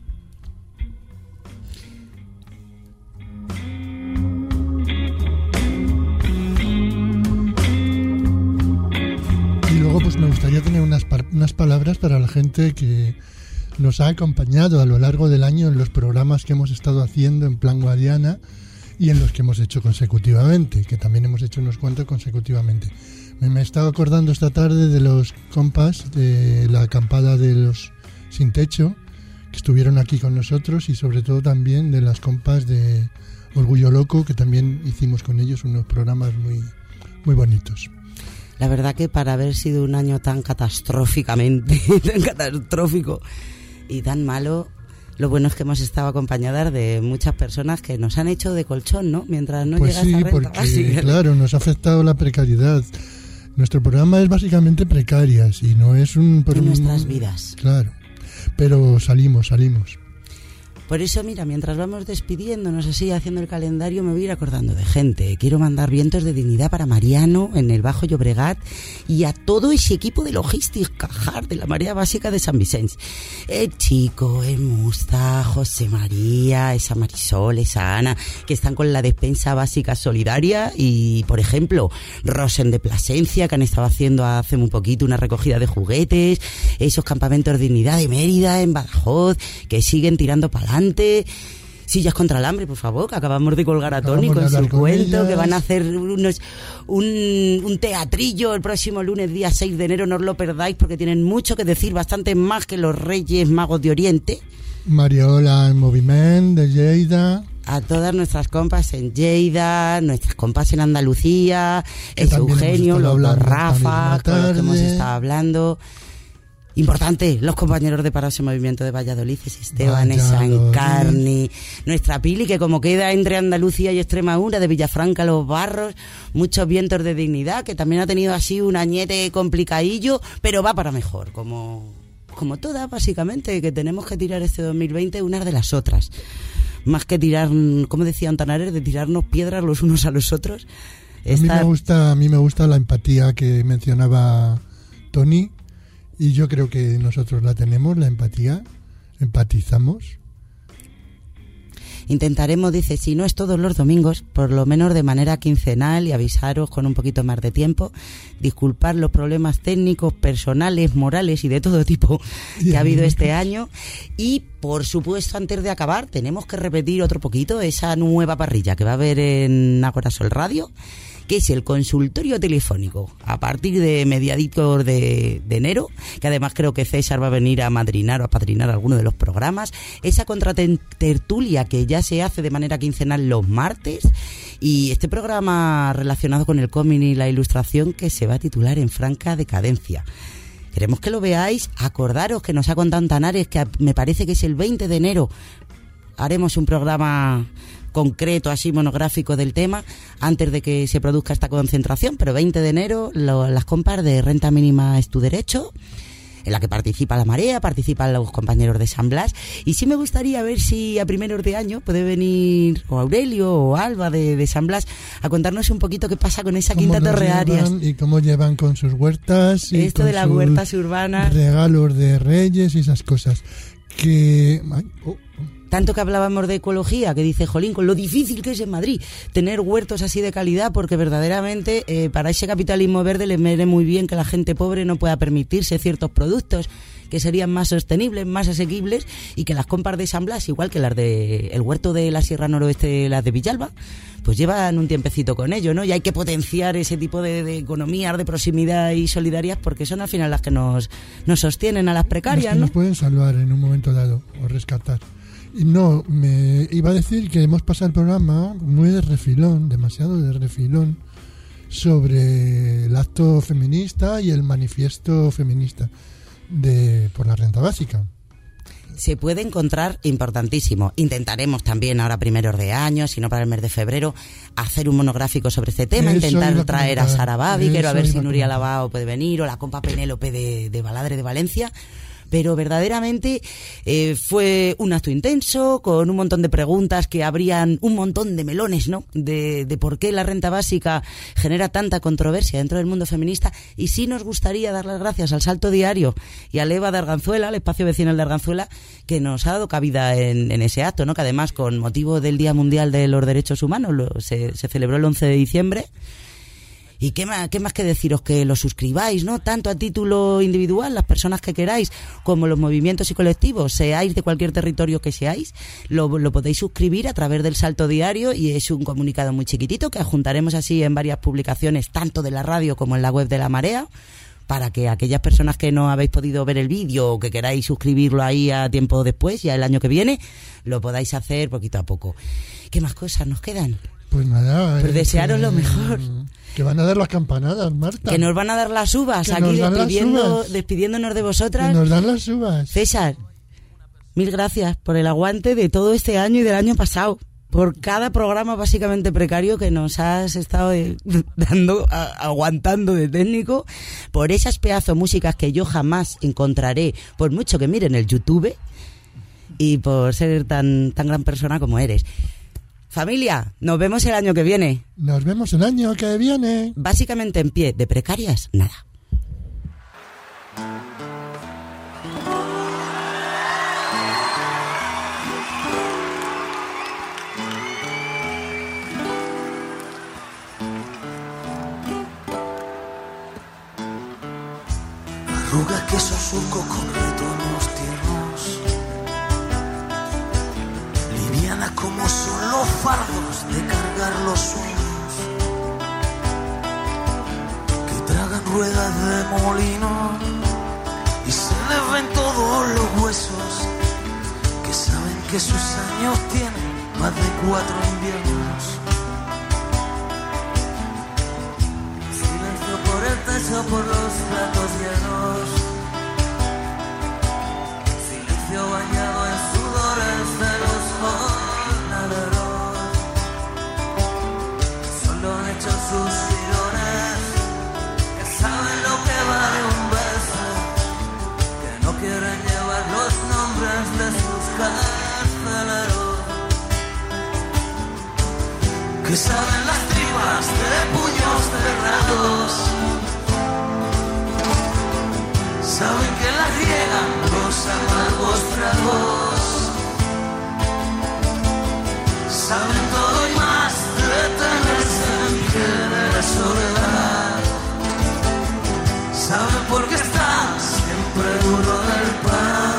Y luego pues me gustaría tener unas, par- unas palabras para la gente que nos ha acompañado a lo largo del año en los programas que hemos estado haciendo en Plan Guadiana y en los que hemos hecho consecutivamente, que también hemos hecho unos cuantos consecutivamente. Me, me he estado acordando esta tarde de los compas de la acampada de los Sin Techo, que estuvieron aquí con nosotros, y sobre todo también de las compas de Orgullo Loco, que también hicimos con ellos unos programas muy, muy bonitos. La verdad que para haber sido un año tan catastróficamente, tan catastrófico y tan malo, lo bueno es que hemos estado acompañadas de muchas personas que nos han hecho de colchón, ¿no? Mientras no pues llega sí, esa renta porque básica. claro, nos ha afectado la precariedad. Nuestro programa es básicamente precarias y no es un... De nuestras vidas. Claro, pero salimos, salimos. Por eso, mira, mientras vamos despidiéndonos así, haciendo el calendario, me voy a ir acordando de gente. Quiero mandar vientos de dignidad para Mariano, en el Bajo Llobregat, y a todo ese equipo de logística Cajar, de la Marea Básica de San Vicente. El Chico, el Musta, José María, esa Marisol, esa Ana, que están con la despensa básica solidaria, y, por ejemplo, Rosen de Plasencia, que han estado haciendo hace muy poquito una recogida de juguetes, esos campamentos de dignidad de Mérida, en Badajoz, que siguen tirando para adelante. Sillas contra el hambre, por favor, que acabamos de colgar a Tony con su cuento, que van a hacer unos un, un teatrillo el próximo lunes, día seis de enero, no os lo perdáis, porque tienen mucho que decir, bastante más que los Reyes Magos de Oriente. Mariola en Moviment, de Lleida. A todas nuestras compas en Lleida, nuestras compas en Andalucía, es Eugenio, los dos Rafa, con los que hemos estado hablando. Importante, los compañeros de Parados en Movimiento de Valladolid, Esteban, San Carni, nuestra Pili, que como queda entre Andalucía y Extremadura, de Villafranca, Los Barros, muchos vientos de dignidad, que también ha tenido así un añete complicadillo, pero va para mejor, como, como todas, básicamente, que tenemos que tirar este dos mil veinte unas de las otras. Más que tirar, como decía Antanares, de tirarnos piedras los unos a los otros. Estar... A mí me gusta, a mí me gusta la empatía que mencionaba Tony, y yo creo que nosotros la tenemos, la empatía, empatizamos. Intentaremos, dice, si no es todos los domingos, por lo menos de manera quincenal, y avisaros con un poquito más de tiempo, disculpar los problemas técnicos, personales, morales y de todo tipo que ha habido este año. Y, por supuesto, antes de acabar, tenemos que repetir otro poquito esa nueva parrilla que va a haber en Agora Sol Radio, que es el consultorio telefónico a partir de mediaditos de, de enero, que además creo que César va a venir a madrinar o a padrinar alguno de los programas, esa contratertulia que ya se hace de manera quincenal los martes, y este programa relacionado con el cómic y la ilustración que se va a titular En franca decadencia. Queremos que lo veáis. Acordaros que nos ha contado Antanares que me parece que es el veinte de enero haremos un programa concreto, así monográfico del tema, antes de que se produzca esta concentración, pero veinte de enero, lo, las compas de Renta Mínima es tu derecho, en la que participa La Marea, participan los compañeros de San Blas, y sí me gustaría ver si a primeros de año puede venir o Aurelio o Alba de, de San Blas a contarnos un poquito qué pasa con esa quinta Torre Arias. Y cómo llevan con sus huertas. Y esto con de las huertas urbanas. Regalos de reyes y esas cosas. Que... Ay, oh. Tanto que hablábamos de ecología, que dice Jolín, con lo difícil que es en Madrid tener huertos así de calidad, porque verdaderamente eh, para ese capitalismo verde le viene muy bien que la gente pobre no pueda permitirse ciertos productos que serían más sostenibles, más asequibles, y que las compas de San Blas, igual que las de el huerto de la Sierra Noroeste, las de Villalba, pues llevan un tiempecito con ello, ¿no? Y hay que potenciar ese tipo de, de economías de proximidad y solidarias, porque son al final las que nos, nos sostienen a las precarias, las que ¿no? Nos pueden salvar en un momento dado o rescatar. No, me iba a decir que hemos pasado el programa muy de refilón, demasiado de refilón, sobre el acto feminista y el manifiesto feminista de por la renta básica. Se puede encontrar importantísimo. Intentaremos también ahora primeros de año, si no para el mes de febrero, hacer un monográfico sobre este tema, Eso intentar a traer a Sara Babiquer, a ver si Nuria a Lavao puede venir, o la compa Penélope de, de Baladre de Valencia. Pero verdaderamente eh, fue un acto intenso, con un montón de preguntas que abrían un montón de melones, ¿no? De, de por qué la renta básica genera tanta controversia dentro del mundo feminista. Y sí nos gustaría dar las gracias al Salto Diario y al EVA de Arganzuela, al espacio vecinal de Arganzuela, que nos ha dado cabida en, en ese acto, ¿no? Que además, con motivo del Día Mundial de los Derechos Humanos, lo, se, se celebró el once de diciembre. Y qué más, qué más que deciros, que lo suscribáis, ¿no? Tanto a título individual, las personas que queráis, como los movimientos y colectivos, seáis de cualquier territorio que seáis, lo, lo podéis suscribir a través del Salto Diario, y es un comunicado muy chiquitito que adjuntaremos así en varias publicaciones, tanto de la radio como en la web de La Marea, para que aquellas personas que no habéis podido ver el vídeo o que queráis suscribirlo ahí a tiempo después, ya el año que viene, lo podáis hacer poquito a poco. ¿Qué más cosas nos quedan? Pues nada, pues eh, desearos que, lo mejor. Que van a dar las campanadas, Marta. Que nos van a dar las uvas, que aquí despidiendo, uvas. despidiéndonos de vosotras. Que nos dan las uvas. César, mil gracias por el aguante de todo este año y del año pasado. Por cada programa básicamente precario que nos has estado eh, dando, a, aguantando de técnico. Por esas pedazos de músicas que yo jamás encontraré, por mucho que miren el YouTube. Y por ser tan, tan gran persona como eres. Familia, nos vemos el año que viene. Nos vemos el año que viene. Básicamente en pie, de precarias, nada. Arrugas que son surcos con retoños tiernos, livianas como son los fardos de cargar los sueños, que tragan ruedas de molino y se les ven todos los huesos, que saben que sus años tienen más de cuatro inviernos. Silencio por el techo, por los platos llenos, silencio bañado en sudores de los jornaleros, solo han hecho sus sillones, que saben lo que vale un beso, que no quieren que saben las tripas de puños cerrados, saben que las riegan los amargos tragos, saben todo y más de tenerse en pie de la soledad, saben por qué están siempre duro del pan.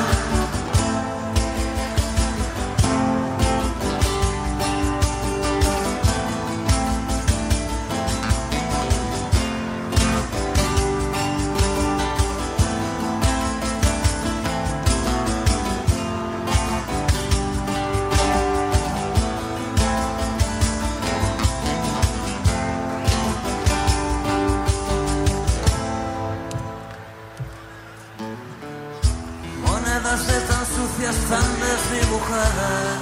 Tan desdibujadas,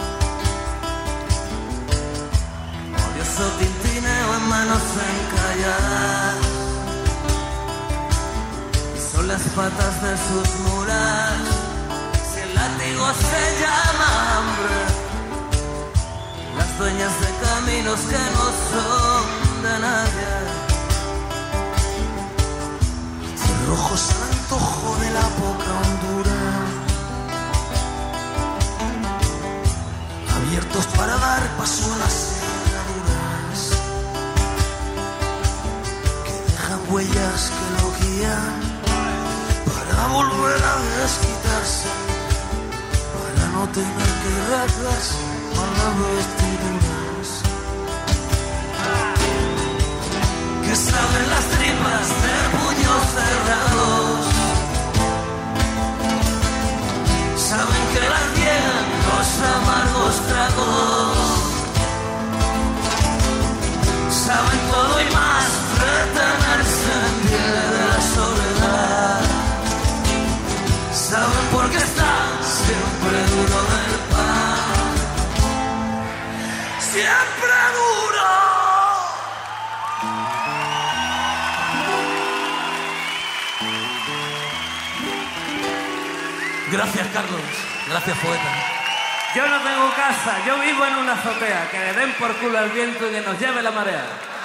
odioso tintineo en manos encalladas, y son las patas de sus mulas, si el látigo se llama hambre, las dueñas de caminos que no son de nadie, cerrojos al antojo de la poca hondura, abiertos para dar paso a las cerraduras, que dejan huellas que lo guían, para volver a desquitarse, para no tener que rasgarse con las vestiduras, que saben las tripas de puños cerrados, saben que las riegan los amargos tragos, saben todo y más retenerse en pie de la soledad, saben por qué están siempre duro del pan, siempre duro. Gracias, Carlos. Gracias, poeta. Yo no tengo casa, yo vivo en una azotea. Que le den por culo al viento y que nos lleve la marea.